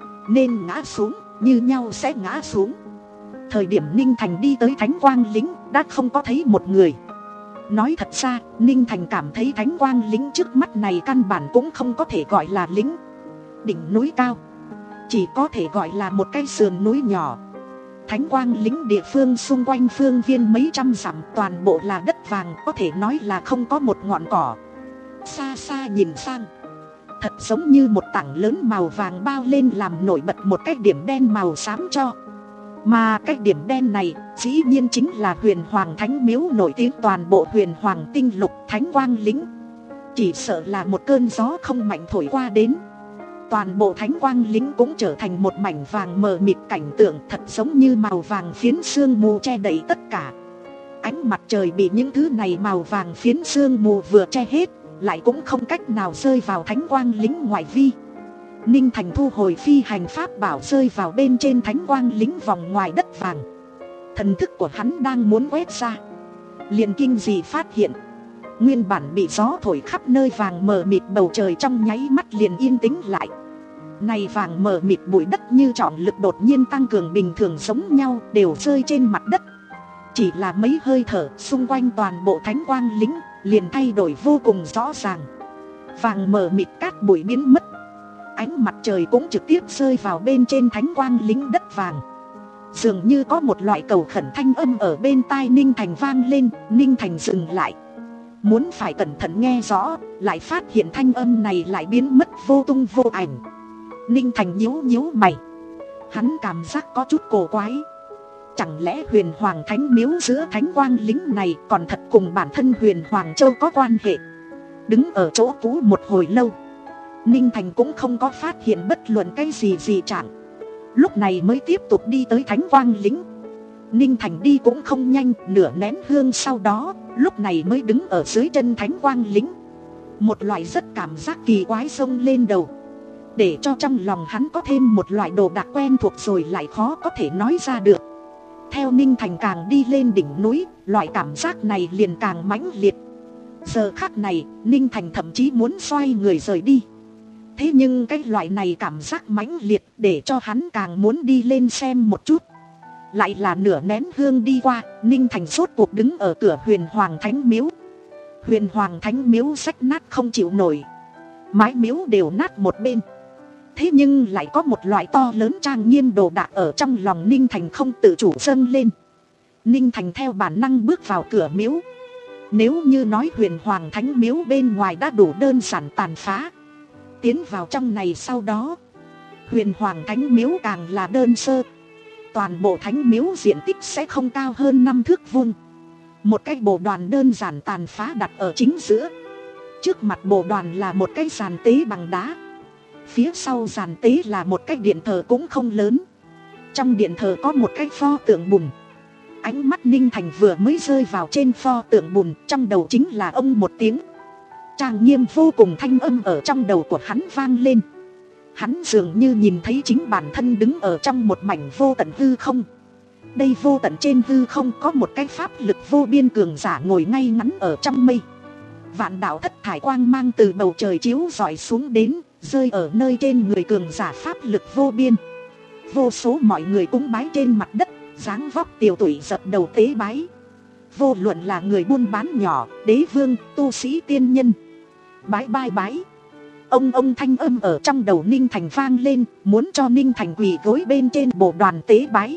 nên ngã xuống như nhau sẽ ngã xuống. Thời điểm Ninh Thành đi tới Thánh Quang Lĩnh đã không có thấy một người. Nói thật ra, Ninh Thành cảm thấy Thánh Quang Lĩnh trước mắt này căn bản cũng không có thể gọi là lĩnh, đỉnh núi cao, chỉ có thể gọi là một cái sườn núi nhỏ. Thánh Quang Lĩnh địa phương xung quanh phương viên mấy trăm dặm toàn bộ là đất vàng, có thể nói là không có một ngọn cỏ. Xa xa nhìn sang, thật giống như một tảng lớn màu vàng bao lên làm nổi bật một cái điểm đen màu xám cho. Mà cái điểm đen này dĩ nhiên chính là Huyền Hoàng Thánh Miếu nổi tiếng toàn bộ Huyền Hoàng tinh lục Thánh Quang Lĩnh. Chỉ sợ là một cơn gió không mạnh thổi qua đến, toàn bộ Thánh Quang Lĩnh cũng trở thành một mảnh vàng mờ mịt, cảnh tượng thật giống như màu vàng phiến sương mù che đậy tất cả. Ánh mặt trời bị những thứ này màu vàng phiến sương mù vừa che hết, lại cũng không cách nào rơi vào Thánh Quang Lĩnh ngoại vi. Ninh Thành thu hồi phi hành pháp bảo rơi vào bên trên Thánh Quang Lĩnh vòng ngoài đất vàng. Thần thức của hắn đang muốn quét ra, liền kinh dị phát hiện nguyên bản bị gió thổi khắp nơi vàng mờ mịt bầu trời trong nháy mắt liền yên tĩnh lại. Này vàng mờ mịt bụi đất như trọng lực đột nhiên tăng cường bình thường giống nhau đều rơi trên mặt đất. Chỉ là mấy hơi thở, xung quanh toàn bộ Thánh Quang Lĩnh liền thay đổi vô cùng rõ ràng. Vàng mờ mịt cát bụi biến mất, ánh mặt trời cũng trực tiếp rơi vào bên trên Thánh Quang Lĩnh đất vàng. Dường như có một loại cầu khẩn thanh âm ở bên tai Ninh Thành vang lên. Ninh Thành dừng lại, muốn phải cẩn thận nghe rõ, lại phát hiện thanh âm này lại biến mất vô tung vô ảnh. Ninh Thành nhíu nhíu mày, hắn cảm giác có chút cổ quái. Chẳng lẽ Huyền Hoàng Thánh Miếu giữa Thánh Quang Lĩnh này còn thật cùng bản thân Huyền Hoàng Châu có quan hệ? Đứng ở chỗ cũ một hồi lâu, Ninh Thành cũng không có phát hiện bất luận cái gì gì trạng. Lúc này mới tiếp tục đi tới Thánh Quang Lĩnh. Ninh Thành đi cũng không nhanh, nửa nén hương sau đó, lúc này mới đứng ở dưới chân Thánh Quang Lĩnh. Một loại rất cảm giác kỳ quái xông lên đầu, để cho trong lòng hắn có thêm một loại đồ đạc quen thuộc rồi lại khó có thể nói ra được. Theo Ninh Thành càng đi lên đỉnh núi, loại cảm giác này liền càng mãnh liệt. Giờ khắc này, Ninh Thành thậm chí muốn xoay người rời đi. Thế nhưng cái loại này cảm giác mãnh liệt để cho hắn càng muốn đi lên xem một chút. Lại là nửa nén hương đi qua, Ninh Thành sốt cuộc đứng ở cửa Huyền Hoàng Thánh Miếu. Huyền Hoàng Thánh Miếu rách nát không chịu nổi, mái miếu đều nát một bên. Thế nhưng lại có một loại to lớn trang nghiêm đồ đạc ở trong lòng Ninh Thành không tự chủ dâng lên. Ninh Thành theo bản năng bước vào cửa miếu. Nếu như nói Huyền Hoàng Thánh Miếu bên ngoài đã đủ đơn giản tàn phá, tiến vào trong này sau đó, Huyền Hoàng Thánh Miếu càng là đơn sơ. Toàn bộ Thánh Miếu diện tích sẽ không cao hơn năm thước vuông. Một cái bồ đoàn đơn giản tàn phá đặt ở chính giữa. Trước mặt bồ đoàn là một cái giàn tế bằng đá. Phía sau giàn tế là một cái điện thờ cũng không lớn. Trong điện thờ có một cái pho tượng bùn. Ánh mắt Ninh Thành vừa mới rơi vào trên pho tượng bùn, trong đầu chính là ông một tiếng. Trang nghiêm vô cùng thanh âm ở trong đầu của hắn vang lên. Hắn dường như nhìn thấy chính bản thân đứng ở trong một mảnh vô tận hư không. Đây vô tận trên hư không có một cái pháp lực vô biên cường giả ngồi ngay ngắn ở trong mây. Vạn đạo thất thải quang mang từ bầu trời chiếu rọi xuống đến, rơi ở nơi trên người cường giả pháp lực vô biên. Vô số mọi người cúng bái trên mặt đất, dáng vóc tiều tụy dập đầu tế bái. Vô luận là người buôn bán nhỏ, đế vương, tu sĩ tiên nhân, bái bái bái. Ông ông thanh âm ở trong đầu Ninh Thành vang lên, muốn cho Ninh Thành quỳ gối bên trên bộ đoàn tế bái.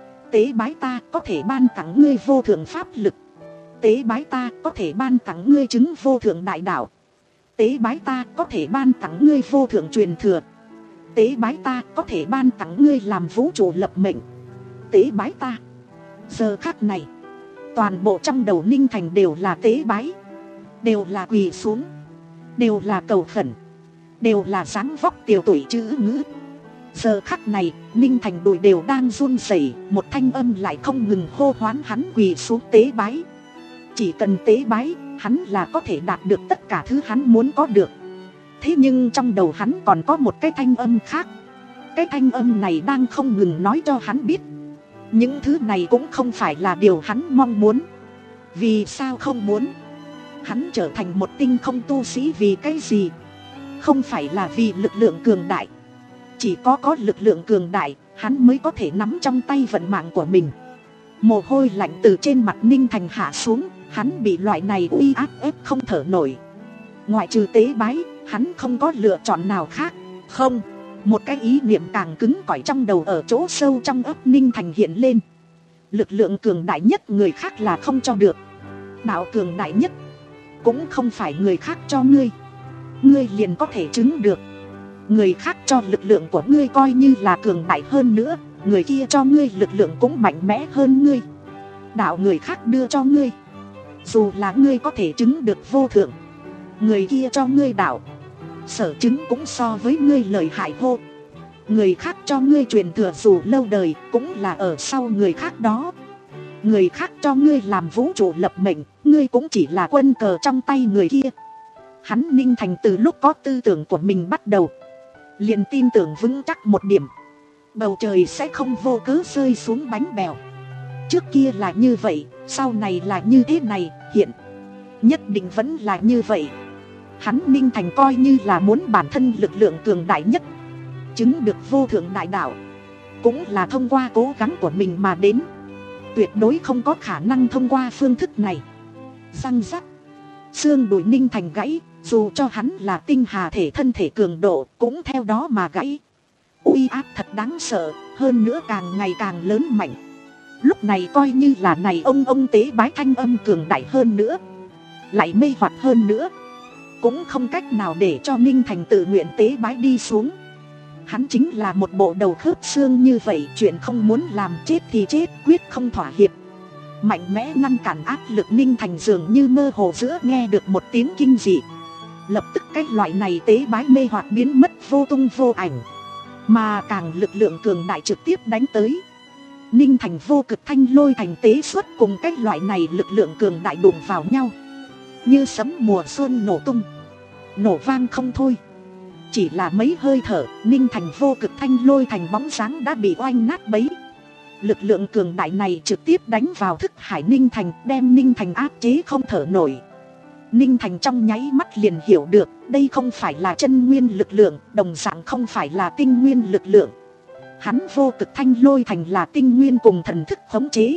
Tế bái ta có thể ban tặng ngươi vô thượng pháp lực. Tế bái ta có thể ban tặng ngươi chứng vô thượng đại đạo. Tế bái ta có thể ban tặng ngươi vô thượng truyền thừa. Tế bái ta có thể ban tặng ngươi làm vũ trụ lập mệnh. Tế bái ta. Giờ khắc này, toàn bộ trong đầu Ninh Thành đều là tế bái, đều là quỳ xuống, đều là cầu khẩn, đều là dáng vóc tiều tụy chữ ngữ. Giờ khắc này, Ninh Thành đùi đều đang run rẩy, một thanh âm lại không ngừng hô hoán hắn quỳ xuống tế bái. Chỉ cần tế bái, hắn là có thể đạt được tất cả thứ hắn muốn có được. Thế nhưng trong đầu hắn còn có một cái thanh âm khác. Cái thanh âm này đang không ngừng nói cho hắn biết, những thứ này cũng không phải là điều hắn mong muốn. Vì sao không muốn? Hắn trở thành một tinh không tu sĩ vì cái gì? Không phải là vì lực lượng cường đại. Chỉ có có lực lượng cường đại, hắn mới có thể nắm trong tay vận mạng của mình. Mồ hôi lạnh từ trên mặt Ninh Thành hạ xuống, hắn bị loại này uy áp ép không thở nổi. Ngoại trừ tế bái, hắn không có lựa chọn nào khác. Không, một cái ý niệm càng cứng cỏi trong đầu ở chỗ sâu trong óc Ninh Thành hiện lên. Lực lượng cường đại nhất người khác là không cho được. Đạo cường đại nhất cũng không phải người khác cho ngươi, ngươi liền có thể chứng được. Người khác cho lực lượng của ngươi coi như là cường đại hơn nữa, người kia cho ngươi lực lượng cũng mạnh mẽ hơn ngươi. Đạo người khác đưa cho ngươi, dù là ngươi có thể chứng được vô thượng, người kia cho ngươi đạo, sở chứng cũng so với ngươi lợi hại hô. Người khác cho ngươi truyền thừa dù lâu đời, cũng là ở sau người khác đó. Người khác cho ngươi làm vũ trụ lập mệnh, ngươi cũng chỉ là quân cờ trong tay người kia. Hắn Ninh Thành từ lúc có tư tưởng của mình bắt đầu, liền tin tưởng vững chắc một điểm: bầu trời sẽ không vô cớ rơi xuống bánh bèo. Trước kia là như vậy, sau này là như thế này, hiện nhất định vẫn là như vậy. Hắn Ninh Thành coi như là muốn bản thân lực lượng cường đại nhất, chứng được vô thượng đại đạo, cũng là thông qua cố gắng của mình mà đến. Tuyệt đối không có khả năng thông qua phương thức này. Răng rắc, xương đùi Ninh Thành gãy, dù cho hắn là tinh hà thể, thân thể cường độ cũng theo đó mà gãy. Uy áp thật đáng sợ, hơn nữa càng ngày càng lớn mạnh. Lúc này coi như là này ông ông tế bái thanh âm cường đại hơn nữa, lại mê hoặc hơn nữa, cũng không cách nào để cho Ninh Thành tự nguyện tế bái đi xuống. Hắn chính là một bộ đầu khớp xương như vậy, chuyện không muốn làm chết thì chết, quyết không thỏa hiệp. Mạnh mẽ ngăn cản áp lực Ninh Thành dường như mơ hồ giữa nghe được một tiếng kinh dị. Lập tức cái loại này tế bái mê hoặc biến mất vô tung vô ảnh. Mà càng lực lượng cường đại trực tiếp đánh tới. Ninh Thành vô cực thanh lôi thành tế xuất cùng cái loại này lực lượng cường đại đụng vào nhau, như sấm mùa xuân nổ tung, nổ vang không thôi. Chỉ là mấy hơi thở, Ninh Thành vô cực thanh lôi thành bóng dáng đã bị oanh nát bấy. Lực lượng cường đại này trực tiếp đánh vào thức hải Ninh Thành, đem Ninh Thành áp chế không thở nổi. Ninh Thành trong nháy mắt liền hiểu được, đây không phải là chân nguyên lực lượng, đồng dạng không phải là tinh nguyên lực lượng. Hắn vô cực thanh lôi thành là tinh nguyên cùng thần thức khống chế.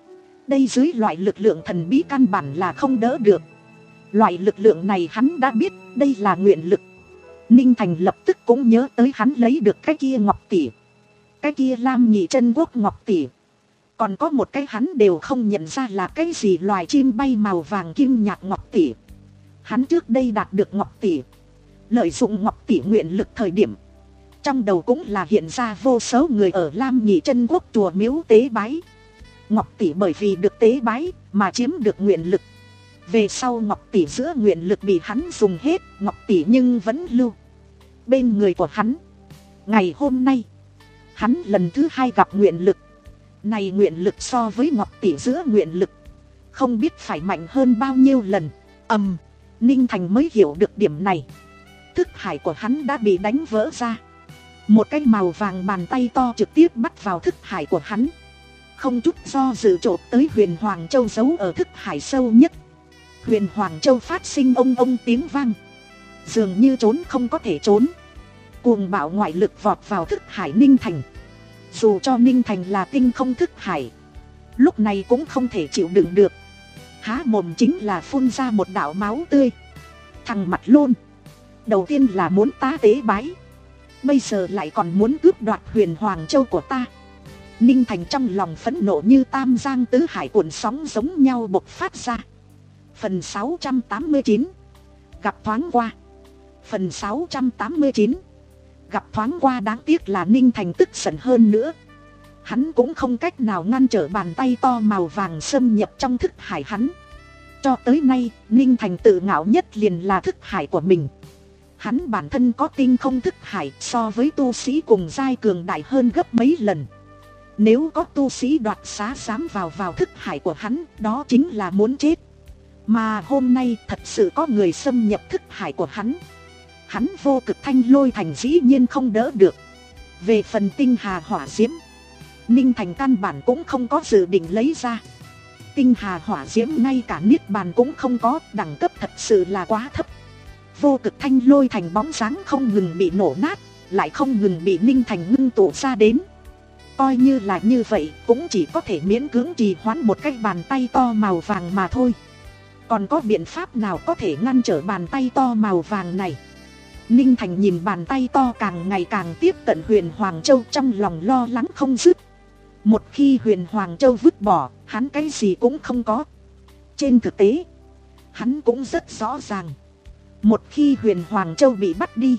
Đây dưới loại lực lượng thần bí căn bản là không đỡ được. Loại lực lượng này hắn đã biết, đây là nguyện lực. Ninh Thành lập tức cũng nhớ tới hắn lấy được cái kia ngọc tỷ, cái kia Lam Nhị Chân Quốc ngọc tỷ. Còn có một cái hắn đều không nhận ra là cái gì loài chim bay màu vàng kim nhạt ngọc tỷ. Hắn trước đây đạt được ngọc tỷ, lợi dụng ngọc tỷ nguyện lực thời điểm, trong đầu cũng là hiện ra vô số người ở Lam Nhị Chân Quốc chùa miếu tế bái. Ngọc tỷ bởi vì được tế bái mà chiếm được nguyện lực. Về sau ngọc tỷ giữa nguyện lực bị hắn dùng hết, ngọc tỷ nhưng vẫn lưu bên người của hắn. Ngày hôm nay, hắn lần thứ hai gặp nguyện lực. Này nguyện lực so với ngọc tỷ giữa nguyện lực, không biết phải mạnh hơn bao nhiêu lần. Ầm, Ninh Thành mới hiểu được điểm này. Thức hải của hắn đã bị đánh vỡ ra. Một cái màu vàng bàn tay to trực tiếp bắt vào thức hải của hắn, không chút do dự chộp tới Huyền Hoàng Châu giấu ở thức hải sâu nhất. Huyền Hoàng Châu phát sinh ông ông tiếng vang, dường như trốn không có thể trốn. Cuồng bạo ngoại lực vọt vào thức hải Ninh Thành. Dù cho Ninh Thành là tinh không thức hải, lúc này cũng không thể chịu đựng được, há mồm chính là phun ra một đạo máu tươi. Thằng mặt lôn, đầu tiên là muốn ta tế bái, bây giờ lại còn muốn cướp đoạt Huyền Hoàng Châu của ta. Ninh Thành trong lòng phẫn nộ như tam giang tứ hải cuộn sóng giống nhau bộc phát ra. Phần sáu trăm tám mươi chín, gặp thoáng qua. Phần sáu trăm tám mươi chín, gặp thoáng qua. Đáng tiếc là Ninh Thành tức giận hơn nữa, hắn cũng không cách nào ngăn trở bàn tay to màu vàng xâm nhập trong thức hải hắn. Cho tới nay, Ninh Thành tự ngạo nhất liền là thức hải của mình. Hắn bản thân có tinh không thức hải, so với tu sĩ cùng giai cường đại hơn gấp mấy lần. Nếu có tu sĩ đoạt xá dám vào vào thức hải của hắn, đó chính là muốn chết. Mà hôm nay thật sự có người xâm nhập thức hải của hắn. Hắn vô cực thanh lôi thành dĩ nhiên không đỡ được. Về phần tinh hà hỏa diễm, Ninh Thành căn bản cũng không có dự định lấy ra. Tinh hà hỏa diễm ngay cả niết bàn cũng không có, đẳng cấp thật sự là quá thấp. Vô cực thanh lôi thành bóng dáng không ngừng bị nổ nát, lại không ngừng bị Ninh Thành ngưng tụ ra đến. Coi như là như vậy, cũng chỉ có thể miễn cưỡng trì hoãn một cái bàn tay to màu vàng mà thôi. Còn có biện pháp nào có thể ngăn trở bàn tay to màu vàng này? Ninh Thành nhìn bàn tay to càng ngày càng tiếp cận Huyền Hoàng Châu, trong lòng lo lắng không dứt. Một khi Huyền Hoàng Châu vứt bỏ, hắn cái gì cũng không có. Trên thực tế, hắn cũng rất rõ ràng, một khi Huyền Hoàng Châu bị bắt đi,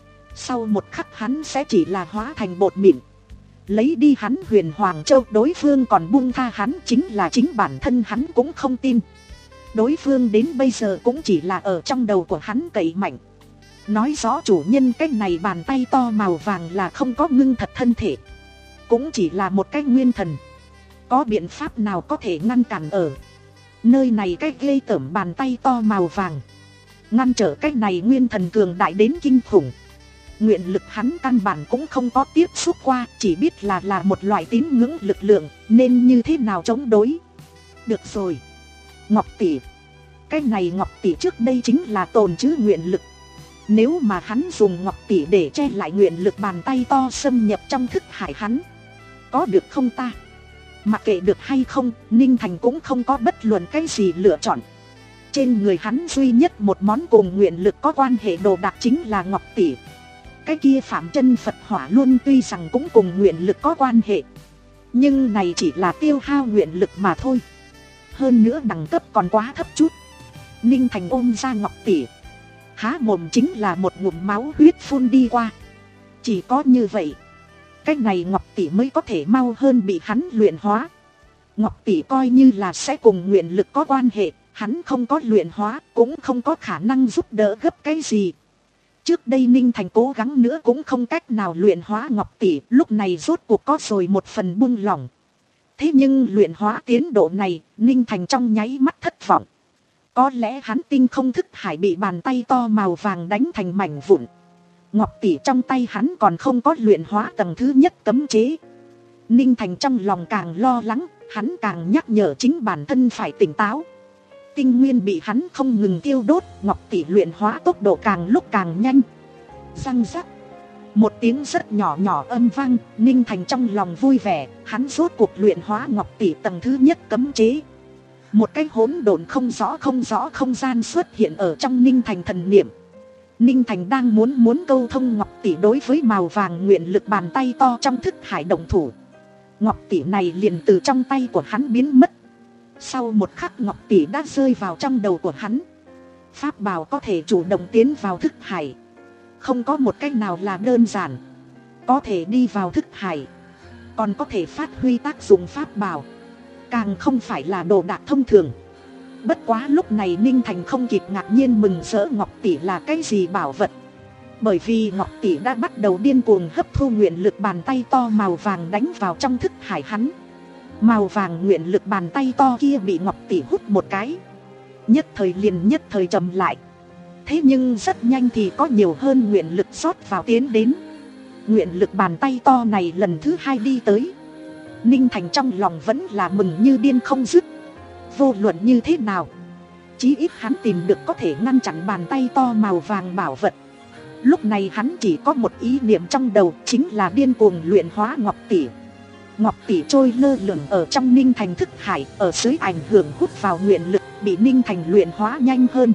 sau một khắc hắn sẽ chỉ là hóa thành bột mịn. Lấy đi hắn Huyền Hoàng Châu, đối phương còn buông tha hắn, chính là chính bản thân hắn cũng không tin. Đối phương đến bây giờ cũng chỉ là ở trong đầu của hắn cậy mạnh. Nói rõ chủ nhân cái này bàn tay to màu vàng là không có ngưng thật thân thể, cũng chỉ là một cái nguyên thần. Có biện pháp nào có thể ngăn cản ở nơi này cái ghê tởm bàn tay to màu vàng, ngăn trở cái này nguyên thần cường đại đến kinh khủng? Nguyện lực hắn căn bản cũng không có tiếp xúc qua, chỉ biết là là một loại tín ngưỡng lực lượng, nên như thế nào chống đối. Được rồi, Ngọc tỷ, cái này Ngọc tỷ trước đây chính là tồn trữ nguyện lực. Nếu mà hắn dùng Ngọc tỷ để che lại nguyện lực bàn tay to xâm nhập trong thức hải hắn, có được không ta? Mặc kệ được hay không, Ninh Thành cũng không có bất luận cái gì lựa chọn. Trên người hắn duy nhất một món cùng nguyện lực có quan hệ đồ đạc chính là Ngọc tỷ. Cái kia Phạm Chân Phật Hỏa Luân tuy rằng cũng cùng nguyện lực có quan hệ, nhưng này chỉ là tiêu hao nguyện lực mà thôi. Hơn nữa đẳng cấp còn quá thấp chút. Ninh Thành ôm ra Ngọc tỷ, há mồm chính là một ngụm máu huyết phun đi qua. Chỉ có như vậy, cái này Ngọc tỷ mới có thể mau hơn bị hắn luyện hóa. Ngọc tỷ coi như là sẽ cùng nguyện lực có quan hệ, hắn không có luyện hóa cũng không có khả năng giúp đỡ gấp cái gì. Trước đây Ninh Thành cố gắng nữa cũng không cách nào luyện hóa Ngọc tỷ, lúc này rốt cuộc có rồi một phần buông lỏng. Thế nhưng luyện hóa tiến độ này, Ninh Thành trong nháy mắt thất vọng. Có lẽ hắn tinh không thức hải bị bàn tay to màu vàng đánh thành mảnh vụn. Ngọc tỷ trong tay hắn còn không có luyện hóa tầng thứ nhất cấm chế. Ninh Thành trong lòng càng lo lắng, hắn càng nhắc nhở chính bản thân phải tỉnh táo. Tinh nguyên bị hắn không ngừng tiêu đốt, Ngọc tỷ luyện hóa tốc độ càng lúc càng nhanh. Răng rắc, một tiếng rất nhỏ nhỏ âm vang, Ninh Thành trong lòng vui vẻ, hắn rốt cuộc luyện hóa Ngọc tỷ tầng thứ nhất cấm chế. Một cái hỗn độn không rõ không rõ không gian xuất hiện ở trong Ninh Thành thần niệm. Ninh Thành đang muốn muốn câu thông Ngọc tỷ đối với màu vàng nguyện lực bàn tay to trong thức hải động thủ. Ngọc tỷ này liền từ trong tay của hắn biến mất. Sau một khắc Ngọc tỷ đã rơi vào trong đầu của hắn. Pháp bảo có thể chủ động tiến vào thức hải, không có một cách nào là đơn giản. Có thể đi vào thức hải, còn có thể phát huy tác dụng pháp bảo, càng không phải là đồ đạc thông thường. Bất quá lúc này Ninh Thành không kịp ngạc nhiên mừng rỡ Ngọc tỷ là cái gì bảo vật, bởi vì Ngọc tỷ đã bắt đầu điên cuồng hấp thu nguyện lực bàn tay to màu vàng đánh vào trong thức hải hắn. Màu vàng nguyện lực bàn tay to kia bị Ngọc tỷ hút một cái, nhất thời liền nhất thời chậm lại. Thế nhưng rất nhanh thì có nhiều hơn nguyện lực rót vào tiến đến. Nguyện lực bàn tay to này lần thứ hai đi tới. Ninh Thành trong lòng vẫn là mừng như điên không dứt. Vô luận như thế nào, chí ít hắn tìm được có thể ngăn chặn bàn tay to màu vàng bảo vật. Lúc này hắn chỉ có một ý niệm trong đầu, chính là điên cuồng luyện hóa Ngọc tỷ. Ngọc tỷ trôi lơ lửng ở trong Ninh Thành thức hải, ở dưới ảnh hưởng hút vào nguyện lực, bị Ninh Thành luyện hóa nhanh hơn.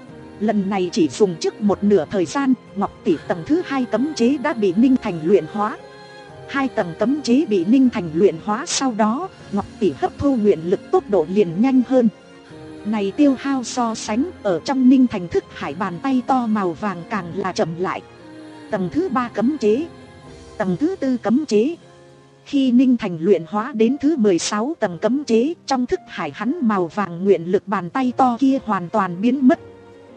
Lần này chỉ dùng trước một nửa thời gian, Ngọc tỷ tầng thứ hai cấm chế đã bị Ninh Thành luyện hóa. Hai tầng cấm chế bị Ninh Thành luyện hóa sau đó, Ngọc tỷ hấp thu nguyện lực tốc độ liền nhanh hơn. Này tiêu hao so sánh ở trong Ninh Thành thức hải bàn tay to màu vàng càng là chậm lại. Tầng thứ ba cấm chế, tầng thứ tư cấm chế. Khi Ninh Thành luyện hóa đến thứ mười sáu tầng cấm chế, trong thức hải hắn màu vàng nguyện lực bàn tay to kia hoàn toàn biến mất.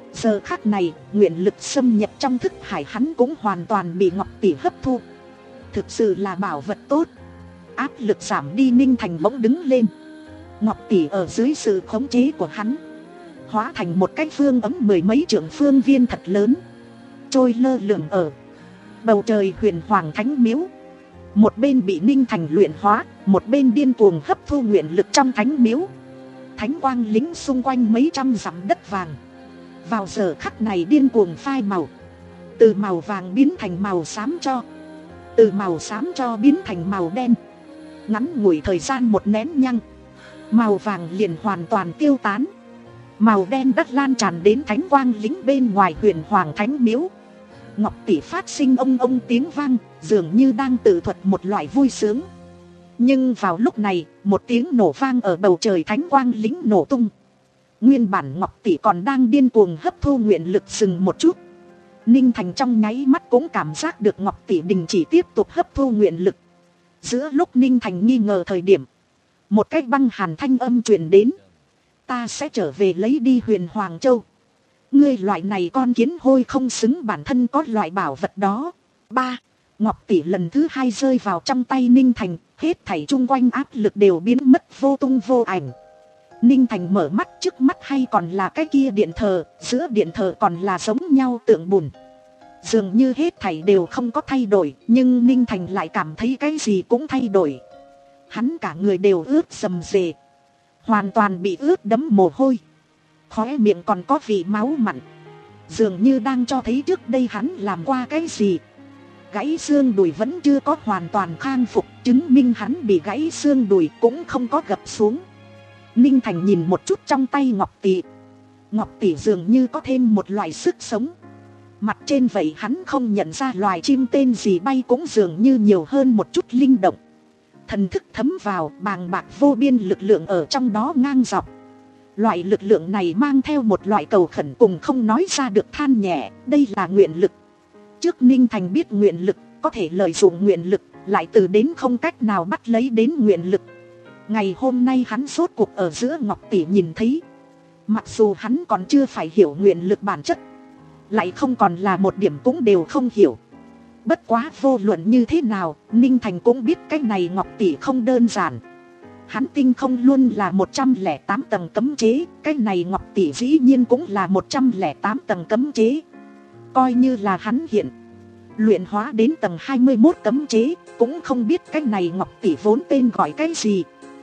Giờ khắc này, nguyện lực xâm nhập trong thức hải hắn cũng hoàn toàn bị Ngọc Tỷ hấp thu. Thực sự là bảo vật tốt. Áp lực giảm đi, Ninh Thành bỗng đứng lên. Ngọc Tỷ ở dưới sự khống chế của hắn hóa thành một cái phương ấm mười mấy trượng phương viên thật lớn, trôi lơ lửng ở bầu trời Huyền Hoàng Thánh Miếu. Một bên bị Ninh Thành luyện hóa, một bên điên cuồng hấp thu nguyện lực trong thánh miếu. Thánh quang lính xung quanh mấy trăm dặm đất vàng vào giờ khắc này điên cuồng phai màu, từ màu vàng biến thành màu xám cho, từ màu xám cho biến thành màu đen. Ngắn ngủi thời gian một nén nhăng, màu vàng liền hoàn toàn tiêu tán, màu đen đất lan tràn đến thánh quang lính bên ngoài Huyền Hoàng Thánh Miếu. Ngọc Tỷ phát sinh ông ông tiếng vang, dường như đang tự thuật một loại vui sướng. Nhưng vào lúc này, một tiếng nổ vang ở bầu trời thánh quang lính nổ tung. Nguyên bản Ngọc Tỷ còn đang điên cuồng hấp thu nguyện lực dừng một chút. Ninh Thành trong nháy mắt cũng cảm giác được Ngọc Tỷ đình chỉ tiếp tục hấp thu nguyện lực. Giữa lúc Ninh Thành nghi ngờ thời điểm, một cái băng hàn thanh âm truyền đến. Ta sẽ trở về lấy đi Huyền Hoàng Châu. Ngươi loại này con kiến hôi không xứng bản thân có loại bảo vật đó. Ba, Ngọc Tỷ lần thứ hai rơi vào trong tay Ninh Thành, hết thảy chung quanh áp lực đều biến mất vô tung vô ảnh. Ninh Thành mở mắt, trước mắt hay còn là cái kia điện thờ, giữa điện thờ còn là giống nhau tượng bùn. Dường như hết thảy đều không có thay đổi, nhưng Ninh Thành lại cảm thấy cái gì cũng thay đổi. Hắn cả người đều ướt sầm rề, hoàn toàn bị ướt đẫm mồ hôi. Khóe miệng còn có vị máu mặn, dường như đang cho thấy trước đây hắn làm qua cái gì. Gãy xương đùi vẫn chưa có hoàn toàn khang phục, chứng minh hắn bị gãy xương đùi cũng không có gập xuống. Ninh Thành nhìn một chút trong tay Ngọc Tỷ. Ngọc Tỷ dường như có thêm một loại sức sống. Mặt trên vậy hắn không nhận ra loài chim tên gì bay, cũng dường như nhiều hơn một chút linh động. Thần thức thấm vào, bàng bạc vô biên lực lượng ở trong đó ngang dọc. Loại lực lượng này mang theo một loại cầu khẩn cùng không nói ra được than nhẹ, đây là nguyện lực. Trước Ninh Thành biết nguyện lực, có thể lợi dụng nguyện lực, lại từ đến không cách nào bắt lấy đến nguyện lực. Ngày hôm nay hắn rốt cuộc ở giữa Ngọc Tỷ nhìn thấy. Mặc dù hắn còn chưa phải hiểu nguyện lực bản chất, lại không còn là một điểm cũng đều không hiểu. Bất quá vô luận như thế nào, Ninh Thành cũng biết cái này Ngọc Tỷ không đơn giản. Hắn tinh không luôn là một trăm lẻ tám tầng cấm chế, cái này Ngọc Tỷ dĩ nhiên cũng là một trăm lẻ tám tầng cấm chế. Coi như là hắn hiện luyện hóa đến tầng hai mươi mốt cấm chế, cũng không biết cái này Ngọc Tỷ vốn tên gọi cái gì.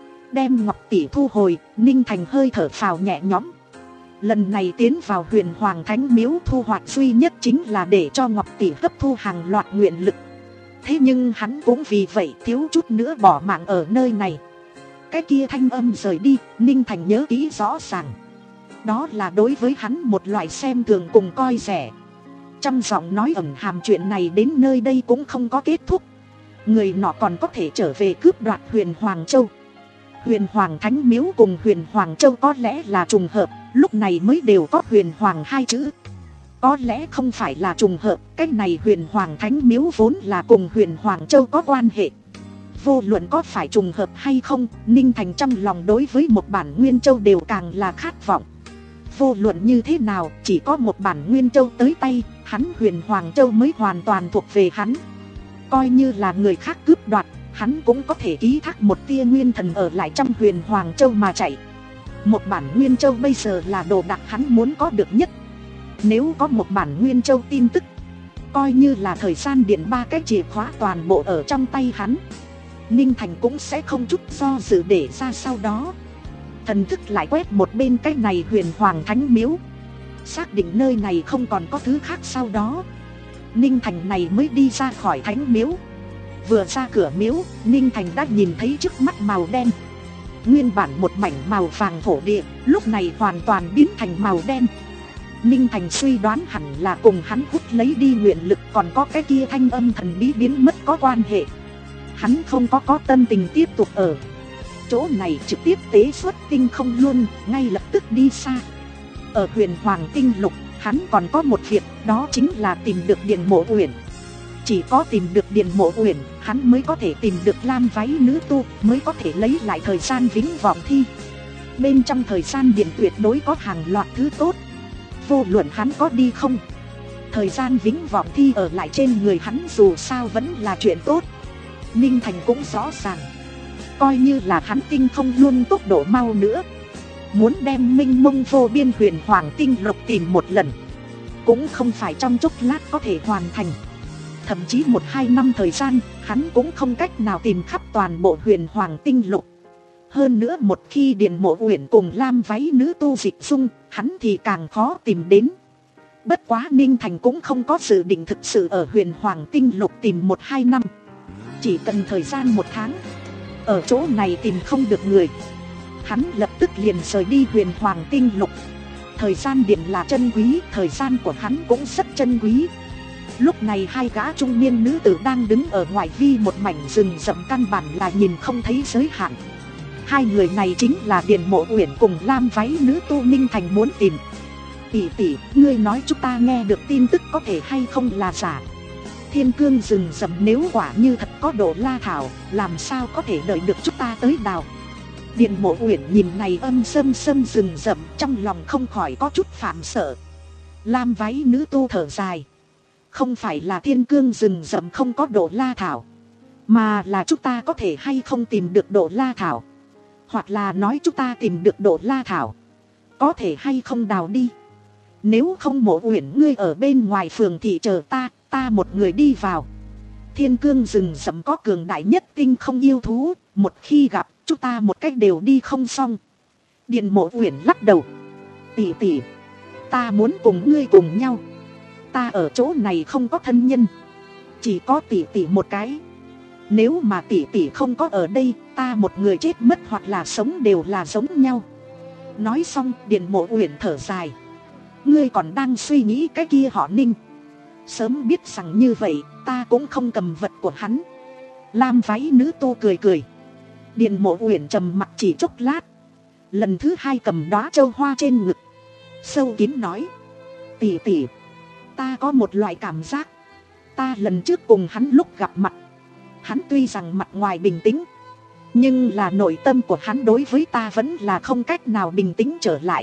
Đem Ngọc Tỷ thu hồi, Ninh Thành hơi thở phào nhẹ nhõm. Lần này tiến vào Huyền Hoàng Thánh Miếu, thu hoạch duy nhất chính là để cho Ngọc Tỷ hấp thu hàng loạt nguyện lực. Thế nhưng hắn cũng vì vậy thiếu chút nữa bỏ mạng ở nơi này. Cái kia thanh âm rời đi, Ninh Thành nhớ kỹ rõ ràng. Đó là đối với hắn một loại xem thường cùng coi rẻ. Trong giọng nói ẩn hàm chuyện này đến nơi đây cũng không có kết thúc. Người nọ còn có thể trở về cướp đoạt Huyền Hoàng Châu. Huyền Hoàng Thánh Miếu cùng Huyền Hoàng Châu có lẽ là trùng hợp, lúc này mới đều có Huyền Hoàng hai chữ. Có lẽ không phải là trùng hợp, cái này Huyền Hoàng Thánh Miếu vốn là cùng Huyền Hoàng Châu có quan hệ. Vô luận có phải trùng hợp hay không, Ninh Thành trong lòng đối với một bản Nguyên Châu đều càng là khát vọng. Vô luận như thế nào, chỉ có một bản Nguyên Châu tới tay, hắn Huyền Hoàng Châu mới hoàn toàn thuộc về hắn. Coi như là người khác cướp đoạt, hắn cũng có thể ký thác một tia nguyên thần ở lại trong Huyền Hoàng Châu mà chạy. Một bản Nguyên Châu bây giờ là đồ đạc hắn muốn có được nhất. Nếu có một bản Nguyên Châu tin tức, coi như là thời gian điện ba cái chìa khóa toàn bộ ở trong tay hắn, Ninh Thành cũng sẽ không chút do dự để ra. Sau đó thần thức lại quét một bên cái này Huyền Hoàng Thánh Miếu, xác định nơi này không còn có thứ khác. Sau đó Ninh Thành này mới đi ra khỏi Thánh Miếu. Vừa ra cửa miếu, Ninh Thành đã nhìn thấy trước mắt màu đen. Nguyên bản một mảnh màu vàng thổ địa, lúc này hoàn toàn biến thành màu đen. Ninh Thành suy đoán hẳn là cùng hắn hút lấy đi nguyện lực còn có cái kia thanh âm thần bí biến mất có quan hệ. Hắn không có có tâm tình tiếp tục ở chỗ này, trực tiếp tế xuất tinh không luôn, ngay lập tức đi xa. Ở Huyền Hoàng Tinh Lục, hắn còn có một việc, đó chính là tìm được Điện Mộ Uyển. Chỉ có tìm được Điện Mộ Uyển, hắn mới có thể tìm được lam váy nữ tu, mới có thể lấy lại thời gian vĩnh vọng thi. Bên trong thời gian điện tuyệt đối có hàng loạt thứ tốt. vô luận hắn có đi không, thời gian vĩnh vọng thi ở lại trên người hắn dù sao vẫn là chuyện tốt. Ninh Thành cũng rõ ràng, coi như là hắn tinh không luôn tốc độ mau nữa, muốn đem minh mông vô biên huyền hoàng tinh lục tìm một lần cũng không phải trong chốc lát có thể hoàn thành. Thậm chí một hai năm thời gian hắn cũng không cách nào tìm khắp toàn bộ huyền hoàng tinh lục. Hơn nữa một khi Điền Mộ Uyển cùng Lam váy nữ tu dịch dung, hắn thì càng khó tìm đến. Bất quá Ninh Thành cũng không có dự định thực sự ở huyền hoàng tinh lục tìm một hai năm, chỉ cần thời gian một tháng, ở chỗ này tìm không được người, hắn lập tức liền rời đi huyền hoàng tinh lục. Thời gian điểm là chân quý, thời gian của hắn cũng rất chân quý. Lúc này hai gã trung niên nữ tử đang đứng ở ngoại vi một mảnh rừng rậm, căn bản là nhìn không thấy giới hạn. Hai người này chính là Điền Mộ Uyển cùng Lam váy nữ tu Ninh Thành muốn tìm. Tỷ tỷ, ngươi nói chúng ta nghe được tin tức có thể hay không là giả? Thiên cương rừng rậm nếu quả như thật có độ la thảo, làm sao có thể đợi được chúng ta tới đào? Điền Mộ Uyển nhìn này âm sâm sâm rừng rậm, trong lòng không khỏi có chút phạm sợ. Lam váy nữ tu thở dài, không phải là thiên cương rừng rậm không có độ la thảo, mà là chúng ta có thể hay không tìm được độ la thảo. Hoặc là nói chúng ta tìm được độ la thảo, có thể hay không đào đi. Nếu không Mộ Uyển ngươi ở bên ngoài phường thị chờ ta, ta một người đi vào. Thiên cương rừng rậm có cường đại nhất tinh không yêu thú, một khi gặp chúng ta một cách đều đi không xong. Điền Mộ Uyển lắc đầu, tỷ tỷ, ta muốn cùng ngươi cùng nhau. Ta ở chỗ này không có thân nhân, chỉ có tỷ tỷ một cái. Nếu mà tỷ tỷ không có ở đây, ta một người chết mất hoặc là sống đều là giống nhau. Nói xong Điền Mộ Uyển thở dài, ngươi còn đang suy nghĩ cái kia họ Ninh, sớm biết rằng như vậy ta cũng không cầm vật của hắn. Lam váy nữ tu cười cười. Điền Mộ Uyển trầm mặc chỉ chốc lát, lần thứ hai cầm đóa châu hoa trên ngực, sâu kín nói, tỷ tỷ, ta có một loại cảm giác, ta lần trước cùng hắn lúc gặp mặt, hắn tuy rằng mặt ngoài bình tĩnh, nhưng là nội tâm của hắn đối với ta vẫn là không cách nào bình tĩnh trở lại.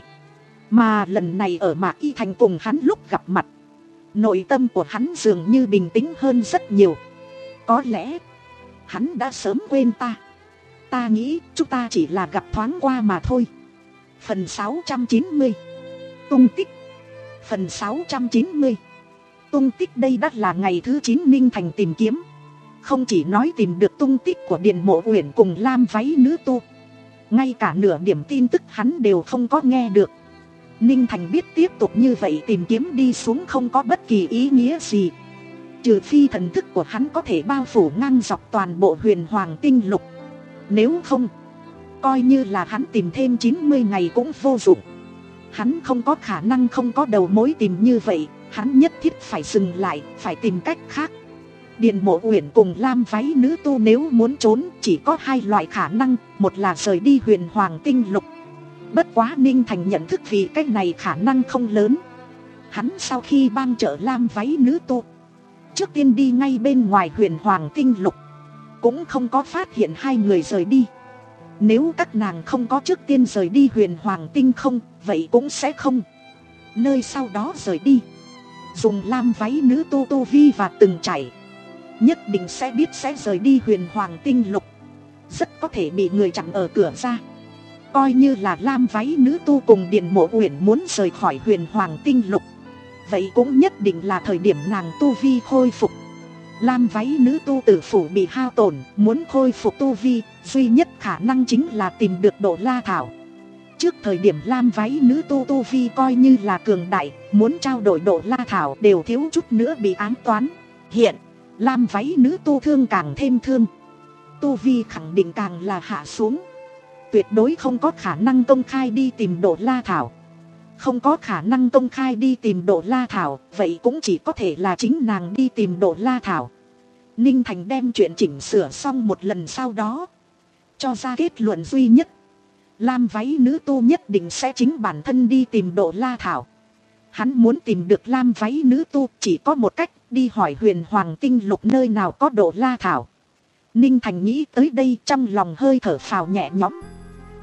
Mà lần này ở Mạc Y Thành cùng hắn lúc gặp mặt, nội tâm của hắn dường như bình tĩnh hơn rất nhiều. Có lẽ hắn đã sớm quên ta. Ta nghĩ chúng ta chỉ là gặp thoáng qua mà thôi. Phần sáu trăm chín mươi Tung tích. Phần sáu trăm chín mươi Tung tích. Đây đã là ngày thứ chín Ninh Thành tìm kiếm. Không chỉ nói tìm được tung tích của Điền Mộ Uyển cùng Lam váy nữ tu, ngay cả nửa điểm tin tức hắn đều không có nghe được. Ninh Thành biết tiếp tục như vậy tìm kiếm đi xuống không có bất kỳ ý nghĩa gì, trừ phi thần thức của hắn có thể bao phủ ngang dọc toàn bộ huyền hoàng tinh lục. Nếu không, coi như là hắn tìm thêm chín mươi ngày cũng vô dụng. Hắn không có khả năng không có đầu mối tìm như vậy, hắn nhất thiết phải dừng lại, phải tìm cách khác. Điền Mộ Uyển cùng Lam váy nữ tu nếu muốn trốn chỉ có hai loại khả năng, một là rời đi huyền hoàng tinh lục. Bất quá Ninh Thành nhận thức vì cách này khả năng không lớn. Hắn sau khi bang trợ Lam váy nữ tu, trước tiên đi ngay bên ngoài huyền hoàng tinh lục, cũng không có phát hiện hai người rời đi. Nếu các nàng không có trước tiên rời đi huyền hoàng tinh không, vậy cũng sẽ không nơi sau đó rời đi. Dùng Lam váy nữ tu tu vi và từng chảy, nhất định sẽ biết sẽ rời đi huyền hoàng tinh lục, rất có thể bị người chặn ở cửa ra. Coi như là Lam váy nữ tu cùng Điền Mộ Uyển muốn rời khỏi huyền hoàng tinh lục, vậy cũng nhất định là thời điểm nàng tu vi khôi phục. Lam váy nữ tu tử phủ bị hao tổn, muốn khôi phục tu vi, duy nhất khả năng chính là tìm được độ la thảo. Trước thời điểm Lam váy nữ tu tu vi coi như là cường đại, muốn trao đổi độ la thảo đều thiếu chút nữa bị ám toán. Hiện Lam váy nữ tu thương càng thêm thương, tu vi khẳng định càng là hạ xuống, tuyệt đối không có khả năng công khai đi tìm độ la thảo. Không có khả năng công khai đi tìm độ la thảo, vậy cũng chỉ có thể là chính nàng đi tìm độ la thảo. Ninh Thành đem chuyện chỉnh sửa xong một lần sau đó, cho ra kết luận duy nhất: Lam váy nữ tu nhất định sẽ chính bản thân đi tìm độ la thảo. Hắn muốn tìm được Lam váy nữ tu chỉ có một cách, đi hỏi huyền hoàng tinh lục nơi nào có độ la thảo. Ninh Thành nghĩ tới đây trong lòng hơi thở phào nhẹ nhõm.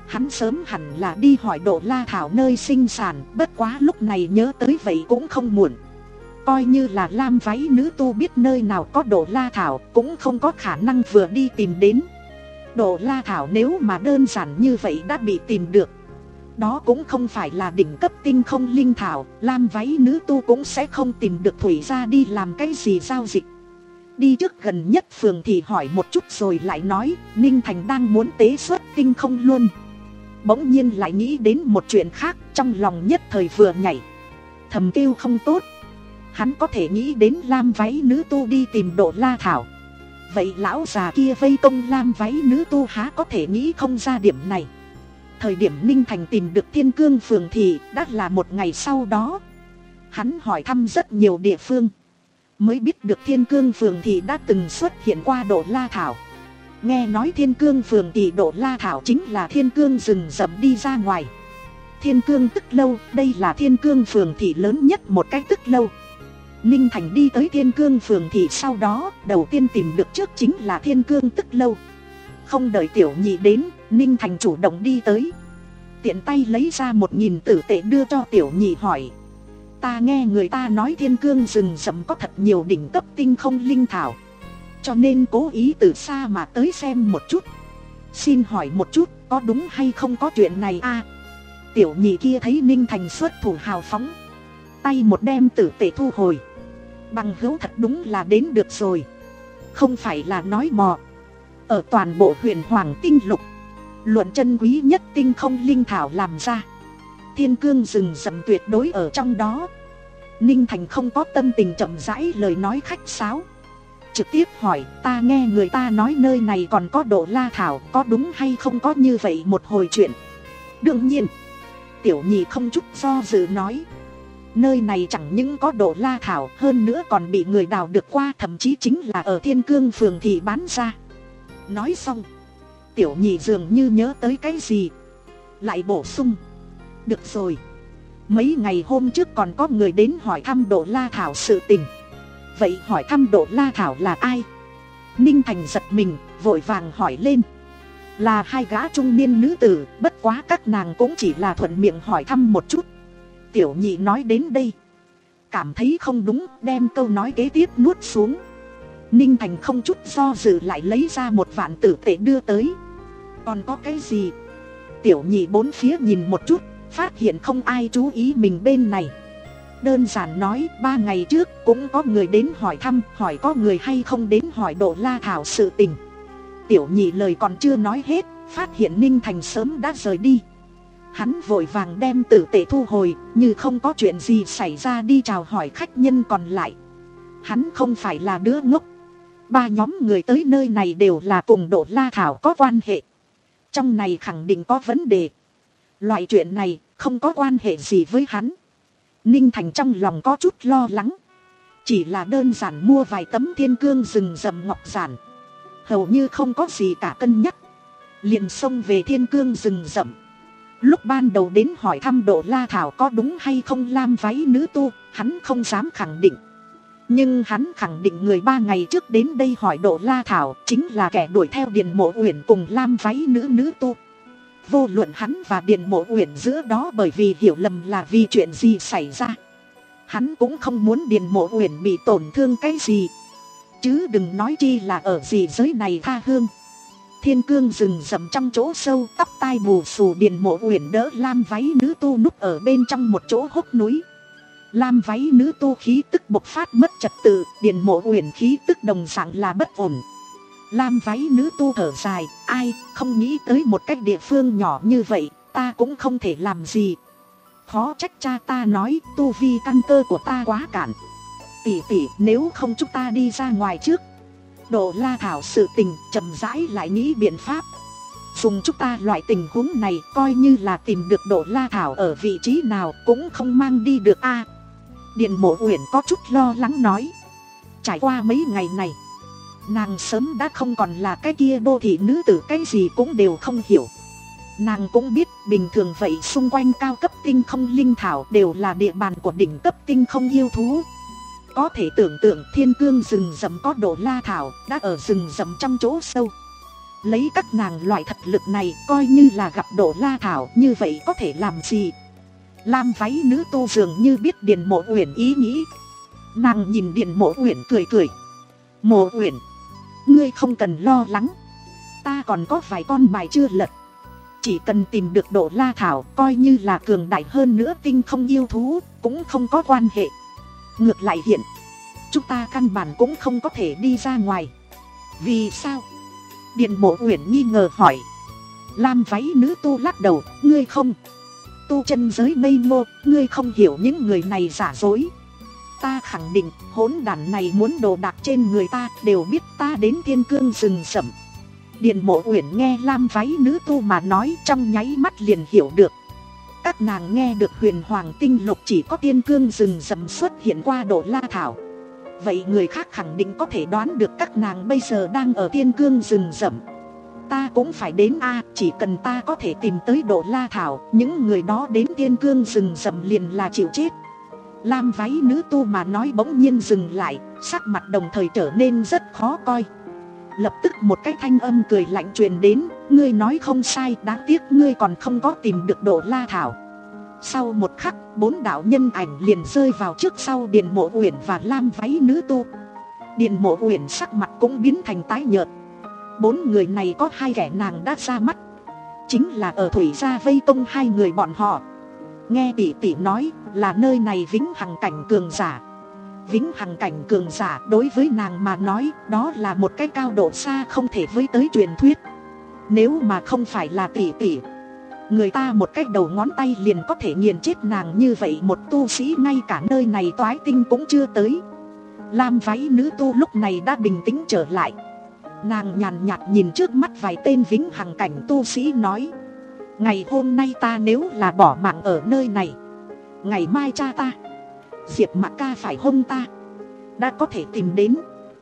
Hắn sớm hẳn là đi hỏi Độ La Thảo nơi sinh sản, bất quá lúc này nhớ tới vậy cũng không muộn. Coi như là lam váy nữ tu biết nơi nào có Độ La Thảo cũng không có khả năng vừa đi tìm đến. Độ La Thảo nếu mà đơn giản như vậy đã bị tìm được, đó cũng không phải là đỉnh cấp tinh không linh thảo, lam váy nữ tu cũng sẽ không tìm được Thủy ra đi làm cái gì giao dịch. Đi trước gần nhất phường thì hỏi một chút rồi lại nói, Ninh Thành đang muốn tế xuất tinh không luôn. Bỗng nhiên lại nghĩ đến một chuyện khác, trong lòng nhất thời vừa nhảy, thầm kêu không tốt. Hắn có thể nghĩ đến lam váy nữ tu đi tìm Độ La Thảo, vậy lão già kia vây công lam váy nữ tu há có thể nghĩ không ra điểm này. Thời điểm Ninh Thành tìm được Thiên Cương phường thì đã là một ngày sau đó. Hắn hỏi thăm rất nhiều địa phương, mới biết được Thiên Cương phường thì đã từng xuất hiện qua Độ La Thảo. Nghe nói Thiên Cương phường thì Độ La Thảo chính là Thiên Cương rừng rậm đi ra ngoài. Thiên Cương Tức Lâu, đây là Thiên Cương phường thị lớn nhất một cái tức lâu. Ninh Thành đi tới Thiên Cương phường thị sau đó, đầu tiên tìm được trước chính là Thiên Cương Tức Lâu. Không đợi Tiểu Nhị đến, Ninh Thành chủ động đi tới, tiện tay lấy ra một nghìn tử tệ đưa cho Tiểu Nhị hỏi, ta nghe người ta nói Thiên Cương rừng rậm có thật nhiều đỉnh cấp tinh không linh thảo, cho nên cố ý từ xa mà tới xem một chút. Xin hỏi một chút, có đúng hay không có chuyện này a? À, Tiểu Nhị kia thấy Ninh Thành xuất thủ hào phóng, tay một đem tử tệ thu hồi. Bằng hữu thật đúng là đến được rồi, không phải là nói mò. Ở toàn bộ huyện Hoàng Tinh Lục, luận chân quý nhất tinh không linh thảo làm ra, Thiên Cương rừng rậm tuyệt đối ở trong đó. Ninh Thành không có tâm tình chậm rãi lời nói khách sáo, trực tiếp hỏi, ta nghe người ta nói nơi này còn có Độ La Thảo, có đúng hay không có như vậy một hồi chuyện? Đương nhiên. Tiểu Nhị không chút do dự nói, nơi này chẳng những có Độ La Thảo, hơn nữa còn bị người đào được qua, thậm chí chính là ở Thiên Cương phường thị bán ra. Nói xong, Tiểu Nhị dường như nhớ tới cái gì, lại bổ sung, được rồi, mấy ngày hôm trước còn có người đến hỏi thăm Độ La Thảo sự tình. Vậy hỏi thăm Độ La Thảo là ai? Ninh Thành giật mình, vội vàng hỏi lên, là hai gã trung niên nữ tử, bất quá các nàng cũng chỉ là thuận miệng hỏi thăm một chút. Tiểu Nhị nói đến đây, cảm thấy không đúng, đem câu nói kế tiếp nuốt xuống. Ninh Thành không chút do dự lại lấy ra một vạn tử tệ đưa tới. Còn có cái gì? Tiểu Nhị bốn phía nhìn một chút, phát hiện không ai chú ý mình bên này, đơn giản nói, ba ngày trước cũng có người đến hỏi thăm, hỏi có người hay không đến hỏi Độ La Thảo sự tình. Tiểu Nhị lời còn chưa nói hết, phát hiện Ninh Thành sớm đã rời đi. Hắn vội vàng đem tử tệ thu hồi, như không có chuyện gì xảy ra đi chào hỏi khách nhân còn lại. Hắn không phải là đứa ngốc, ba nhóm người tới nơi này đều là cùng Độ La Thảo có quan hệ, trong này khẳng định có vấn đề. Loại chuyện này không có quan hệ gì với hắn. Ninh Thành trong lòng có chút lo lắng, chỉ là đơn giản mua vài tấm Thiên Cương rừng rậm ngọc giản, hầu như không có gì cả cân nhắc, liền xông về Thiên Cương rừng rậm. Lúc ban đầu đến hỏi thăm Độ La Thảo có đúng hay không lam váy nữ tu, hắn không dám khẳng định, nhưng hắn khẳng định người ba ngày trước đến đây hỏi Độ La Thảo chính là kẻ đuổi theo Điền Mộ Uyển cùng lam váy nữ nữ tu. Vô luận hắn và Điền Mộ Uyển giữa đó bởi vì hiểu lầm là vì chuyện gì xảy ra, hắn cũng không muốn Điền Mộ Uyển bị tổn thương cái gì, chứ đừng nói chi là ở gì giới này tha hương. Thiên Cương rừng rậm trong chỗ sâu, tóc tai bù xù, Điền Mộ Uyển đỡ lam váy nữ tu núp ở bên trong một chỗ hốc núi. Lam váy nữ tu khí tức bộc phát mất trật tự, Điền Mộ Uyển khí tức đồng dạng là bất ổn. Lam váy nữ tu thở dài, ai không nghĩ tới một cách địa phương nhỏ như vậy, ta cũng không thể làm gì. Khó trách cha ta nói tu vi căn cơ của ta quá cạn. Tỷ tỷ, nếu không chúng ta đi ra ngoài trước. Độ La Thảo sự tình chậm rãi lại nghĩ biện pháp. Dùng chúng ta loại tình huống này, coi như là tìm được Độ La Thảo ở vị trí nào cũng không mang đi được a. À, Điền Mộ Uyển có chút lo lắng nói. Trải qua mấy ngày này, nàng sớm đã không còn là cái kia đô thị nữ tử, cái gì cũng đều không hiểu. Nàng cũng biết bình thường vậy xung quanh cao cấp tinh không linh thảo đều là địa bàn của đỉnh cấp tinh không yêu thú. Có thể tưởng tượng Thiên Cương rừng rậm có Độ La Thảo đã ở rừng rậm trong chỗ sâu. Lấy các nàng loại thật lực này coi như là gặp Đỗ La Thảo như vậy có thể làm gì. Lam váy nữ tu dường như biết Điền Mộ Uyển ý nghĩ. Nàng nhìn Điền Mộ Uyển cười cười. Mộ Uyển, ngươi không cần lo lắng. Ta còn có vài con bài chưa lật. Chỉ cần tìm được Đỗ La Thảo, coi như là cường đại hơn nữa tinh không yêu thú, cũng không có quan hệ. Ngược lại hiện, chúng ta căn bản cũng không có thể đi ra ngoài. Vì sao? Điền Mộ Uyển nghi ngờ hỏi. Lam váy nữ tu lắc đầu, ngươi không. Tu chân giới ngây ngô, ngươi không hiểu những người này giả dối. Ta khẳng định, hỗn đản này muốn đồ đạc trên người ta, đều biết ta đến thiên cương rừng rậm. Điền Mộ Uyển nghe Lam váy nữ tu mà nói trong nháy mắt liền hiểu được. Các nàng nghe được huyền hoàng tinh lục chỉ có thiên cương rừng rậm xuất hiện qua Đỗ La Thảo. Vậy người khác khẳng định có thể đoán được các nàng bây giờ đang ở thiên cương rừng rậm. Ta cũng phải đến a, chỉ cần ta có thể tìm tới Đỗ La Thảo, những người đó đến thiên cương rừng rậm liền là chịu chết. Lam váy nữ tu mà nói bỗng nhiên dừng lại, sắc mặt đồng thời trở nên rất khó coi. Lập tức một cái thanh âm cười lạnh truyền đến, ngươi nói không sai, đáng tiếc ngươi còn không có tìm được Đỗ La Thảo. Sau một khắc, bốn đạo nhân ảnh liền rơi vào trước sau Điền Mộ Uyển và Lam váy nữ tu. Điền Mộ Uyển sắc mặt cũng biến thành tái nhợt. Bốn người này có hai kẻ nàng đã ra mắt, chính là ở Thủy Gia vây công hai người bọn họ. Nghe tỷ tỷ nói là nơi này vĩnh hằng cảnh cường giả. Vĩnh hằng cảnh cường giả đối với nàng mà nói đó là một cái cao độ xa không thể với tới truyền thuyết. Nếu mà không phải là tỷ tỷ, người ta một cái đầu ngón tay liền có thể nghiền chết nàng như vậy. Một tu sĩ ngay cả nơi này toái tinh cũng chưa tới. Lam váy nữ tu lúc này đã bình tĩnh trở lại. Nàng nhàn nhạt nhìn trước mắt vài tên vĩnh hằng cảnh tu sĩ nói, ngày hôm nay ta nếu là bỏ mạng ở nơi này, ngày mai cha ta, Diệp Mạc Ca phải hôn ta, đã có thể tìm đến.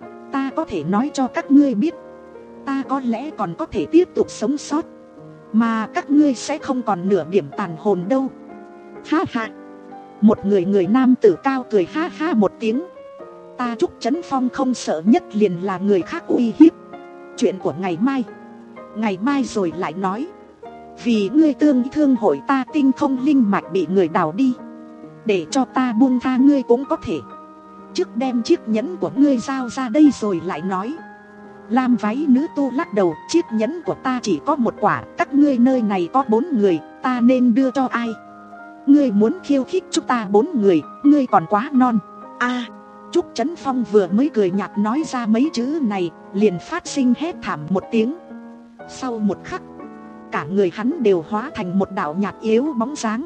Ta có thể nói cho các ngươi biết, ta có lẽ còn có thể tiếp tục sống sót, mà các ngươi sẽ không còn nửa điểm tàn hồn đâu. Ha ha. Một người người nam tử cao cười ha ha một tiếng. Ta Trúc Chấn Phong không sợ nhất liền là người khác uy hiếp. Chuyện của ngày mai, ngày mai rồi lại nói. Vì ngươi tương thương hội ta tinh không linh mạch bị người đào đi, để cho ta buông tha ngươi cũng có thể. Trước đem chiếc nhẫn của ngươi giao ra đây rồi lại nói. Lam váy nữ tu lắc đầu, chiếc nhẫn của ta chỉ có một quả, các ngươi nơi này có bốn người, ta nên đưa cho ai? Ngươi muốn khiêu khích chúng ta bốn người, ngươi còn quá non. A à, Trúc Chấn Phong vừa mới cười nhạt nói ra mấy chữ này, liền phát sinh hét thảm một tiếng. Sau một khắc, cả người hắn đều hóa thành một đạo nhạt yếu bóng dáng.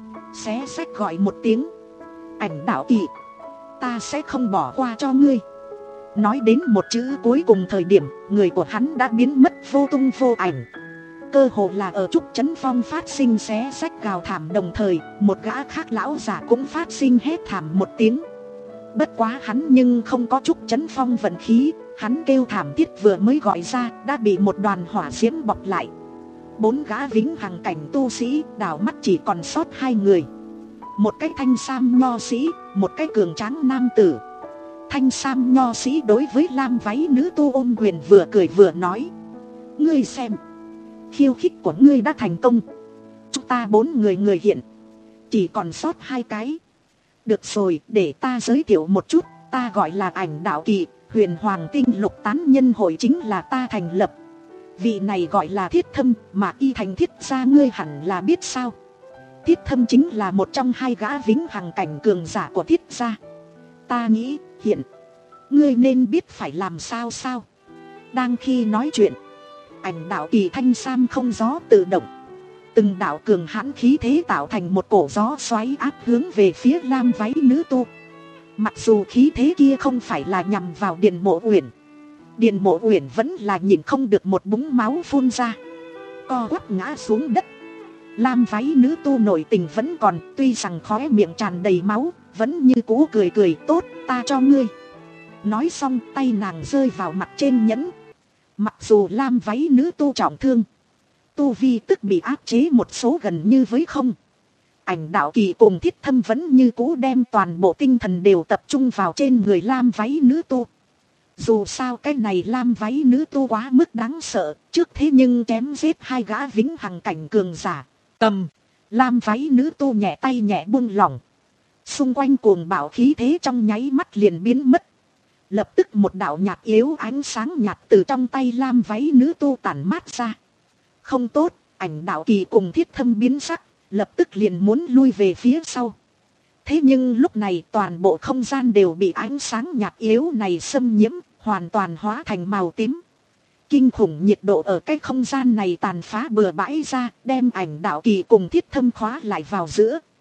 Xé xách gọi một tiếng, Ảnh Đạo Kỳ, ta sẽ không bỏ qua cho ngươi. Nói đến một chữ cuối cùng thời điểm, người của hắn đã biến mất vô tung vô ảnh. Cơ hồ là ở Trúc Chấn Phong phát sinh xé xách gào thảm đồng thời, một gã khác lão giả cũng phát sinh hét thảm một tiếng. Bất quá hắn nhưng không có Trúc Chấn Phong vận khí, hắn kêu thảm thiết vừa mới gọi ra đã bị một đoàn hỏa diễm bọc lại. Bốn gã vĩnh hằng cảnh tu sĩ đảo mắt chỉ còn sót hai người. Một cái thanh sam nho sĩ, một cái cường tráng nam tử. Thanh sam nho sĩ đối với Lam váy nữ tu ôm quyền vừa cười vừa nói, ngươi xem, khiêu khích của ngươi đã thành công. Chúng ta bốn người người hiện, chỉ còn sót hai cái. Được rồi, để ta giới thiệu một chút, ta gọi là Ảnh Đạo Kỳ, huyền hoàng tinh lục tán nhân hội chính là ta thành lập. Vị này gọi là Thiết Thâm, mà y thành Thiết gia ngươi hẳn là biết sao. Thiết Thâm chính là một trong hai gã vĩnh hằng cảnh cường giả của Thiết gia. Ta nghĩ, hiện, ngươi nên biết phải làm sao sao. Đang khi nói chuyện, Ảnh Đạo Kỳ thanh sam không gió tự động. Từng đạo cường hãn khí thế tạo thành một cổ gió xoáy áp hướng về phía Lam váy nữ tu. Mặc dù khí thế kia không phải là nhằm vào Điền Mộ Uyển, Điền Mộ Uyển vẫn là nhìn không được một búng máu phun ra, co quắp ngã xuống đất. Lam váy nữ tu nổi tình vẫn còn, tuy rằng khóe miệng tràn đầy máu, vẫn như cũ cười cười, tốt, ta cho ngươi. Nói xong tay nàng rơi vào mặt trên nhẫn. Mặc dù Lam váy nữ tu trọng thương, tu vi tức bị áp chế một số gần như với không. Ảnh Đạo Kỳ cùng Thiết Thâm vẫn như cũ đem toàn bộ tinh thần đều tập trung vào trên người Lam váy nữ tu. Dù sao cái này lam váy nữ tu quá mức đáng sợ, trước thế nhưng chém giết hai gã vĩnh hằng cảnh cường giả. Cầm, lam váy nữ tu nhẹ tay nhẹ buông lỏng. Xung quanh cuồng bạo khí thế trong nháy mắt liền biến mất. Lập tức một đạo nhạt yếu ánh sáng nhạt từ trong tay lam váy nữ tu tản mát ra. Không tốt, ảnh đạo kỳ cùng Thiết Thâm biến sắc, lập tức liền muốn lui về phía sau. Thế nhưng lúc này toàn bộ không gian đều bị ánh sáng nhạt yếu này xâm nhiễm, hoàn toàn hóa thành màu tím. Kinh khủng nhiệt độ ở cái không gian này tàn phá bừa bãi ra, đem ảnh đạo kỳ cùng Thiết Thâm khóa lại vào giữa.